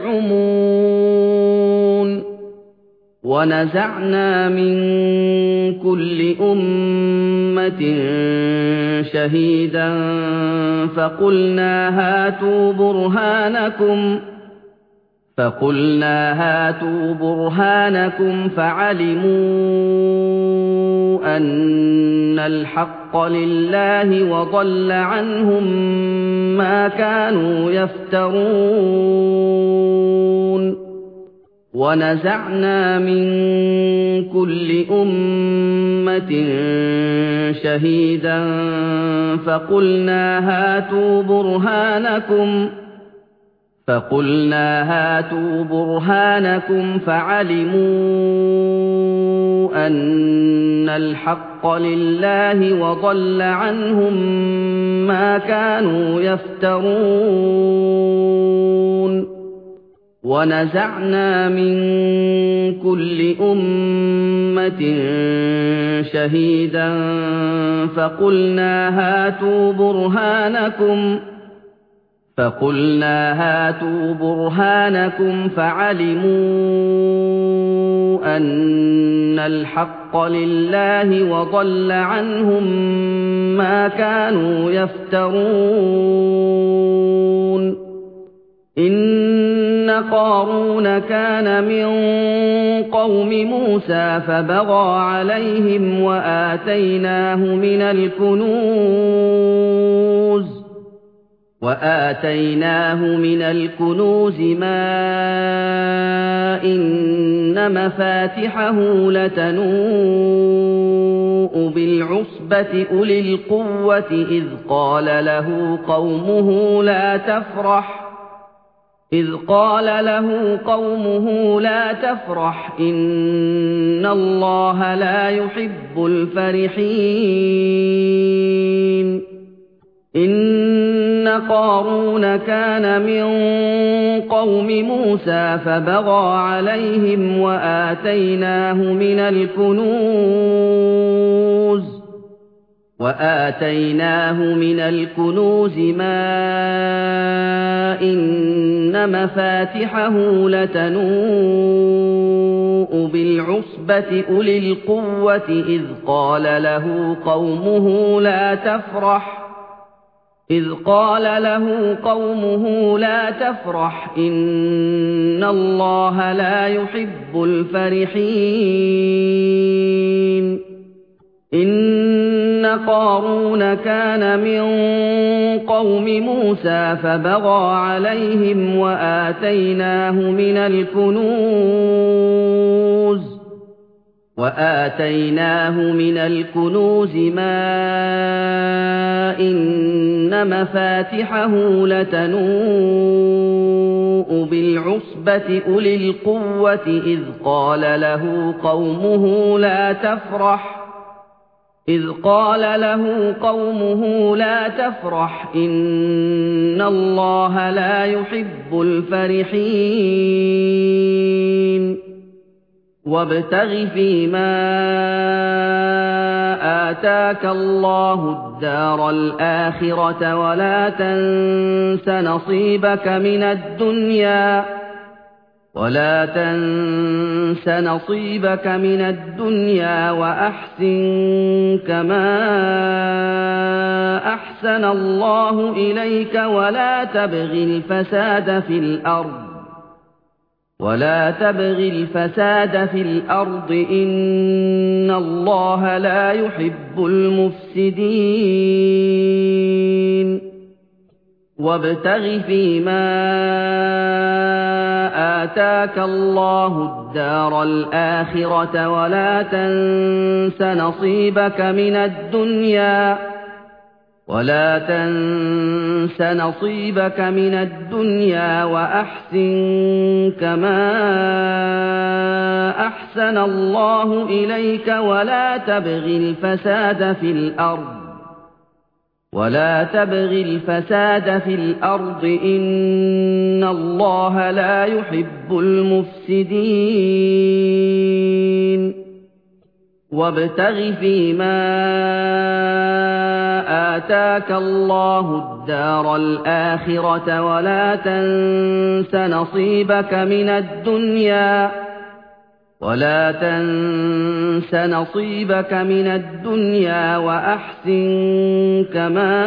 تَزْعُمُونَ وَنَزَعْنَا مِن كُلِّ أُمَّةٍ شَهِيدًا فَقُلْنَا هَاتُوا بُرْهَانَكُمْ فَقُلْنَا هَاتُوا بُرْهَانَكُمْ فَعَلِمُوا أَنَّ الْحَقَّ لِلَّهِ وَضَلَّ عَنْهُم مَّا كَانُوا يَفْتَرُونَ وَنَزَعْنَا مِن كُلِّ أُمَّةٍ شَهِيدًا فَقُلْنَا هَاتُوا بُرْهَانَكُمْ فَقُلْنَا هَاتُوا بُرْهَانَكُمْ فَعَلِمُوا أَنَّ الْحَقَّ لِلَّهِ وَضَلَّ عَنْهُم مَّا كَانُوا يَفْتَرُونَ وَنَزَعْنَا مِن كُلِّ أُمَّةٍ شَهِيدًا فَقُلْنَا هَاتُوا بُرْهَانَكُمْ فَقُلْنَا هَاتُوا بُرْهَانَكُمْ فَعَلِمُوا أَنَّ الْحَقَّ لِلَّهِ وَضَلَّ عَنْهُم مَّا كَانُوا يَفْتَرُونَ إِنَّ قَارُونَ كَانَ مِن قَوْمِ مُوسَىٰ فَبَغَىٰ عَلَيْهِمْ وَآتَيْنَاهُ مِنَ الْكُنُوزِ وَآتَيْنَاهُ مِنَ الْكُنُوزِ مَا إِنَّ مَفَاتِحَهُ لَتَنُوءُ بِالْعُصْبَةِ أُولِي الْقُوَّةِ إِذْ قَالَ لَهُ قَوْمُهُ لَا تَفْرَحْ إِذْ قَالَ لَهُ قَوْمُهُ لَا تَفْرَحْ إِنَّ اللَّهَ لَا يُحِبُّ الْفَرِحِينَ إِنَّ قَارُونَ كَانَ مِن قَوْمِ مُوسَىٰ فَبَغَىٰ عَلَيْهِمْ وَآتَيْنَاهُ مِنَ الْكُنُوزِ وَآتَيْنَاهُ مِنَ الْكُنُوزِ مَا إِنَّ مَفَاتِحَهُ لَتَنُوءُ بِالْعُصْبَةِ أُولِي الْقُوَّةِ إِذْ قَالَ لَهُ قَوْمُهُ لَا تَفْرَحْ إِذْ قَالَ لَهُ قَوْمُهُ لَا تَفْرَحْ إِنَّ اللَّهَ لَا يُحِبُّ الْفَرِحِينَ إِنَّ قَارُونَ كَانَ مِن قَوْمِ مُوسَىٰ فَبَغَىٰ عَلَيْهِمْ وَآتَيْنَاهُ مِنَ الْكُنُوزِ وَآتَيْنَاهُ مِنَ الْكُنُوزِ مَا إِنَّ مَفَاتِحَهُ لَتَنُوءُ بِالْعُصْبَةِ أُولِي الْقُوَّةِ إِذْ قَالَ لَهُ قَوْمُهُ لَا تَفْرَحْ إِذْ قَالَ لَهُ قَوْمُهُ لَا تَفْرَحْ إِنَّ اللَّهَ لَا يُحِبُّ الْفَرِحِينَ وَابْتَغِ فِيمَا آتَاكَ اللَّهُ الدَّارَ الْآخِرَةَ وَلَا تَنسَ نَصِيبَكَ مِنَ الدُّنْيَا وَلَا تَنسَ نَصِيبَكَ مِنَ الدُّنْيَا وَأَحْسِن كَمَا أَحْسَنَ اللَّهُ إِلَيْكَ وَلَا تَبْغِ الْفَسَادَ فِي الْأَرْضِ وَلَا تَبْغِ الْفَسَادَ فِي الْأَرْضِ إِنَّ اللَّهَ لَا يُحِبُّ الْمُفْسِدِينَ وَابْتَغِ فِيمَا آتَاكَ اللَّهُ الدَّارَ الْآخِرَةَ وَلَا تَنسَ نَصِيبَكَ مِنَ الدُّنْيَا وَلَا تَنسَ نَصِيبَكَ مِنَ الدُّنْيَا وَأَحْسِن كَمَا أَحْسَنَ اللَّهُ إِلَيْكَ وَلَا تَبْغِ الْفَسَادَ فِي الْأَرْضِ وَلَا تَبْغِ الْفَسَادَ فِي الْأَرْضِ إِنَّ اللَّهَ لَا يُحِبُّ الْمُفْسِدِينَ وَابْتَغِ فِيمَا آتَاكَ اللَّهُ الدَّارَ الْآخِرَةَ وَلَا تَنسَ نَصِيبَكَ مِنَ الدُّنْيَا وَلَا تَنسَ نَصِيبَكَ مِنَ الدُّنْيَا وَأَحْسِن كَمَا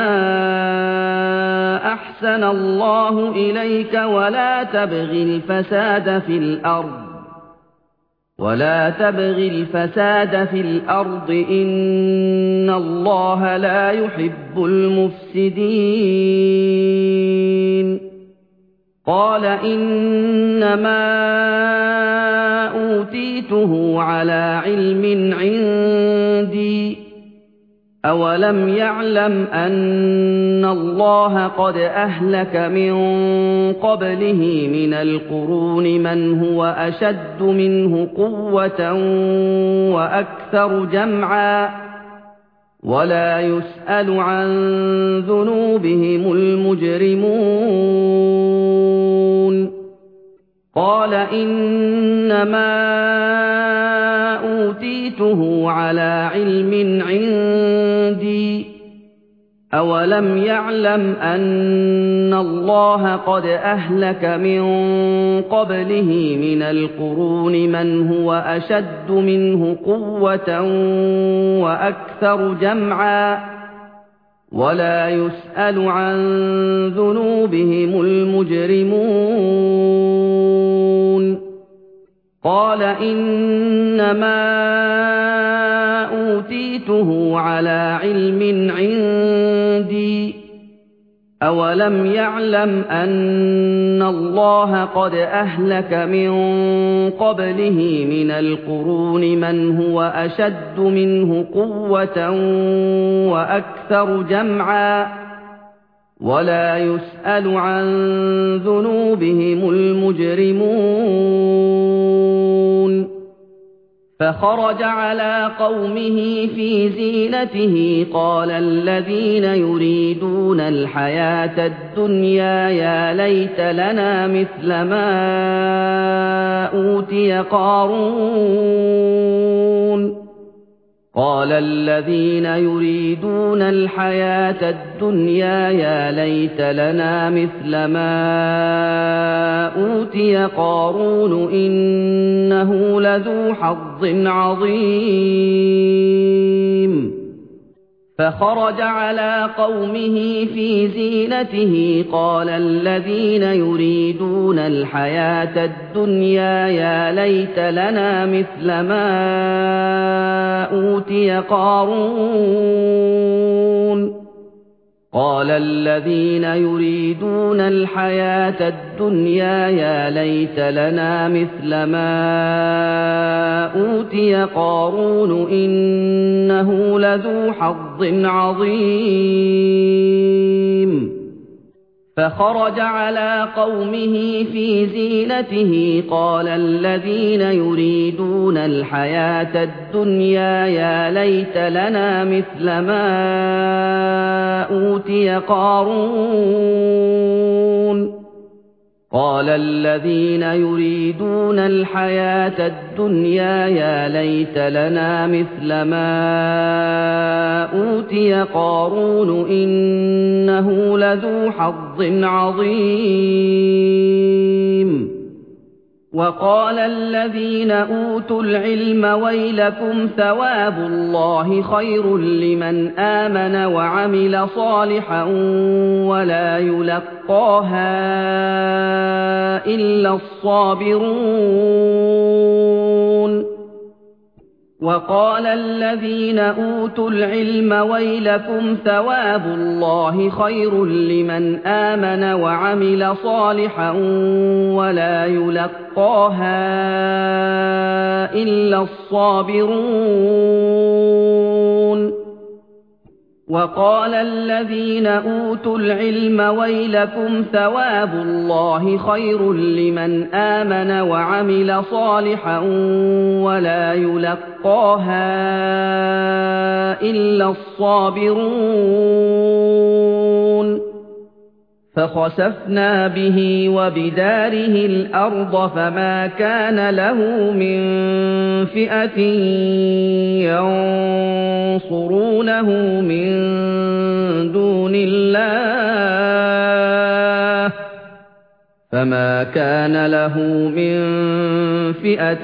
أَحْسَنَ اللَّهُ إِلَيْكَ وَلَا تَبْغِ الْفَسَادَ فِي الْأَرْضِ وَلَا تَبْغِ الْفَسَادَ فِي الْأَرْضِ إِنَّ اللَّهَ لَا يُحِبُّ الْمُفْسِدِينَ قَالَ إِنَّمَا أُوتِيتُهُ عَلَىٰ عِلْمٍ عِندِي أَوَلَمْ يَعْلَمْ أَنَّ اللَّهَ قَدْ أَهْلَكَ مِن قَبْلِهِ مِنَ الْقُرُونِ مَنْ هُوَ أَشَدُّ مِنْهُ قُوَّةً وَأَكْثَرُ جَمْعًا وَلَا يُسْأَلُ عَن ذُنُوبِهِمُ الْمُجْرِمُونَ قَالَ إِنَّمَا أُوتِيتُهُ عَلَىٰ عِلْمٍ عِندِي أَوَلَمْ يَعْلَمْ أَنَّ اللَّهَ قَدْ أَهْلَكَ مِن قَبْلِهِ مِنَ الْقُرُونِ مَنْ هُوَ أَشَدُّ مِنْهُ قُوَّةً وَأَكْثَرُ جَمْعًا وَلَا يُسْأَلُ عَن ذُنُوبِهِمُ الْمُجْرِمُونَ قَالَ إِنَّمَا أُوتِيتُهُ عَلَىٰ عِلْمٍ عِندِي أَوَلَمْ يَعْلَمْ أَنَّ اللَّهَ قَدْ أَهْلَكَ مِن قَبْلِهِ مِنَ الْقُرُونِ مَنْ هُوَ أَشَدُّ مِنْهُ قُوَّةً وَأَكْثَرُ جَمْعًا وَلَا يُسْأَلُ عَن ذُنُوبِهِمُ الْمُجْرِمُونَ فَخَرَجَ عَلَىٰ قَوْمِهِ فِي زِينَتِهِ قَالَ الَّذِينَ يُرِيدُونَ الْحَيَاةَ الدُّنْيَا يَا لَيْتَ لَنَا مِثْلَ مَا أُوتِيَ قَارُونُ قَالَ الَّذِينَ يُرِيدُونَ الْحَيَاةَ الدُّنْيَا يَا لَيْتَ لَنَا مِثْلَ مَا أُوتِيَ قَارُونُ إِنَّهُ لَذُو حَظٍّ عَظِيمٍ فَخَرَجَ عَلَىٰ قَوْمِهِ فِي زِينَتِهِ قَالَ الَّذِينَ يُرِيدُونَ الْحَيَاةَ الدُّنْيَا يَا لَيْتَ لَنَا مِثْلَ مَا أُوتِيَ قَارُونُ قَالَ الَّذِينَ يُرِيدُونَ الْحَيَاةَ الدُّنْيَا يَا لَيْتَ لَنَا مِثْلَ مَا أُوتِيَ قَارُونُ إِنَّهُ لَذُو حَظٍّ عَظِيمٍ فَخَرَجَ عَلَىٰ قَوْمِهِ فِي زِينَتِهِ قَالَ الَّذِينَ يُرِيدُونَ الْحَيَاةَ الدُّنْيَا يَا لَيْتَ لَنَا مِثْلَ مَا أُوتِيَ قَارُونُ قَالَ الَّذِينَ يُرِيدُونَ الْحَيَاةَ الدُّنْيَا يَا لَيْتَ لَنَا مِثْلَ مَا أُوتِيَ قَارُونُ إِنَّهُ لَذُو حَظٍّ عَظِيمٍ وَقَالَ الَّذِينَ أُوتُوا الْعِلْمَ وَيْلَكُمْ ثَوَابُ اللَّهِ خَيْرٌ لِّمَنْ آمَنَ وَعَمِلَ صَالِحًا وَلَا يُلَقَّاهَا إِلَّا الصَّابِرُونَ وَقَالَ الَّذِينَ أُوتُوا الْعِلْمَ وَيْلَكُمْ ثَوَابُ اللَّهِ خَيْرٌ لِّمَنْ آمَنَ وَعَمِلَ صَالِحًا وَلَا يُلَقَّاهَا إِلَّا الصَّابِرُونَ وَقَالَ الَّذِينَ أُوتُوا الْعِلْمَ وَيْلَكُمْ ثَوَابُ اللَّهِ خَيْرٌ لِّمَنْ آمَنَ وَعَمِلَ صَالِحًا وَلَا يُلَقَّاهَا إِلَّا الصَّابِرُونَ فَخَسَفْنَا بِهِ وَبِدَارِهِ الْأَرْضَ فَمَا كَانَ لَهُ مِن فِئَةٍ يَنصُرُونَهُ مِن دُونِ اللَّهِ فَمَا كَانَ لَهُ مِن فِئَةٍ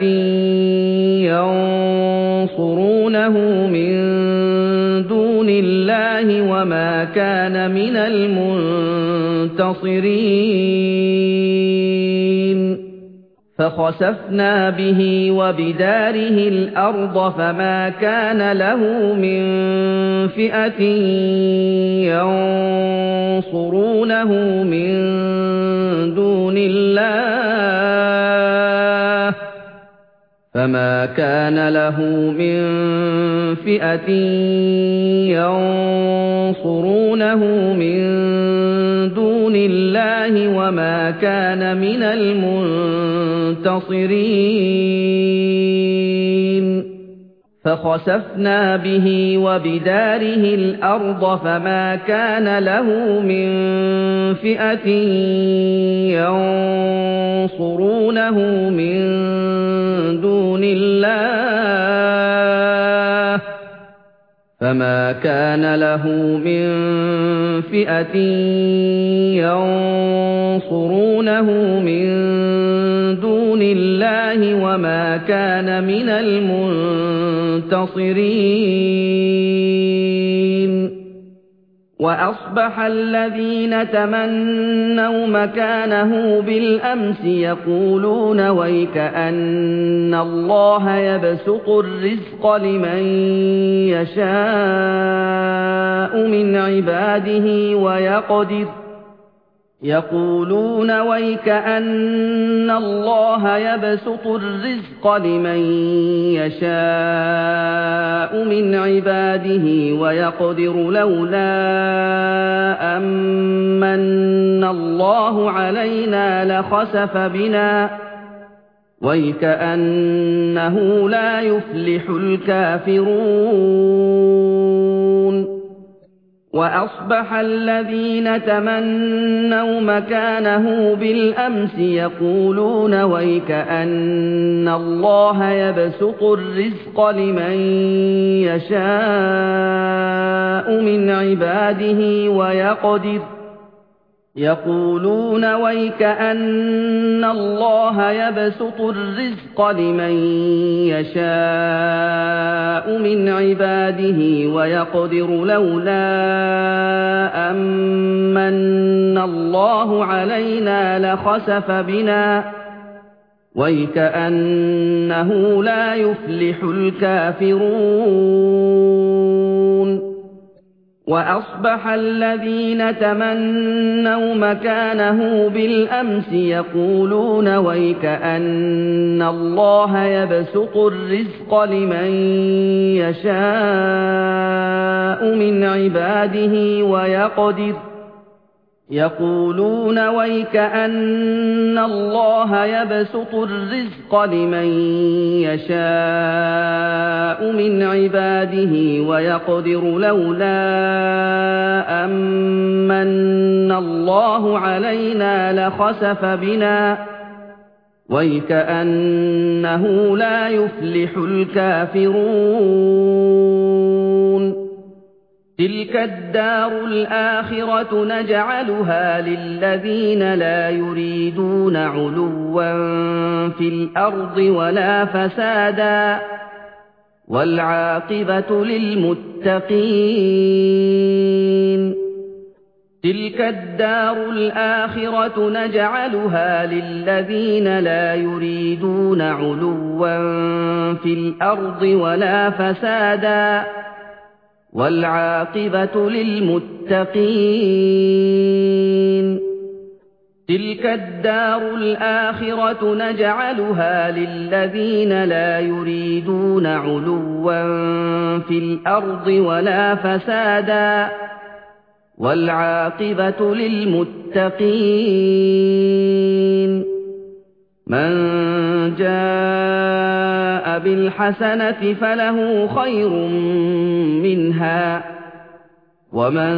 يَنصُرُونَهُ مِن دُونِ اللَّهِ وَمَا كَانَ مِنَ الْمُنتَصِرِينَ فَخَسَفْنَا بِهِ وَبِدَارِهِ الْأَرْضَ فَمَا كَانَ لَهُ مِن فِئَةٍ يَنصُرُونَهُ مِن دُونِ اللَّهِ فَمَا كَانَ لَهُ مِن فِئَةٍ يَنصُرُونَهُ مِن دُونِ اللَّهِ وَمَا كَانَ مِنَ الْمُنتَصِرِينَ فَخَسَفْنَا بِهِ وَبِدَارِهِ الْأَرْضَ فَمَا كَانَ لَهُ مِن فِئَةٍ يَنصُرُونَهُ مِن دُونِ اللَّهِ فَمَا كَانَ لَهُ مِن فِئَةٍ يَنصُرُونَهُ مِن دُونِ اللَّهِ وَمَا كَانَ مِنَ الْمُنتَصِرِينَ وَأَصْبَحَ الَّذِينَ تَمَنَّوْا مَكَانَهُ بِالْأَمْسِ يَقُولُونَ وَيْكَأَنَّ اللَّهَ يَبْسُطُ الرِّزْقَ لِمَن يَشَاءُ مِنْ عِبَادِهِ وَيَقْدِرُ يقولون ويكأن الله يبسط الرزق لمن يشاء من عباده ويقدر لولا أمن الله علينا لخسف بنا ويكأنه لا يفلح الكافرون وأصبح الذين تمنوا مكانه بالأمس يقولون ويكأن الله يبسط الرزق لمن يشاء من عباده ويقدر يقولون ويكأن الله يبسط الرزق لمن يشاء من عباده ويقدر لولا أمن الله علينا لخسف بنا ويكأنه لا يفلح الكافرون وأصبح الذين تمنوا مكانه بالأمس يقولون ويكأن الله يبسط الرزق لمن يشاء من عباده ويقدر يقولون ويكأن الله يبسط الرزق لمن يشاء من عباده ويقدر لولا أمن الله علينا لخسف بنا ويكأنه لا يفلح الكافرون تلك الدار الآخرة نجعلها للذين لا يريدون علوا في الأرض ولا فسادا والعاقبة للمتقين تلك الدار الآخرة نجعلها للذين لا يريدون علوا في الأرض ولا فسادا والعاقبة للمتقين تلك الدار الآخرة نجعلها للذين لا يريدون علوا في الأرض ولا فسادا والعاقبة للمتقين من جاء بالحسنة فله خير منها ومن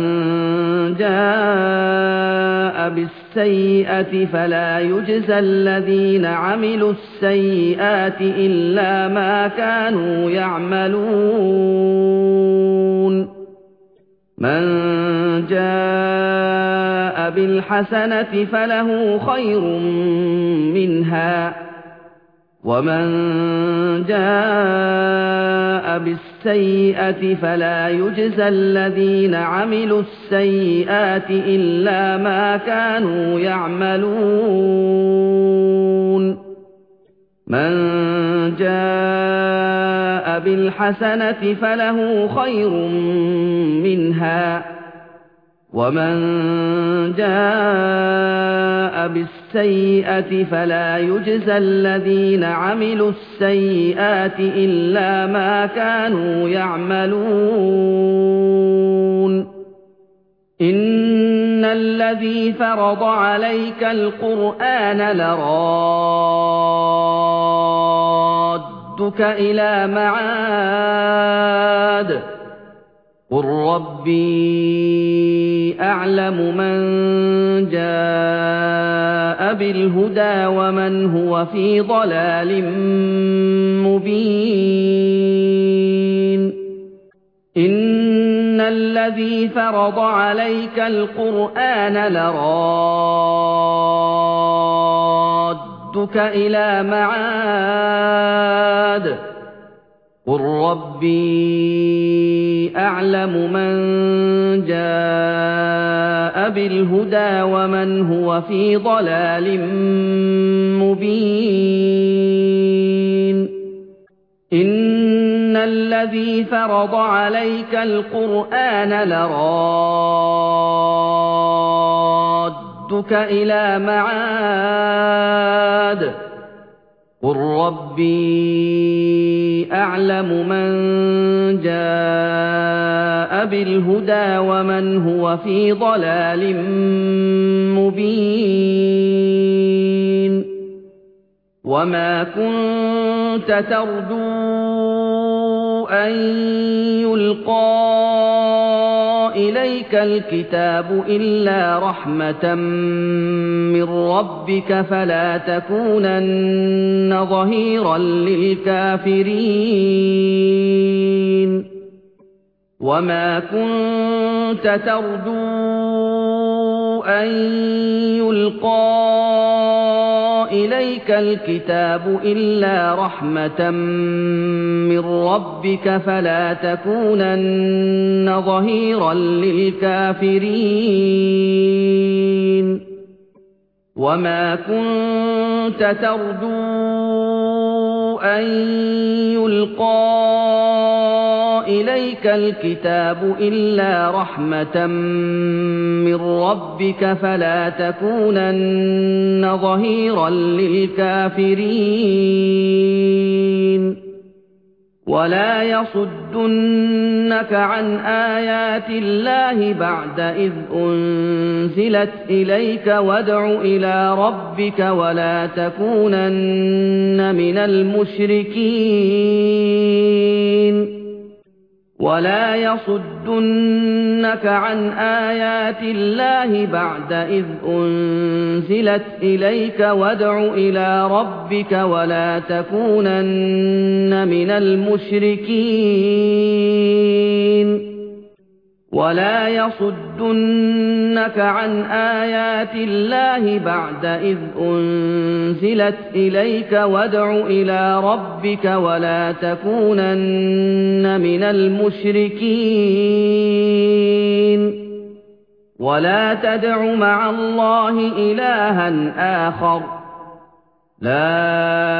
جاء بالسيئة فلا يجزى الذين عملوا السيئات إلا ما كانوا يعملون من جاء بالحسنة فله خير منها ومن جاء بالسيئة فلا يجزى الذين عملوا السيئات إلا ما كانوا يعملون من جاء بالحسنة فله خير منها ومن جاء بالسيئة فلا يجزى الذين عملوا السيئات إلا ما كانوا يعملون إن الذي فرض عليك القرآن لرادك إلى معاد قل ربي أعلم من جاء بالهدى ومن هو في ضلال مبين إن الذي فرض عليك القرآن لرادك إلى معاد قل ربي أعلم من جاء بالهدى ومن هو في ضلال مبين إن الذي فرض عليك القرآن لرادك صدك إلى معاد قل ربي أعلم من جاء بالهدى ومن هو في ضلال مبين وما كنت ترجو أن يلقى إليك الكتاب إلا رحمة من ربك فلا تكونن ظهيرا للكافرين وما كنت ترجو أن يلقى إليك الكتاب إلا رحمة من ربك فلا تكونن ظهيرا للكافرين وما كنت ترجو أن يلقى إليك الكتاب إلا رحمة من ربك فلا تكونن ظهيرا للكافرين ولا يصدنك عن آيات الله بعد إذ أنزلت إليك وادع إلى ربك ولا تكونن من المشركين ولا يصدنك عن آيات الله بعد إذ أنزلت إليك وادع إلى ربك ولا تكونن من المشركين ولا يصدنك عن آيات الله بعد إذ أنزلت إليك وادع إلى ربك ولا تكونن من المشركين ولا تدع مع الله إلها آخر لا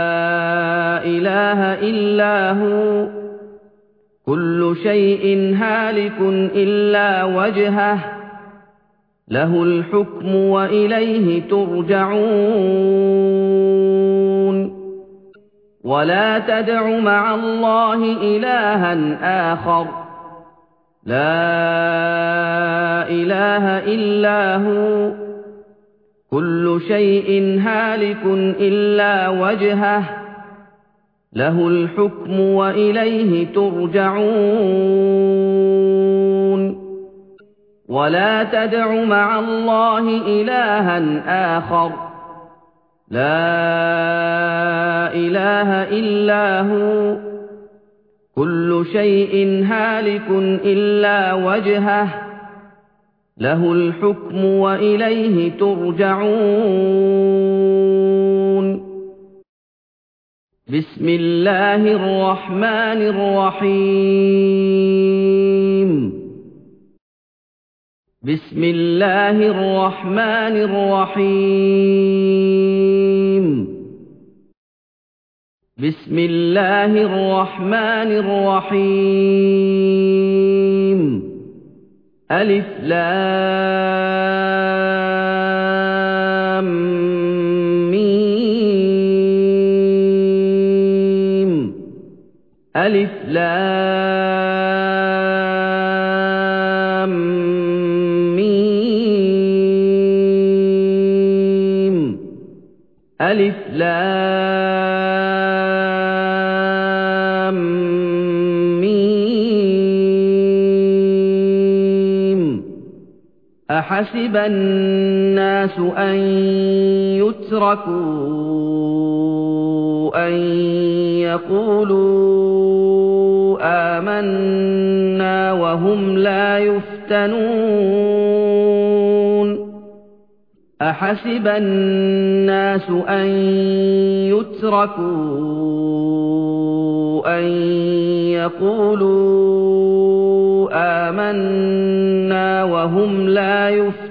إله إلا هو كل شيء هالك إلا وجهه له الحكم وإليه ترجعون ولا تدع مع الله إلها آخر لا إله إلا هو كل شيء هالك إلا وجهه له الحكم وإليه ترجعون ولا تدع مع الله إلها آخر لا إله إلا هو كل شيء هالك إلا وجهه له الحكم وإليه ترجعون بسم الله الرحمن الرحيم بسم الله الرحمن الرحيم بسم الله الرحمن الرحيم ألف لام ميم ألف لام ميم ألف لام ميم أحسب الناس أن يتركوا أن يقولوا آمنا وهم لا يفتنون أحسب الناس أن يتركوا أن يقولوا آمنا وهم لا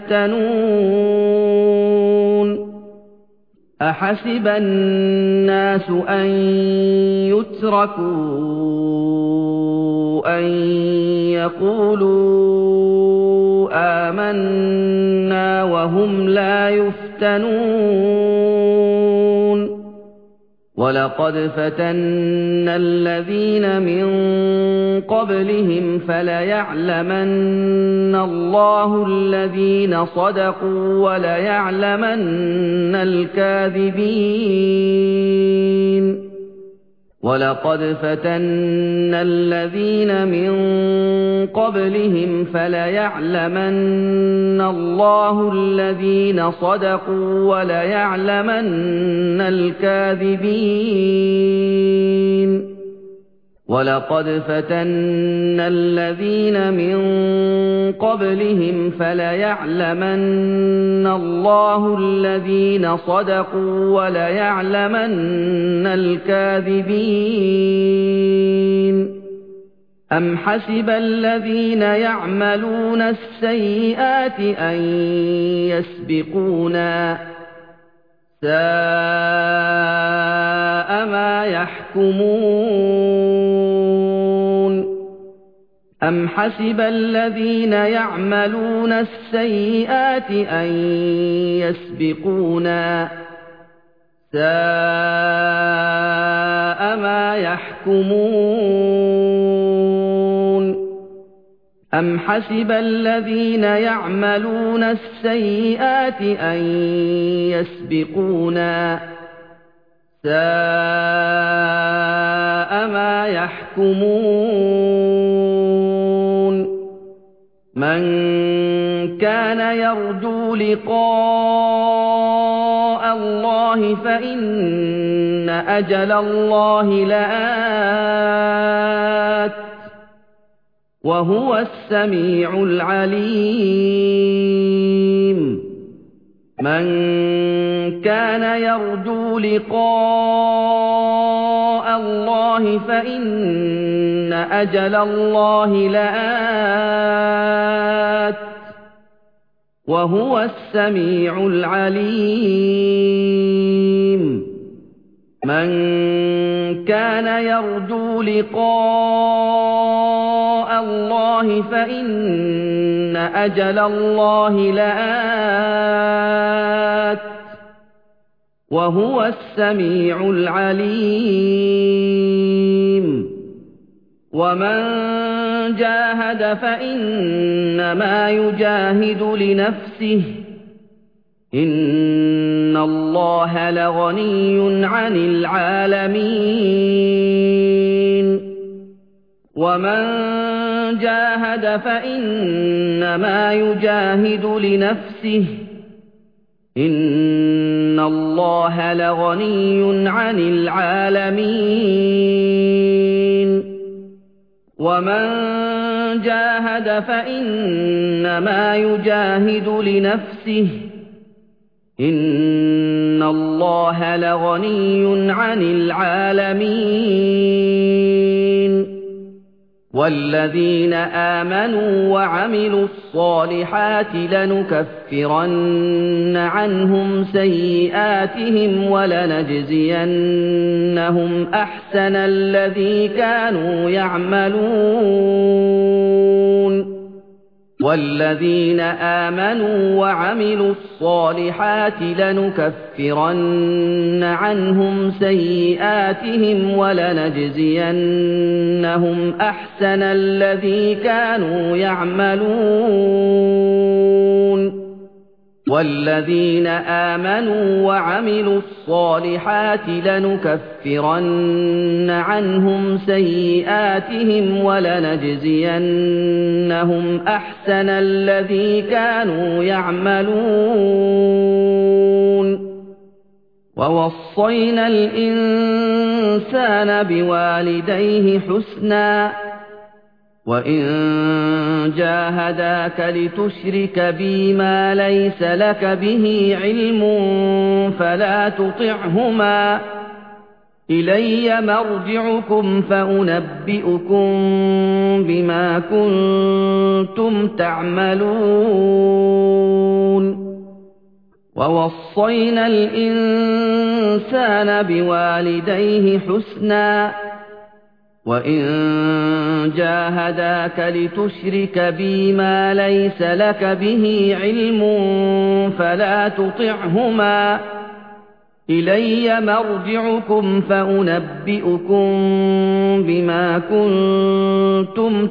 يفتنون أحسب الناس أن يتركوا أن يقولوا آمنا وهم لا يفتنون ولقد فتنا الذين من قبلهم فليعلمن الله الذين صدقوا وليعلمن الكاذبين ولقد فتنا الذين من قبلهم فليعلمن الله الذين صدقوا وليعلمن الكاذبين ولقد فتنا الذين من قبلهم فليعلمن الله الذين صدقوا وليعلمن الكاذبين أم حسب الذين يعملون السيئات أن يسبقونا ساء ما يحكمون أم حسب الذين يعملون السيئات أن يسبقونا ساء ما يحكمون أم حسب الذين يعملون السيئات أن يسبقونا ساء ما يحكمون من كان يرجو لقاء الله فإن أجل الله لآت وهو السميع العليم من كان يرجو لقاء الله فإن أجل الله لآت وهو السميع العليم من كان يرجو لقاء الله فإن أجل الله لآت وهو السميع العليم ومن جاهد فإنما يجاهد لنفسه إن الله لغني عن العالمين ومن جاهد فإنما يجاهد لنفسه إن الله لغني عن العالمين ومن جاهد فإنما يجاهد لنفسه إن الله لغني عن العالمين والذين آمنوا وعملوا الصالحات لنكفرن عنهم سيئاتهم ولنجزينهم أحسن الذي كانوا يعملون والذين آمنوا وعملوا الصالحات لنكفرن عنهم سيئاتهم ولنجزينهم أحسن الذي كانوا يعملون والذين آمنوا وعملوا الصالحات لنكفرن عنهم سيئاتهم ولنجزينهم أحسن الذي كانوا يعملون ووصينا الإنسان بوالديه حسنا وإن جاهداك لتشرك بي ما ليس لك به علم فلا تطعهما إلي مرجعكم فأنبئكم بما كنتم تعملون ووصينا الإنسان بوالديه حسنا وَإِن جَاهَدَاكَ لِتُشْرِكَ بِي مَا لَيْسَ لَكَ بِهِ عِلْمٌ فَلَا تُطِعْهُمَا ۚ إِلَيَّ مَرْجِعُكُمْ فَأُنَبِّئُكُم بِمَا كُنتُمْ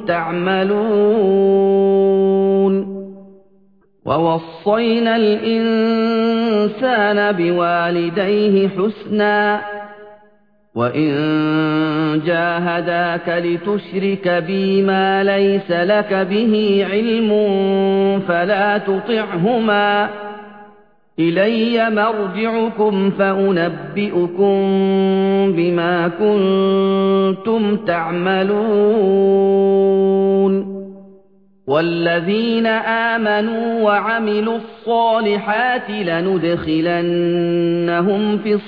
تَعْمَلُونَ وَوَصَّيْنَا الْإِنسَانَ بِوَالِدَيْهِ حُسْنًا ۖ وَإِن جَاهَدَاكَ لِتُشْرِكَ بِي مَا لَيْسَ لَكَ بِهِ عِلْمٌ فَلَا تُطِعْهُمَا ۚ إِلَيَّ مَرْجِعُكُمْ فَأُنَبِّئُكُم بِمَا كُنتُمْ تَعْمَلُونَ وَالَّذِينَ آمَنُوا وَعَمِلُوا الصَّالِحَاتِ لَنُدْخِلَنَّهُمْ فِي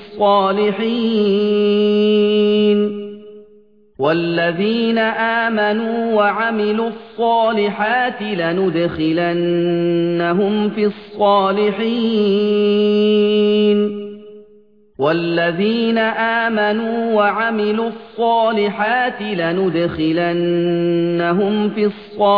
الصَّالِحِينَ وَالَّذِينَ آمَنُوا وَعَمِلُوا الصَّالِحَاتِ لَنُدْخِلَنَّهُمْ فِي الصَّالِحِينَ وَالَّذِينَ آمَنُوا وَعَمِلُوا الصَّالِحَاتِ لَنُدْخِلَنَّهُمْ فِي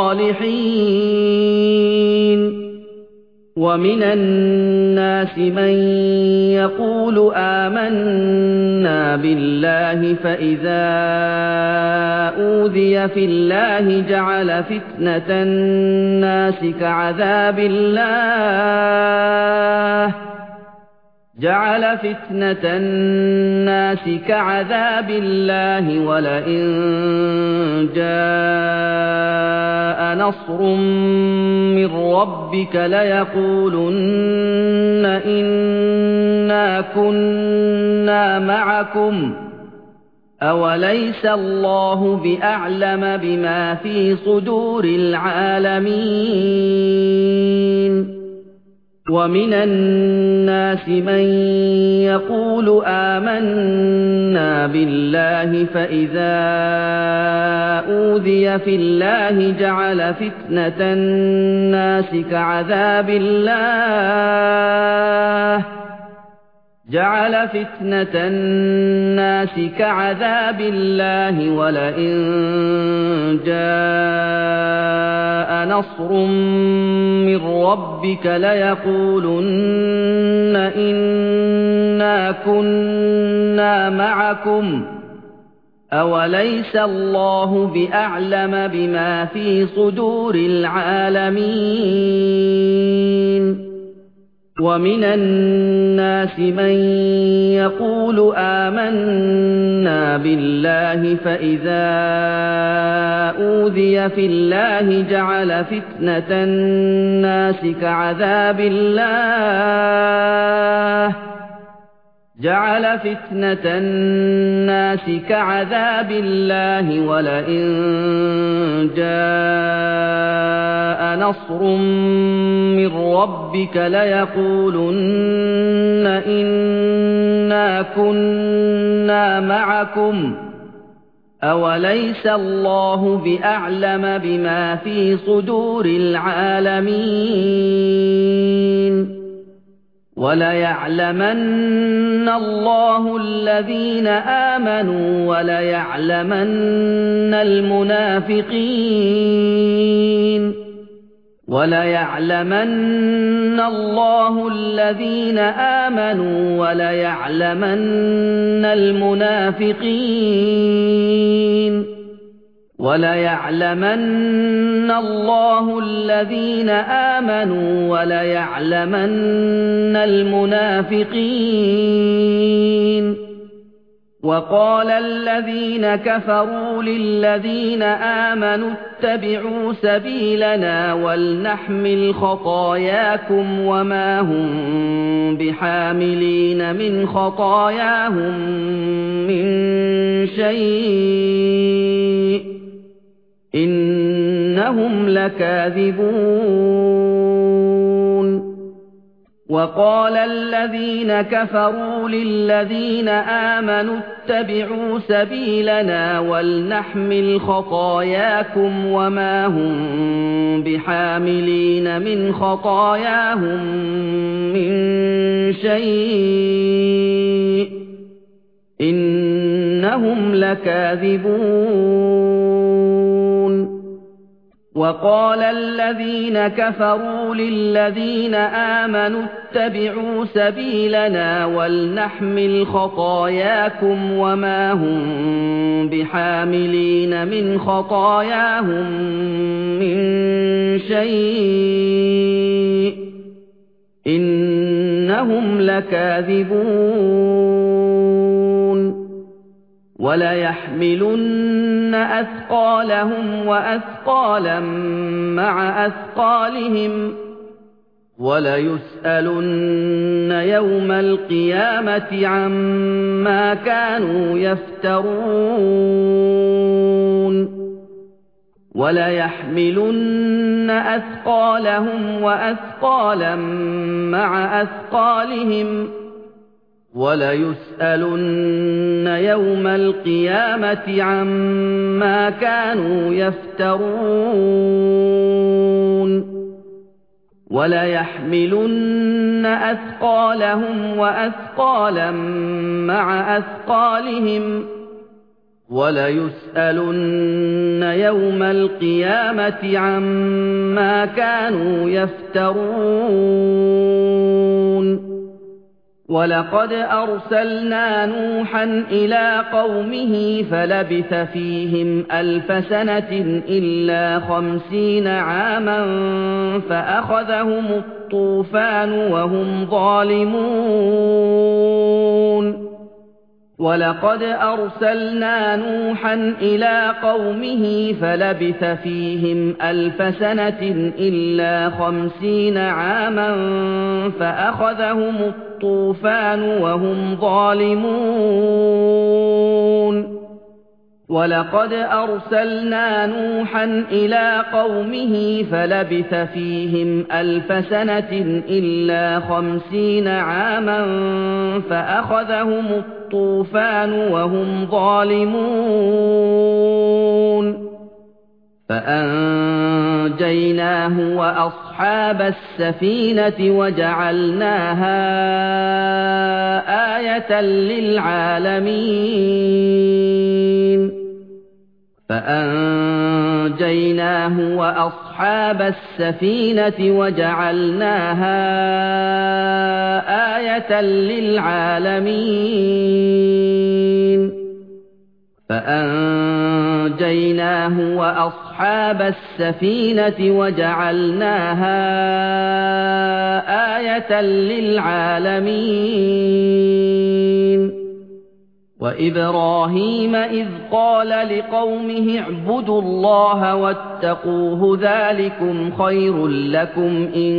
الصَّالِحِينَ وَمِنَ النَّاسِ مَن يَقُولُ آمَنَّا بِاللَّهِ فَإِذَا أُوذِيَ فِي اللَّهِ جَعَلَ فِتْنَةَ النَّاسِ كَعَذَابِ اللَّهِ جَعَلَ فِتْنَةَ النَّاسِ كَعَذَابِ اللَّهِ وَلَئِن جَاءَ نَصْرٌ مِّن رَّبِّكَ لَيَقُولُنَّ إِنَّا كُنَّا مَعَكُمْ ۚ أَوَلَيْسَ اللَّهُ بِأَعْلَمَ بِمَا فِي صُدُورِ الْعَالَمِينَ وَمِنَ النَّاسِ مَن يَقُولُ آمَنَّا بِاللَّهِ فَإِذَا أُوذِيَ فِي اللَّهِ جَعَلَ فِتْنَةَ النَّاسِ كَعَذَابِ اللَّهِ جَعَلَ فِتْنَةَ النَّاسِ كَعَذَابِ اللَّهِ وَلَئِن جَاءَ نَصْرٌ مِّن رَّبِّكَ لَيَقُولُنَّ إِنَّا كُنَّا مَعَكُمْ ۚ أَوَلَيْسَ اللَّهُ بِأَعْلَمَ بِمَا فِي صُدُورِ الْعَالَمِينَ وَمِنَ النَّاسِ مَن يَقُولُ آمَنَّا بِاللَّهِ فَإِذَا أُوذِيَ فِي اللَّهِ جَعَلَ فِتْنَةَ النَّاسِ كَعَذَابِ اللَّهِ جَعَلَ فِتْنَةَ النَّاسِ كَعَذَابِ اللَّهِ وَلَئِن جَاءَ نَصْرٌ مِّن رَّبِّكَ لَيَقُولُنَّ إِنَّا كُنَّا مَعَكُمْ ۚ أَوَلَيْسَ اللَّهُ بِأَعْلَمَ بِمَا فِي صُدُورِ الْعَالَمِينَ وَلَيَعْلَمَنَّ اللَّهُ الَّذِينَ آمَنُوا وَلَيَعْلَمَنَّ الْمُنَافِقِينَ وَلَيَعْلَمَنَّ اللَّهُ الَّذِينَ آمَنُوا وَلَيَعْلَمَنَّ الْمُنَافِقِينَ وَلَيَعْلَمَنَّ اللَّهُ الَّذِينَ آمَنُوا وَلَيَعْلَمَنَّ الْمُنَافِقِينَ وَقَالَ الَّذِينَ كَفَرُوا لِلَّذِينَ آمَنُوا اتَّبِعُوا سَبِيلَنَا وَلْنَحْمِلْ خَطَايَاكُمْ وَمَا هُم بِحَامِلِينَ مِنْ خَطَايَاهُم مِّن شَيْءٍ إِنَّهُمْ لَكَاذِبُونَ وَقَالَ الَّذِينَ كَفَرُوا لِلَّذِينَ آمَنُوا اتَّبِعُوا سَبِيلَنَا وَلْنَحْمِلْ خَطَايَاكُمْ وَمَا هُم بِحَامِلِينَ مِنْ خَطَايَاهُم مِّن شَيْءٍ إِنَّهُمْ لَكَاذِبُونَ وَقَالَ الَّذِينَ كَفَرُوا لِلَّذِينَ آمَنُوا اتَّبِعُوا سَبِيلَنَا وَلْنَحْمِلْ خَطَايَاكُمْ وَمَا هُم بِحَامِلِينَ مِنْ خَطَايَاهُم مِّن شَيْءٍ إِنَّهُمْ لَكَاذِبُونَ وَلَيَحْمِلُنَّ أَثْقَالَهُمْ وَأَثْقَالًا مَّعَ أَثْقَالِهِمْ وَلَيُسْأَلُنَّ يَوْمَ الْقِيَامَةِ عَمَّا كَانُوا يَفْتَرُونَ وَلَيَحْمِلُنَّ أَثْقَالَهُمْ وَأَثْقَالًا مَّعَ أَثْقَالِهِمْ وَلَيُسْأَلُنَّ يَوْمَ الْقِيَامَةِ عَمَّا كَانُوا يَفْتَرُونَ وَلَيَحْمِلُنَّ أَثْقَالَهُمْ وَأَثْقَالًا مَّعَ أَثْقَالِهِمْ وَلَيُسْأَلُنَّ يَوْمَ الْقِيَامَةِ عَمَّا كَانُوا يَفْتَرُونَ وَلَقَدْ أَرْسَلْنَا نُوحًا إِلَىٰ قَوْمِهِ فَلَبِثَ فِيهِمْ أَلْفَ سَنَةٍ إِلَّا خَمْسِينَ عَامًا فَأَخَذَهُمُ الطُّوفَانُ وَهُمْ ظَالِمُونَ وَلَقَدْ أَرْسَلْنَا نُوحًا إِلَىٰ قَوْمِهِ فَلَبِثَ فِيهِمْ أَلْفَ سَنَةٍ إِلَّا خَمْسِينَ عَامًا فَأَخَذَهُمُ الطُّوفَانُ وَهُمْ ظَالِمُونَ وَلَقَدْ أَرْسَلْنَا نُوحًا إِلَىٰ قَوْمِهِ فَلَبِثَ فِيهِمْ أَلْفَ سَنَةٍ إِلَّا خَمْسِينَ عَامًا فَأَخَذَهُمُ الطُّوفَانُ وَهُمْ ظَالِمُونَ فَأَنجَيْنَاهُ وَأَصْحَابَ السَّفِينَةِ وَجَعَلْنَاهَا آيَةً لِّلْعَالَمِينَ فَأَنجَيْنَاهُ وَأَصْحَابَ السَّفِينَةِ وَجَعَلْنَاهَا آيَةً لِّلْعَالَمِينَ فَأَنجَيْنَاهُ وَأَصْحَابَ السَّفِينَةِ وَجَعَلْنَاهَا آيَةً لِّلْعَالَمِينَ وَإِبْرَاهِيمَ إِذْ قَالَ لِقَوْمِهِ اعْبُدُوا اللَّهَ وَاتَّقُوهُ ذَٰلِكُمْ خَيْرٌ لَّكُمْ إِن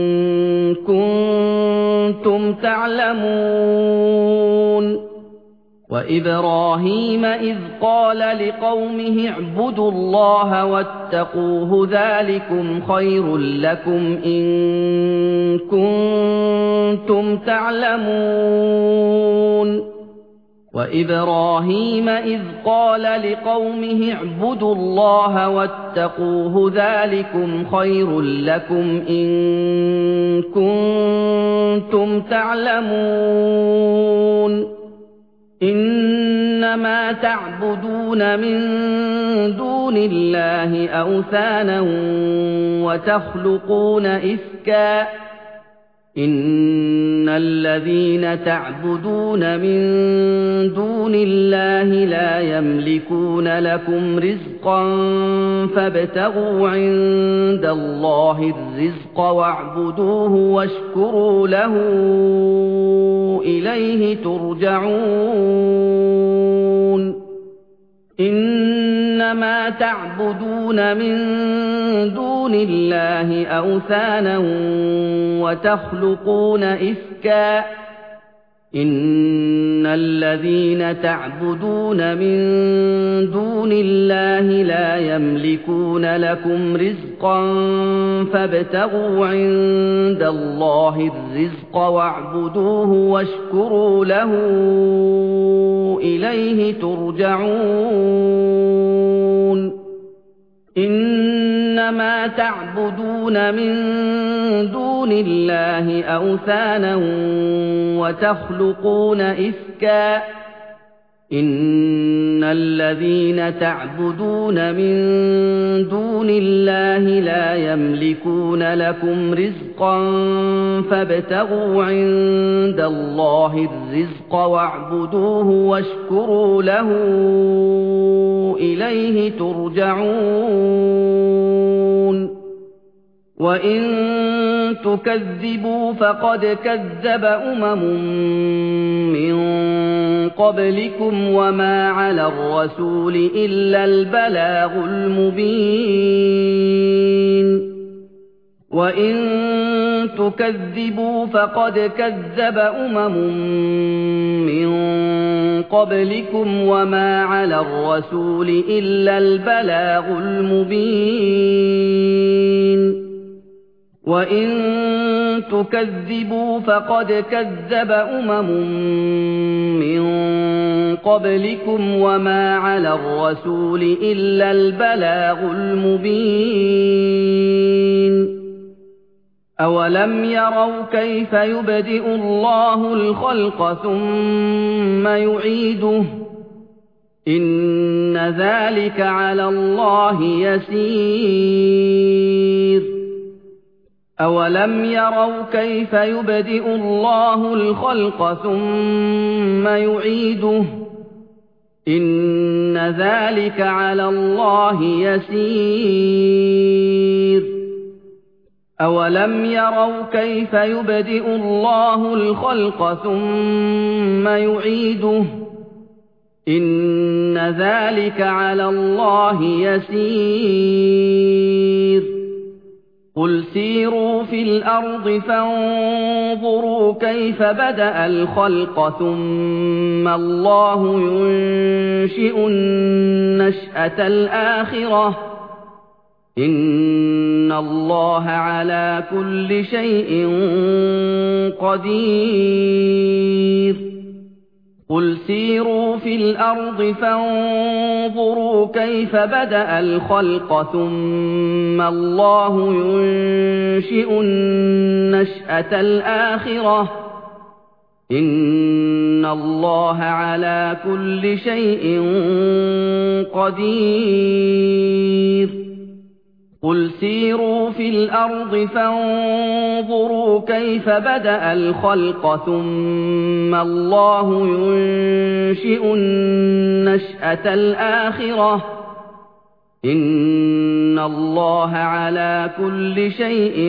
كُنتُمْ تَعْلَمُونَ وَإِبْرَاهِيمَ إِذْ قَالَ لِقَوْمِهِ اعْبُدُوا اللَّهَ وَاتَّقُوهُ ذَٰلِكُمْ خَيْرٌ لَّكُمْ إِن كُنتُمْ تَعْلَمُونَ وَإِبْرَاهِيمَ إِذْ قَالَ لِقَوْمِهِ اعْبُدُوا اللَّهَ وَاتَّقُوهُ ذَٰلِكُمْ خَيْرٌ لَّكُمْ إِن كُنتُمْ تَعْلَمُونَ إِنَّمَا تَعْبُدُونَ مِن دُونِ اللَّهِ أَوْثَانًا وَتَخْلُقُونَ إِفْكًا إِنَّ الَّذِينَ تَعْبُدُونَ مِن دُونِ اللَّهِ لَا يَمْلِكُونَ لَكُمْ رِزْقًا فَابْتَغُوا عِندَ اللَّهِ الرِّزْقَ وَاعْبُدُوهُ وَاشْكُرُوا لَهُ إِلَيْهِ تُرْجَعُونَ إِنَّمَا تَعْبُدُونَ مِن دُونِ اللَّهِ أَوْثَانًا وَتَخْلُقُونَ إِفْكًا إِنَّ الَّذِينَ تَعْبُدُونَ مِن دُونِ اللَّهِ لَا يَمْلِكُونَ لَكُمْ رِزْقًا فَابْتَغُوا عِندَ اللَّهِ الرِّزْقَ وَاعْبُدُوهُ وَاشْكُرُوا لَهُ إِلَيْهِ تُرْجَعُونَ إِنَّمَا تَعْبُدُونَ مِن دُونِ اللَّهِ أَوْثَانًا وَتَخْلُقُونَ إِفْكًا إِنَّ الَّذِينَ تَعْبُدُونَ مِن دُونِ اللَّهِ لَا يَمْلِكُونَ لَكُمْ رِزْقًا فَابْتَغُوا عِندَ اللَّهِ الرِّزْقَ وَاعْبُدُوهُ وَاشْكُرُوا لَهُ إِلَيْهِ تُرْجَعُونَ وَإِن تُكَذِّبُوا فَقَدْ كَذَّبَ أُمَمٌ مِّن قَبْلِكُمْ وَمَا عَلَى الرَّسُولِ إِلَّا الْبَلَاغُ الْمُبِينُ وَإِن تُكَذِّبُوا فَقَدْ كَذَّبَ أُمَمٌ مِّن قَبْلِكُمْ وَمَا عَلَى الرَّسُولِ إِلَّا الْبَلَاغُ الْمُبِينُ وَإِن تُكَذِّبُوا فَقَدْ كَذَّبَ أُمَمٌ مِّن قَبْلِكُمْ وَمَا عَلَى الرَّسُولِ إِلَّا الْبَلَاغُ الْمُبِينُ أَوَلَمْ يَرَوْا كَيْفَ يُبْدِئُ اللَّهُ الْخَلْقَ ثُمَّ يُعِيدُهُ إِنَّ ذَلِكَ عَلَى اللَّهِ يَسِيرٌ أَوَلَمْ يَرَوْا كَيْفَ يُبْدِئُ اللَّهُ الْخَلْقَ ثُمَّ يُعِيدُهُ إِنَّ ذَلِكَ عَلَى اللَّهِ يَسِيرٌ أَوَلَمْ يَرَوْا كَيْفَ يُبْدِئُ اللَّهُ الْخَلْقَ ثُمَّ يُعِيدُهُ إِنَّ ذَلِكَ عَلَى اللَّهِ يَسِيرٌ قُلْ سِيرُوا فِي الْأَرْضِ فَانظُرُوا كَيْفَ بَدَأَ الْخَلْقَ ثُمَّ اللَّهُ يُنشِئُ النَّشْأَةَ الْآخِرَةَ ۚ إِنَّ اللَّهَ عَلَىٰ كُلِّ شَيْءٍ قَدِيرٌ قُلْ سِيرُوا فِي الْأَرْضِ فَانظُرُوا كَيْفَ بَدَأَ الْخَلْقَ ثُمَّ اللَّهُ يُنشِئُ النَّشْأَةَ الْآخِرَةَ ۚ إِنَّ اللَّهَ عَلَىٰ كُلِّ شَيْءٍ قَدِيرٌ قُلْ سِيرُوا فِي الْأَرْضِ فَانظُرُوا كَيْفَ بَدَأَ الْخَلْقَ ثُمَّ اللَّهُ يُنشِئُ النَّشْأَةَ الْآخِرَةَ ۚ إِنَّ اللَّهَ عَلَىٰ كُلِّ شَيْءٍ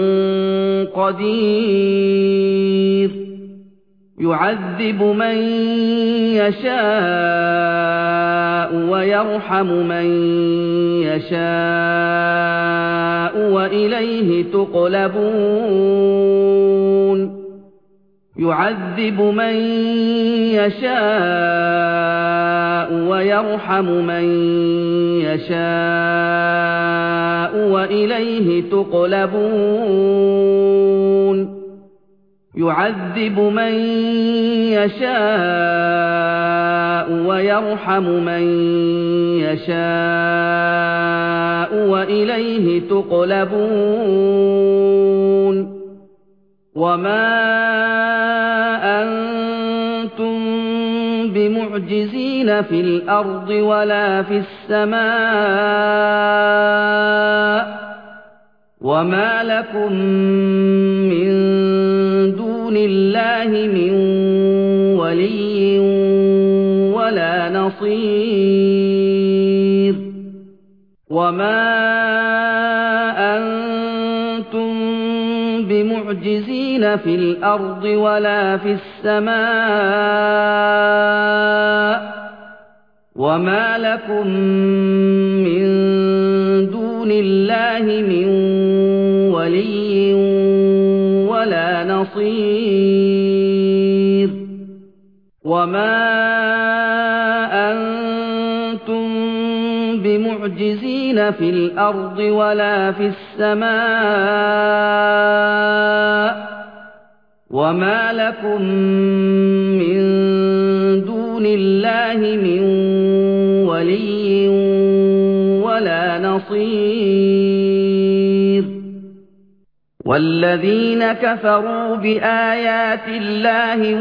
قَدِيرٌ يُعَذِّبُ مَن يَشَاءُ وَيَرْحَمُ مَن يَشَاءُ وَإِلَيْهِ تُقْلَبُونَ يُعَذِّبُ مَن يَشَاءُ وَيَرْحَمُ مَن يَشَاءُ وَإِلَيْهِ تُقْلَبُونَ يُعَذِّبُ مَن يَشَاءُ وَيَرْحَمُ مَن يَشَاءُ وَإِلَيْهِ تُقْلَبُونَ وَمَا أَنتُم بِمُعْجِزِينَ فِي الْأَرْضِ وَلَا فِي السَّمَاءِ وَمَا لَكُم مِّن دُونِ اللَّهِ مِن وَلِيٍّ وَلَا نَصِيرٍ وَمَا أَنتُم بِمُعْجِزِينَ فِي الْأَرْضِ وَلَا فِي السَّمَاءِ وَمَا لَكُم مِّن دُونِ اللَّهِ مِن وَلِيٍّ وَلَا نَصِيرٍ وَمَا أَنتُم بِمُعْجِزِينَ فِي الْأَرْضِ وَلَا فِي السَّمَاءِ وَمَا لَكُم مِّن دُونِ اللَّهِ مِن وَلِيٍّ وَلَا نَصِيرٍ وَالَّذِينَ كَفَرُوا بِآيَاتِ اللَّهِ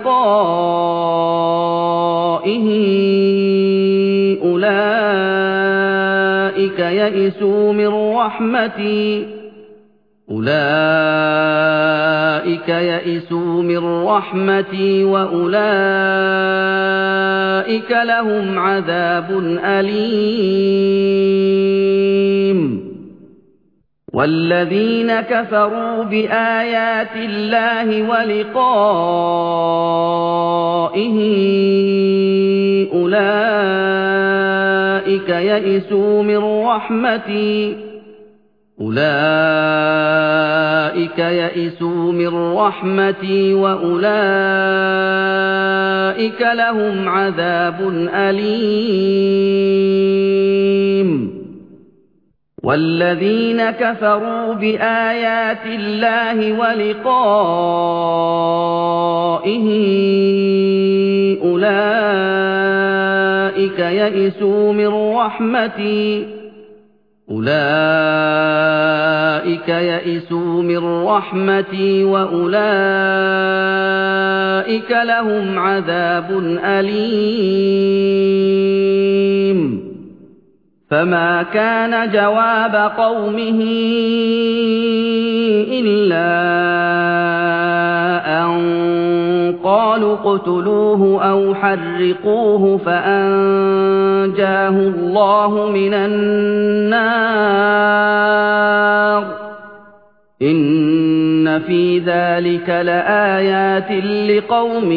وَلِقَائِهِ أُولَئِكَ يَئِسُوا مِن رَّحْمَتِي أُولَئِكَ يَئِسُوا مِن رَّحْمَتِي وَأُولَئِكَ لَهُمْ عَذَابٌ أَلِيمٌ وَالَّذِينَ كَفَرُوا بِآيَاتِ اللَّهِ وَلِقَائِهِ أُولَئِكَ يَئِسُوا مِن رَّحْمَتِي أُولَئِكَ يَئِسُوا مِن رَّحْمَتِي وَأُولَئِكَ لَهُمْ عَذَابٌ أَلِيمٌ وَالَّذِينَ كَفَرُوا بِآيَاتِ اللَّهِ وَلِقَائِهِ أُولَئِكَ يَئِسُوا مِن رَّحْمَتِي أُولَئِكَ يَئِسُوا مِن رَّحْمَتِي وَأُولَئِكَ لَهُمْ عَذَابٌ أَلِيمٌ فَمَا كَانَ جَوَابَ قَوْمِهِ إِلَّا أَن قَالُوا اقْتُلُوهُ أَوْ حَرِّقُوهُ فَأَنجَاهُ اللَّهُ مِنَ النَّارِ إِنَّ فِي ذَلِكَ لَآيَاتٍ لِقَوْمٍ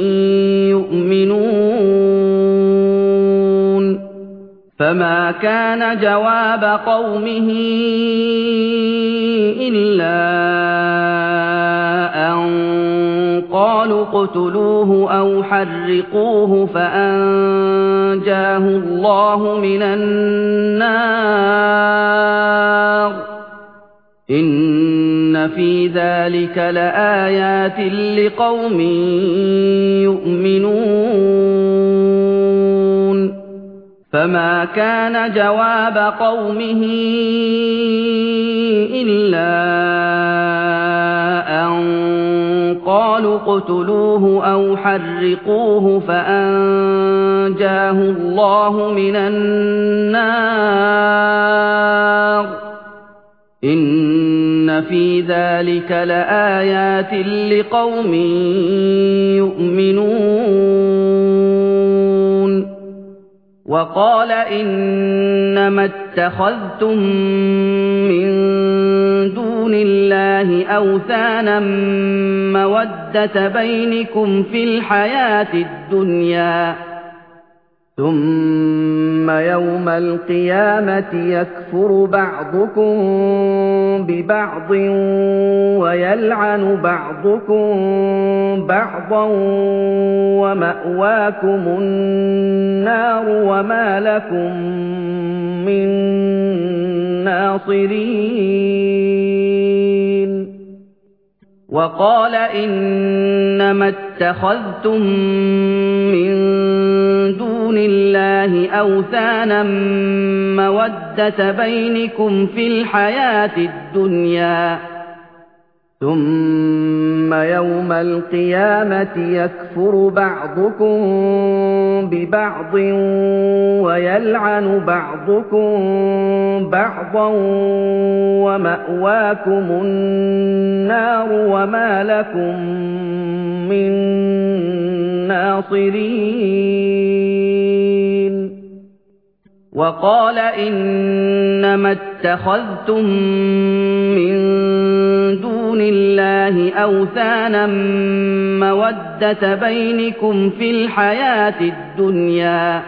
يُؤْمِنُونَ فَمَا كَانَ جَوَابَ قَوْمِهِ إِلَّا أَن قَالُوا اقْتُلُوهُ أَوْ حَرِّقُوهُ فَأَنجَاهُ اللَّهُ مِنَ النَّارِ إِنَّ فِي ذَلِكَ لَآيَاتٍ لِقَوْمٍ يُؤْمِنُونَ فَمَا كَانَ جَوَابَ قَوْمِهِ إِلَّا أَن قَالُوا اقْتُلُوهُ أَوْ حَرِّقُوهُ فَأَنجَاهُ اللَّهُ مِنَ النَّارِ إِنَّ فِي ذَلِكَ لَآيَاتٍ لِقَوْمٍ يُؤْمِنُونَ وَقَالَ إِنَّمَا اتَّخَذْتُم مِّن دُونِ اللَّهِ أَوْثَانًا مَّوَدَّةَ بَيْنِكُمْ فِي الْحَيَاةِ الدُّنْيَا ثُمَّ يَوْمَ الْقِيَامَةِ يَكْفُرُ بَعْضُكُم بِبَعْضٍ وَيَلْعَنُ بَعْضُكُم بَعْضًا وَمَأْوَاكُمُ النَّارُ وَمَا لَكُم مِّن نَّاصِرِينَ وَقَالَ إِنَّمَا اتَّخَذْتُم مِّن دُونِ اللَّهِ أَوْثَانًا مَّوَدَّةَ بَيْنِكُمْ فِي الْحَيَاةِ الدُّنْيَا ثُمَّ يَوْمَ الْقِيَامَةِ يَكْفُرُ بَعْضُكُم بِبَعْضٍ وَيَلْعَنُ بَعْضُكُم بَعْضًا وَمَأْوَاكُمُ النَّارُ وَمَا لَكُم مِّن نَّاصِرِينَ وَقَالَ إِنَّمَا اتَّخَذْتُم مِّن دُونِ اللَّهِ أَوْثَانًا مَّوَدَّةَ بَيْنِكُمْ فِي الْحَيَاةِ الدُّنْيَا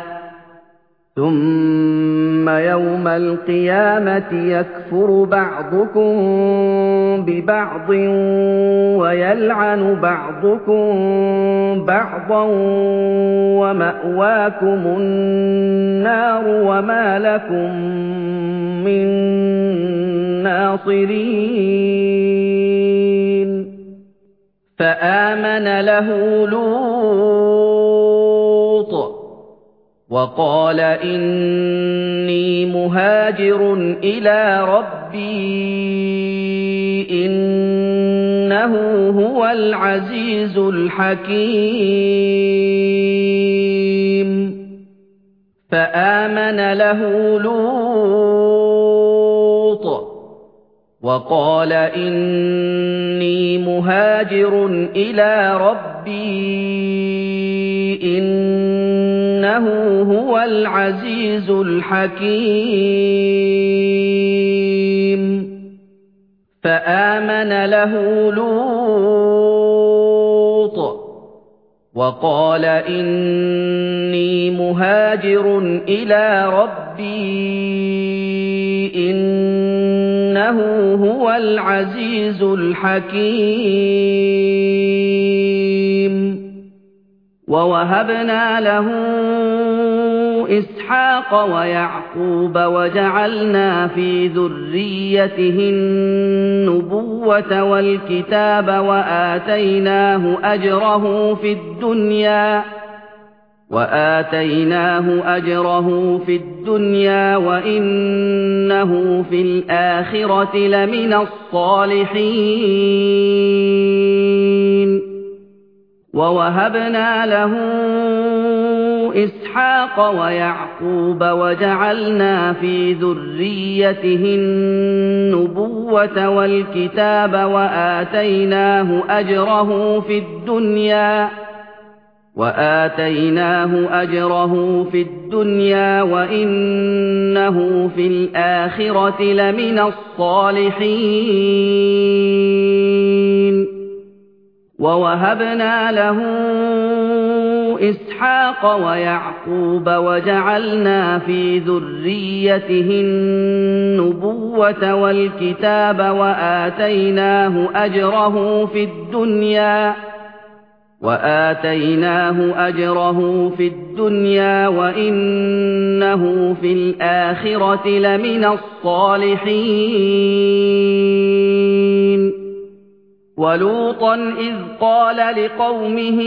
ثُمَّ يَوْمَ الْقِيَامَةِ يَكْفُرُ بَعْضُكُم بِبَعْضٍ وَيَلْعَنُ بَعْضُكُم بَعْضًا وَمَأْوَاكُمُ النَّارُ وَمَا لَكُم مِّن نَّاصِرِينَ فَآمَنَ لَهُ لُوطٌ وَقَالَ إِنِّي مُهَاجِرٌ إِلَىٰ رَبِّي رَبِّي إِنَّهُ هُوَ الْعَزِيزُ الْحَكِيمُ فَآمَنَ لَهُ لُوطٌ وَقَالَ إِنِّي مُهَاجِرٌ إِلَىٰ رَبِّي إِنَّهُ هُوَ الْعَزِيزُ الْحَكِيمُ فَآمَنَ لَهُ لُوطٌ وَقَالَ إِنِّي مُهَاجِرٌ إِلَىٰ رَبِّي إِنَّهُ هُوَ الْعَزِيزُ الْحَكِيمُ وَوَهَبْنَا لَهُ إِسْحَاقَ وَيَعْقُوبَ وَجَعَلْنَا فِي ذُرِّيَّتِهِ النُّبُوَّةَ وَالْكِتَابَ وَآتَيْنَاهُ أَجْرَهُ فِي الدُّنْيَا وَآتَيْنَاهُ أَجْرَهُ فِي الدُّنْيَا وَإِنَّهُ فِي الْآخِرَةِ لَمِنَ الصَّالِحِينَ وَوَهَبْنَا لَهُ إِسْحَاقَ وَيَعْقُوبَ وَجَعَلْنَا فِي ذُرِّيَّتِهِ النُّبُوَّةَ وَالْكِتَابَ وَآتَيْنَاهُ أَجْرَهُ فِي الدُّنْيا وَآتَيْنَاهُ أَجْرَهُ فِي الدُّنْيَا وَإِنَّهُ في الْآخِرَةِ لَمِنَ الصَّالِحِينَ وَوَهَبْنَا لَهُ إِسْحَاقَ وَيَعْقُوبَ وَجَعَلْنَا فِي ذُرِّيَّتِهِ النُّبُوَّةَ وَالْكِتَابَ وَآتَيْنَاهُ أَجْرَهُ فِي الدُّنْيا وَآتَيْنَاهُ أَجْرَهُ فِي الدُّنْيَا وَإِنَّهُ فِي الْآخِرَةِ لَمِنَ الصَّالِحِينَ وَلُوطًا إِذْ قَالَ لِقَوْمِهِ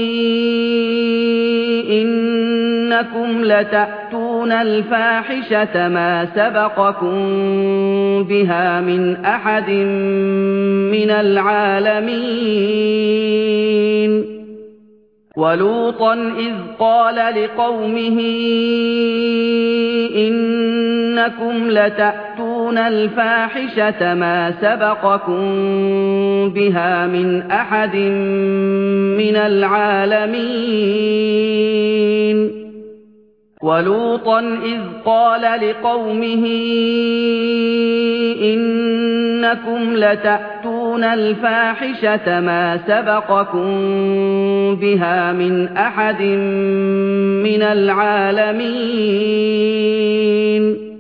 إِنَّكُمْ لَتَأْتُونَ الْفَاحِشَةَ مَا سَبَقَكُم بِهَا مِنْ أَحَدٍ مِّنَ الْعَالَمِينَ وَلُوطًا إِذْ قَالَ لِقَوْمِهِ إِنَّكُمْ لَتَأْتُونَ الْفَاحِشَةَ مَا سَبَقَكُم بِهَا مِنْ أَحَدٍ مِّنَ الْعَالَمِينَ وَلُوطًا إِذْ قَالَ لِقَوْمِهِ إِنَّكُمْ لَتَأْتُونَ الْفَاحِشَةَ مَا سَبَقَكُم بِهَا مِنْ أَحَدٍ مِّنَ الْعَالَمِينَ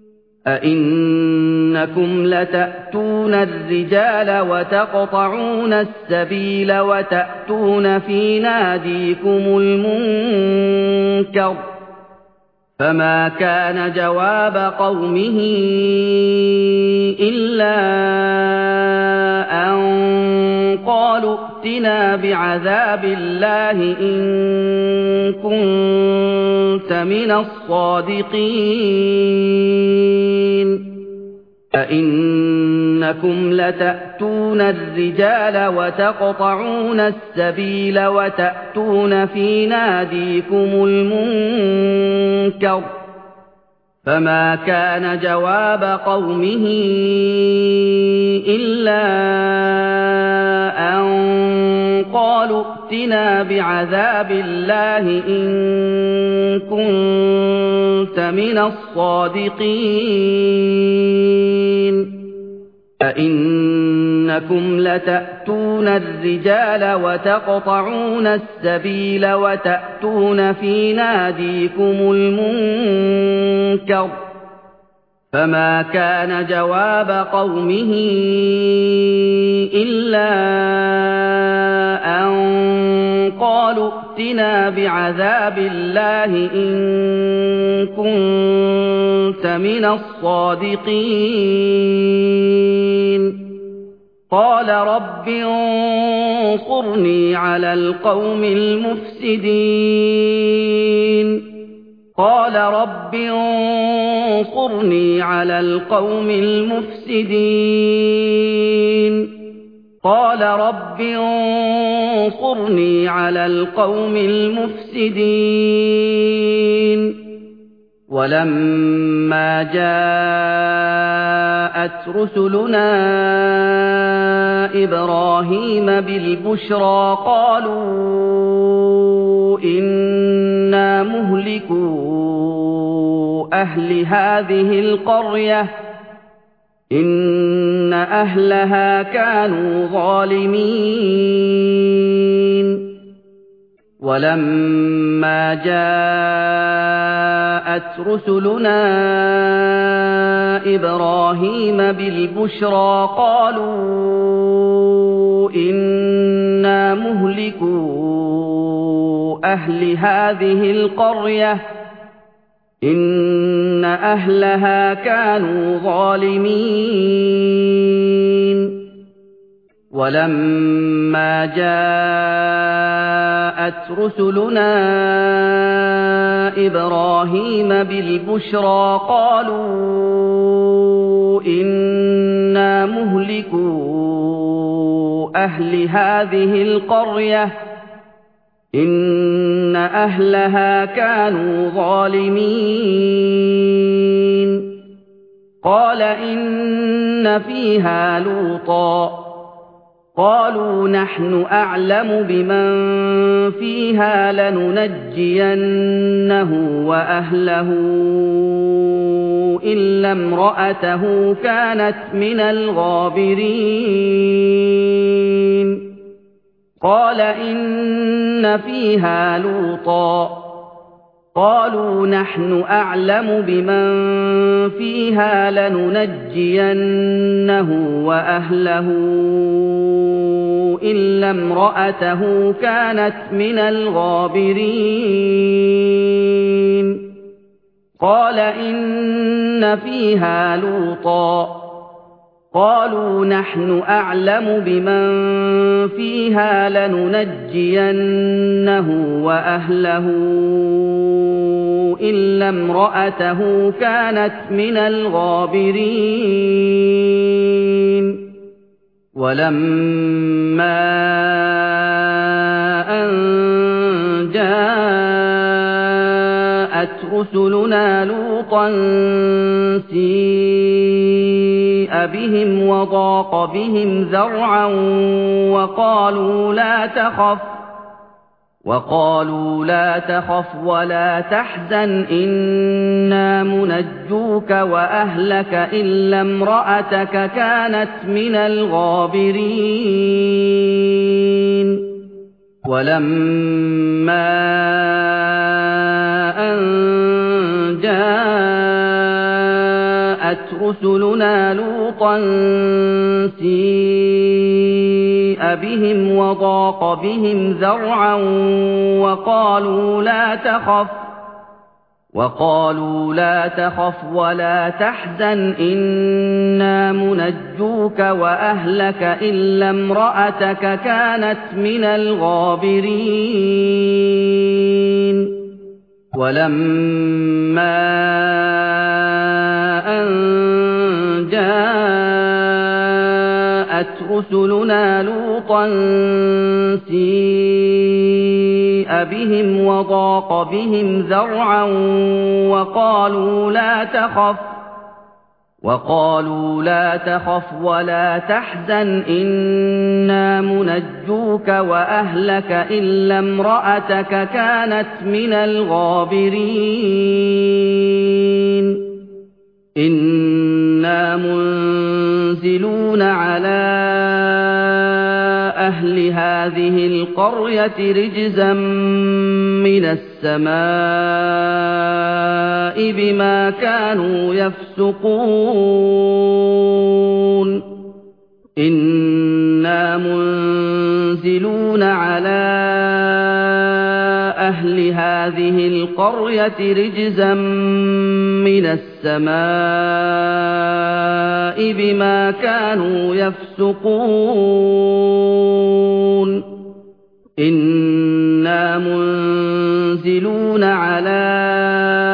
أَئِنَّكُمْ لَتَأْتُونَ الرِّجَالَ وَتَقْطَعُونَ السَّبِيلَ وَتَأْتُونَ فِي نَادِيكُمُ الْمُنكَرَ فَمَا كَانَ جَوَابَ قَوْمِهِ إِلَّا أَن قَالُوا ائْتِنَا بِعَذَابِ اللَّهِ إِن كُنتَ مِنَ الصَّادِقِينَ أَئِنَّكُمْ لَتَأْتُونَ الرِّجَالَ وَتَقْطَعُونَ السَّبِيلَ وَتَأْتُونَ فِي نَادِيكُمُ الْمُنكَرَ فَمَا كَانَ جَوَابَ قَوْمِهِ إِلَّا أَن قَالُوا ائْتِنَا بِعَذَابِ اللَّهِ إِن كُنتَ مِنَ الصَّادِقِينَ أَئِنَّكُمْ لَتَأْتُونَ الرِّجَالَ وَتَقْطَعُونَ السَّبِيلَ وَتَأْتُونَ فِي نَادِيكُمُ الْمُنكَرَ فَمَا كَانَ جَوَابَ قَوْمِهِ إِلَّا أَن قَالُوا ائْتِنَا بِعَذَابِ اللَّهِ إِن كُنتَ مِنَ الصَّادِقِينَ قَالَ رَبِّ انصُرْنِي عَلَى الْقَوْمِ الْمُفْسِدِينَ قال رب انصرني على القوم المفسدين قال رب انصرني على القوم المفسدين ولما جاءت رسلنا إبراهيم بالبشرى قالوا إنا مهلكو أهل هذه القرية إن أهلها كانوا ظالمين ولما جاءت رسلنا إبراهيم بالبشرى قالوا إنا مهلكو أهل هذه القرية إن أهلها كانوا ظالمين ولما جاءت رسلنا إبراهيم بالبشرى قالوا إنا مهلكو أهل هذه القرية إن أهلها كانوا ظالمين قال إن فيها لوطا قالوا نحن أعلم بمن فيها لننجينه وأهله إلا امرأته كانت من الغابرين قال إن فيها لوطا قالوا نحن أعلم بمن فيها لننجينه وأهله إلا امرأته كانت من الغابرين قال إن فيها لوطا قالوا نحن أعلم بمن فيها لننجينه وأهله إلا امرأته كانت من الغابرين ولما أن جاءت رسلنا لوطا سيء بهم وضاق بهم ذرعا وقالوا لا تخف وقالوا لا تخف ولا تحزن إنا منجوك وأهلك إلا امرأتك كانت من الغابرين ولما أن جاءت رسلنا لوطا سيء بهم وضاق بهم ذرعا وقالوا لا تخف وقالوا لا تخف ولا تحزن إنا منجوك وأهلك إلا امرأتك كانت من الغابرين ولما أن جاءت رسلنا لوطا سيء بهم وضاق بهم ذرعا وقالوا لا تخف وقالوا لا تخف ولا تحزن إنا منجوك وأهلك إلا امرأتك كانت من الغابرين إنا منزلون على أهل هذه القرية رجزا من السماء بما كانوا يفسقون إنا منزلون على أهل هذه القرية رجزا من السماء بما كانوا يفسقون إنا منزلون على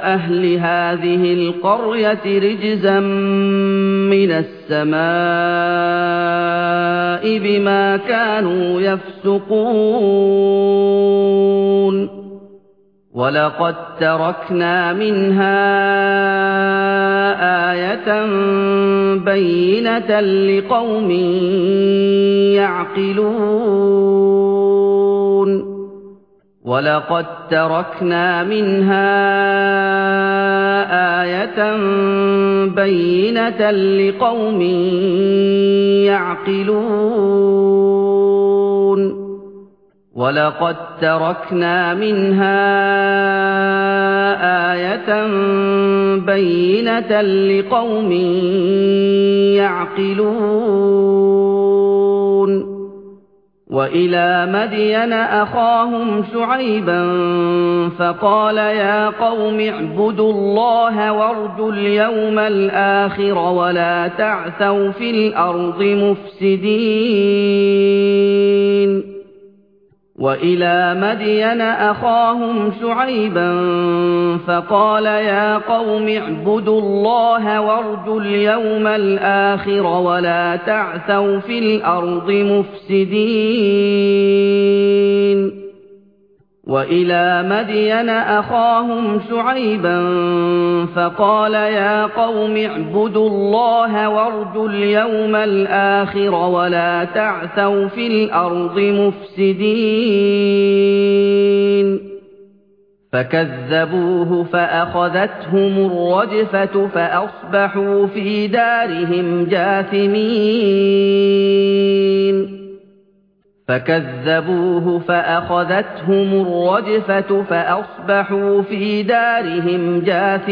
أهل هذه القرية رجزا من السماء بما كانوا يفسقون ولقد تركنا منها آية بينة لقوم يعقلون ولقد تركنا منها آية بينة لقوم يعقلون ولقد تركنا منها آية بينة لقوم يعقلون وإلى مدين أخاهم شعيبا فقال يا قوم اعبدوا الله وارجوا اليوم الآخر ولا تعثوا في الأرض مفسدين وإلى مدين أخاهم شعيبا فقال يا قوم اعبدوا الله وارجوا اليوم الآخر ولا تعثوا في الأرض مفسدين وإلى مدين أخاهم شعيبا فقال يا قوم اعبدوا الله وارجوا اليوم الآخر ولا تعثوا في الأرض مفسدين فكذبوه فأخذتهم الرجفة فأصبحوا في دارهم جاثمين فكذبوه فأخذتهم الرجفة فأصبحوا في دارهم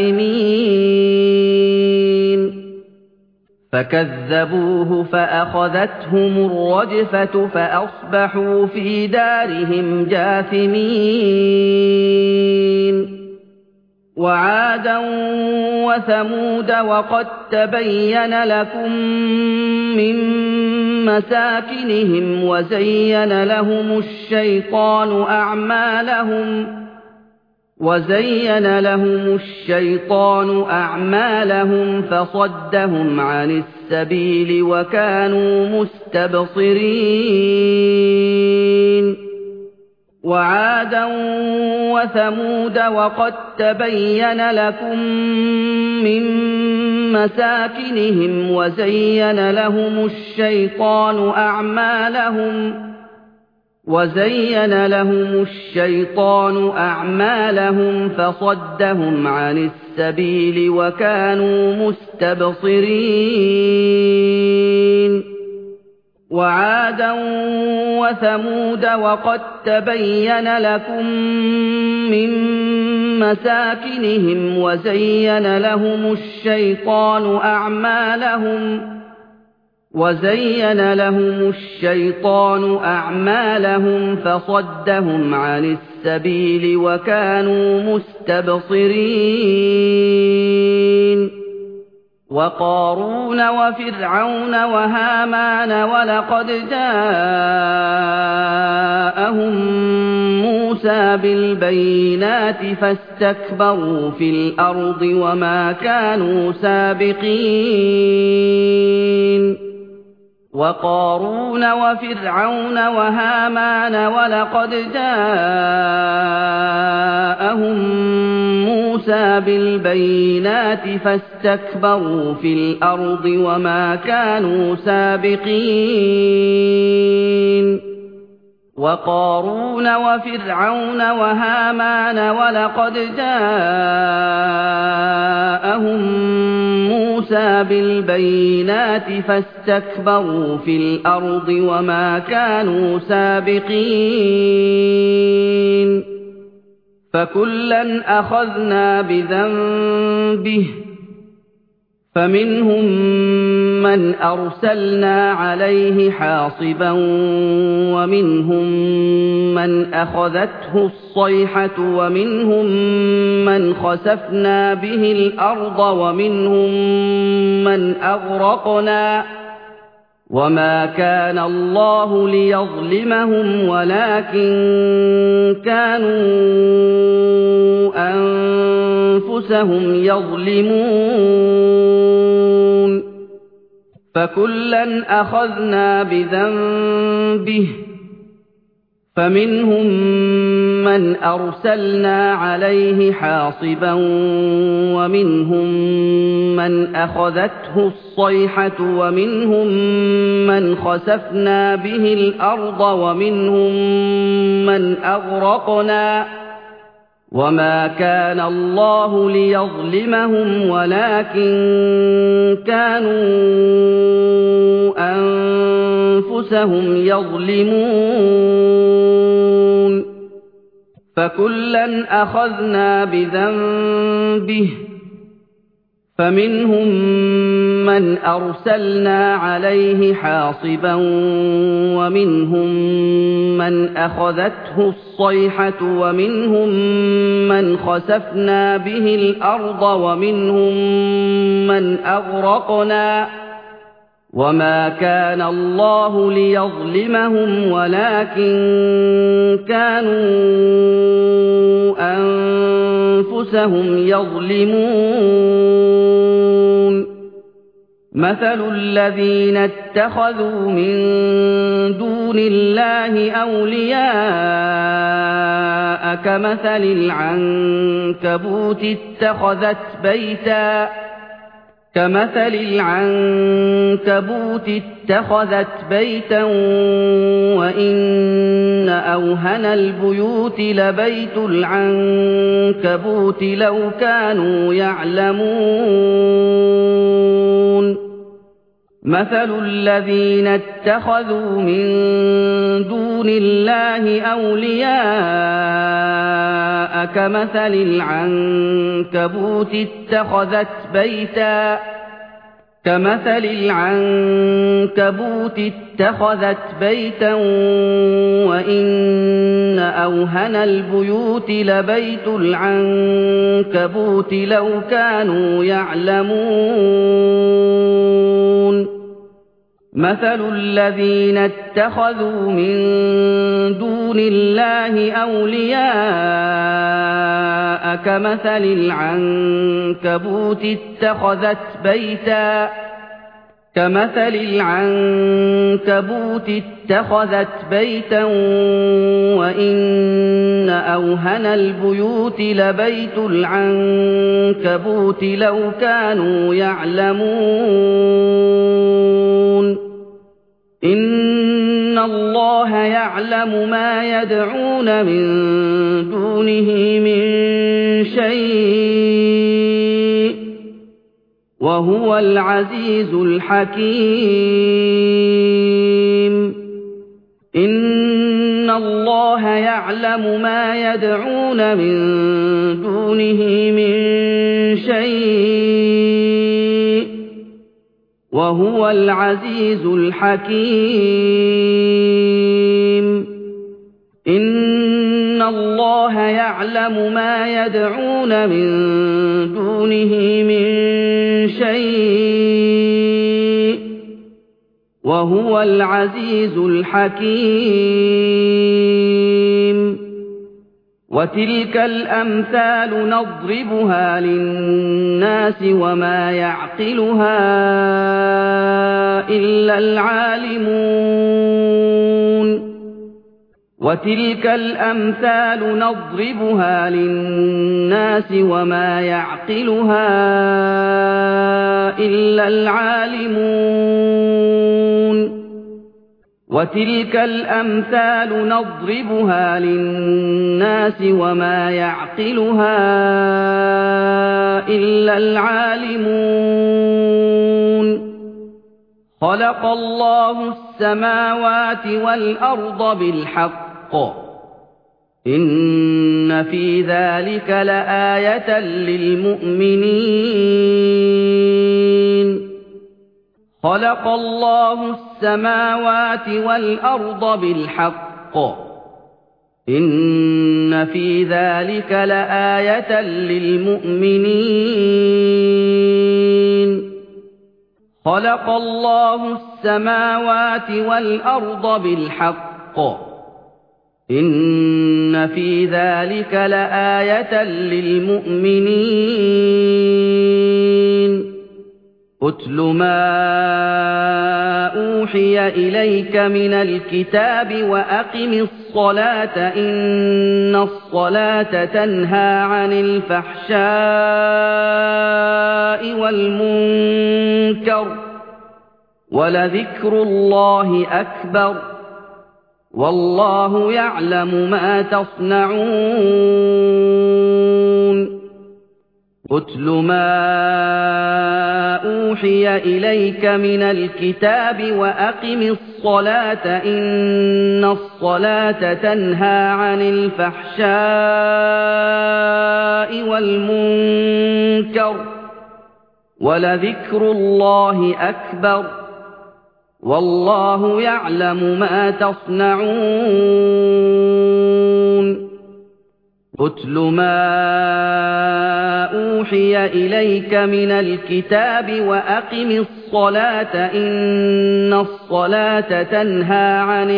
جاثمين فكذبوه فأخذتهم الرجفة فأصبحوا في دارهم جاثمين وعادا وثمود وقد تبين لكم من مساكنهم وزين لهم الشيطان أعمالهم وزين لهم الشيطان أعمالهم فصدهم عن السبيل وكانوا مستبصرين وعادا وثمود وقد تبين لكم من مساكنهم وزين لهم الشيطان أعمالهم وزين لهم الشيطان أعمالهم فصدهم عن السبيل وكانوا مستبصرين وعادا وثمود وقد تبين لكم من مساكنهم وزين لهم الشيطان أعمالهم وزين لهم الشيطان أعمالهم فصدهم عن السبيل وكانوا مستبصرين وقارون وفرعون وهامان ولقد جاءهم موسى بالبينات فاستكبروا في الأرض وما كانوا سابقين وقارون وفرعون وهامان ولقد جاءهم موسى بالبينات فاستكبروا في الأرض وما كانوا سابقين وقارون وفرعون وهامان ولقد جاءهم موسى بالبينات فاستكبروا في الأرض وما كانوا سابقين فكلا أخذنا بذنبه فمنهم من أرسلنا عليه حاصبا ومنهم من أخذته الصيحة ومنهم من خسفنا به الأرض ومنهم من أغرقنا وَمَا كَانَ اللَّهُ لِيَظْلِمَهُمْ وَلَٰكِن كَانُوا أَنفُسَهُمْ يَظْلِمُونَ فَكُلًّا أَخَذْنَا بِذَنبِهِ فَمِنْهُم مَّنْ أَرْسَلْنَا عَلَيْهِ حَاصِبًا وَمِنْهُم مَّنْ أَخَذَتْهُ الصَّيْحَةُ وَمِنْهُم مَّنْ خَسَفْنَا بِهِ الْأَرْضَ وَمِنْهُم مَّنْ أَغْرَقْنَا وَمَا كَانَ اللَّهُ لِيَظْلِمَهُمْ وَلَٰكِن كَانُوا أَنفُسَهُمْ يَظْلِمُونَ فَكُلًّا أَخَذْنَا بِذَنبِهِ فَمِنْهُم مَّنْ أَرْسَلْنَا عَلَيْهِ حَاصِبًا وَمِنْهُم مَّنْ أَخَذَتْهُ الصَّيْحَةُ وَمِنْهُم مَّنْ خَسَفْنَا بِهِ الْأَرْضَ وَمِنْهُم مَّنْ أَغْرَقْنَا وَمَا كَانَ اللَّهُ لِيَظْلِمَهُمْ وَلَٰكِن كَانُوا أَنفُسَهُمْ يَظْلِمُونَ مَثَلُ الَّذِينَ اتَّخَذُوا مِن دُونِ اللَّهِ أَوْلِيَاءَ كَمَثَلِ الْعَنكَبُوتِ اتَّخَذَتْ بَيْتًا كَمَثَلِ الْعَنكَبُوتِ اتَّخَذَتْ بَيْتًا وَإِنَّ أَوْهَنَ الْبُيُوتِ لَبَيْتُ الْعَنكَبُوتِ لَوْ كَانُوا يَعْلَمُونَ مَثَلُ الَّذِينَ اتَّخَذُوا مِن دُونِ اللَّهِ أَوْلِيَاءَ كَمَثَلِ الْعَنكَبُوتِ اتَّخَذَتْ بَيْتًا كَمَثَلِ الْعَنكَبُوتِ اتَّخَذَتْ بَيْتًا وَإِنَّ أَوْهَنَ الْبُيُوتِ لَبَيْتُ الْعَنكَبُوتِ لَوْ كَانُوا يَعْلَمُونَ مَثَلُ الَّذِينَ اتَّخَذُوا مِن دُونِ اللَّهِ أَوْلِيَاءَ كَمَثَلِ الْعَنكَبُوتِ اتَّخَذَتْ بَيْتًا كَمَثَلِ الْعَنكَبُوتِ اتَّخَذَتْ بَيْتًا وَإِنَّ أَوْهَنَ الْبُيُوتِ لَبَيْتُ الْعَنكَبُوتِ لَوْ كَانُوا يَعْلَمُونَ إِنَّ اللَّهَ يَعْلَمُ مَا يَدْعُونَ مِن دُونِهِ مِن شَيْءٍ وَهُوَ الْعَزِيزُ الْحَكِيمُ إِنَّ اللَّهَ يَعْلَمُ مَا يَدْعُونَ مِن دُونِهِ مِن شَيْءٍ وَهُوَ الْعَزِيزُ الْحَكِيمُ إِنَّ اللَّهَ يَعْلَمُ مَا يَدْعُونَ مِن دُونِهِ مِن شَيْءٍ وَهُوَ الْعَزِيزُ الْحَكِيمُ وَتِلْكَ الْأَمْثَالُ نَضْرِبُهَا لِلنَّاسِ وَمَا يَعْقِلُهَا إِلَّا الْعَالِمُونَ وَتِلْكَ الْأَمْثَالُ نَضْرِبُهَا لِلنَّاسِ وَمَا يَعْقِلُهَا إِلَّا الْعَالِمُونَ وَتِلْكَ الْأَمْثَالُ نَضْرِبُهَا لِلنَّاسِ وَمَا يَعْقِلُهَا إِلَّا الْعَالِمُونَ خَلَقَ اللَّهُ السَّمَاوَاتِ وَالْأَرْضَ بِالْحَقِّ إِنَّ فِي ذَلِكَ لَآيَةً لِلْمُؤْمِنِينَ خَلَقَ اللَّهُ السَّمَاوَاتِ وَالْأَرْضَ بِالْحَقِّ إِنَّ فِي ذَلِكَ لَآيَةً لِلْمُؤْمِنِينَ خَلَقَ اللَّهُ السَّمَاوَاتِ وَالْأَرْضَ بِالْحَقِّ ۚ إِنَّ فِي ذَٰلِكَ لَآيَةً لِّلْمُؤْمِنِينَ اتْلُ مَا أُوحِيَ إِلَيْكَ مِنَ الْكِتَابِ وَأَقِمِ الصَّلَاةَ ۖ إِنَّ الصَّلَاةَ تَنْهَىٰ عَنِ الْفَحْشَاءِ وَالْمُنكَرِ ۗ وَلَذِكْرُ اللَّهِ أَكْبَرُ ۗ وَاللَّهُ يَعْلَمُ مَا تَصْنَعُونَ اتْلُ مَا أُوحِيَ إِلَيْكَ مِنَ الْكِتَابِ وَأَقِمِ الصَّلَاةَ ۖ إِنَّ الصَّلَاةَ تَنْهَىٰ عَنِ الْفَحْشَاءِ وَالْمُنكَرِ ۗ وَلَذِكْرُ اللَّهِ أَكْبَرُ ۗ وَاللَّهُ يَعْلَمُ مَا تَصْنَعُونَ اتْلُ مَا أُوحِيَ إِلَيْكَ مِنَ الْكِتَابِ وَأَقِمِ الصَّلَاةَ ۖ إِنَّ الصَّلَاةَ تَنْهَىٰ عَنِ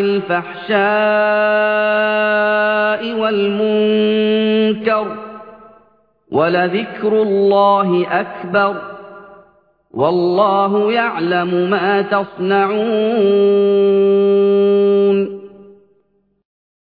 الْفَحْشَاءِ وَالْمُنكَرِ ۗ وَلَذِكْرُ اللَّهِ أَكْبَرُ ۗ وَاللَّهُ يَعْلَمُ مَا تَصْنَعُونَ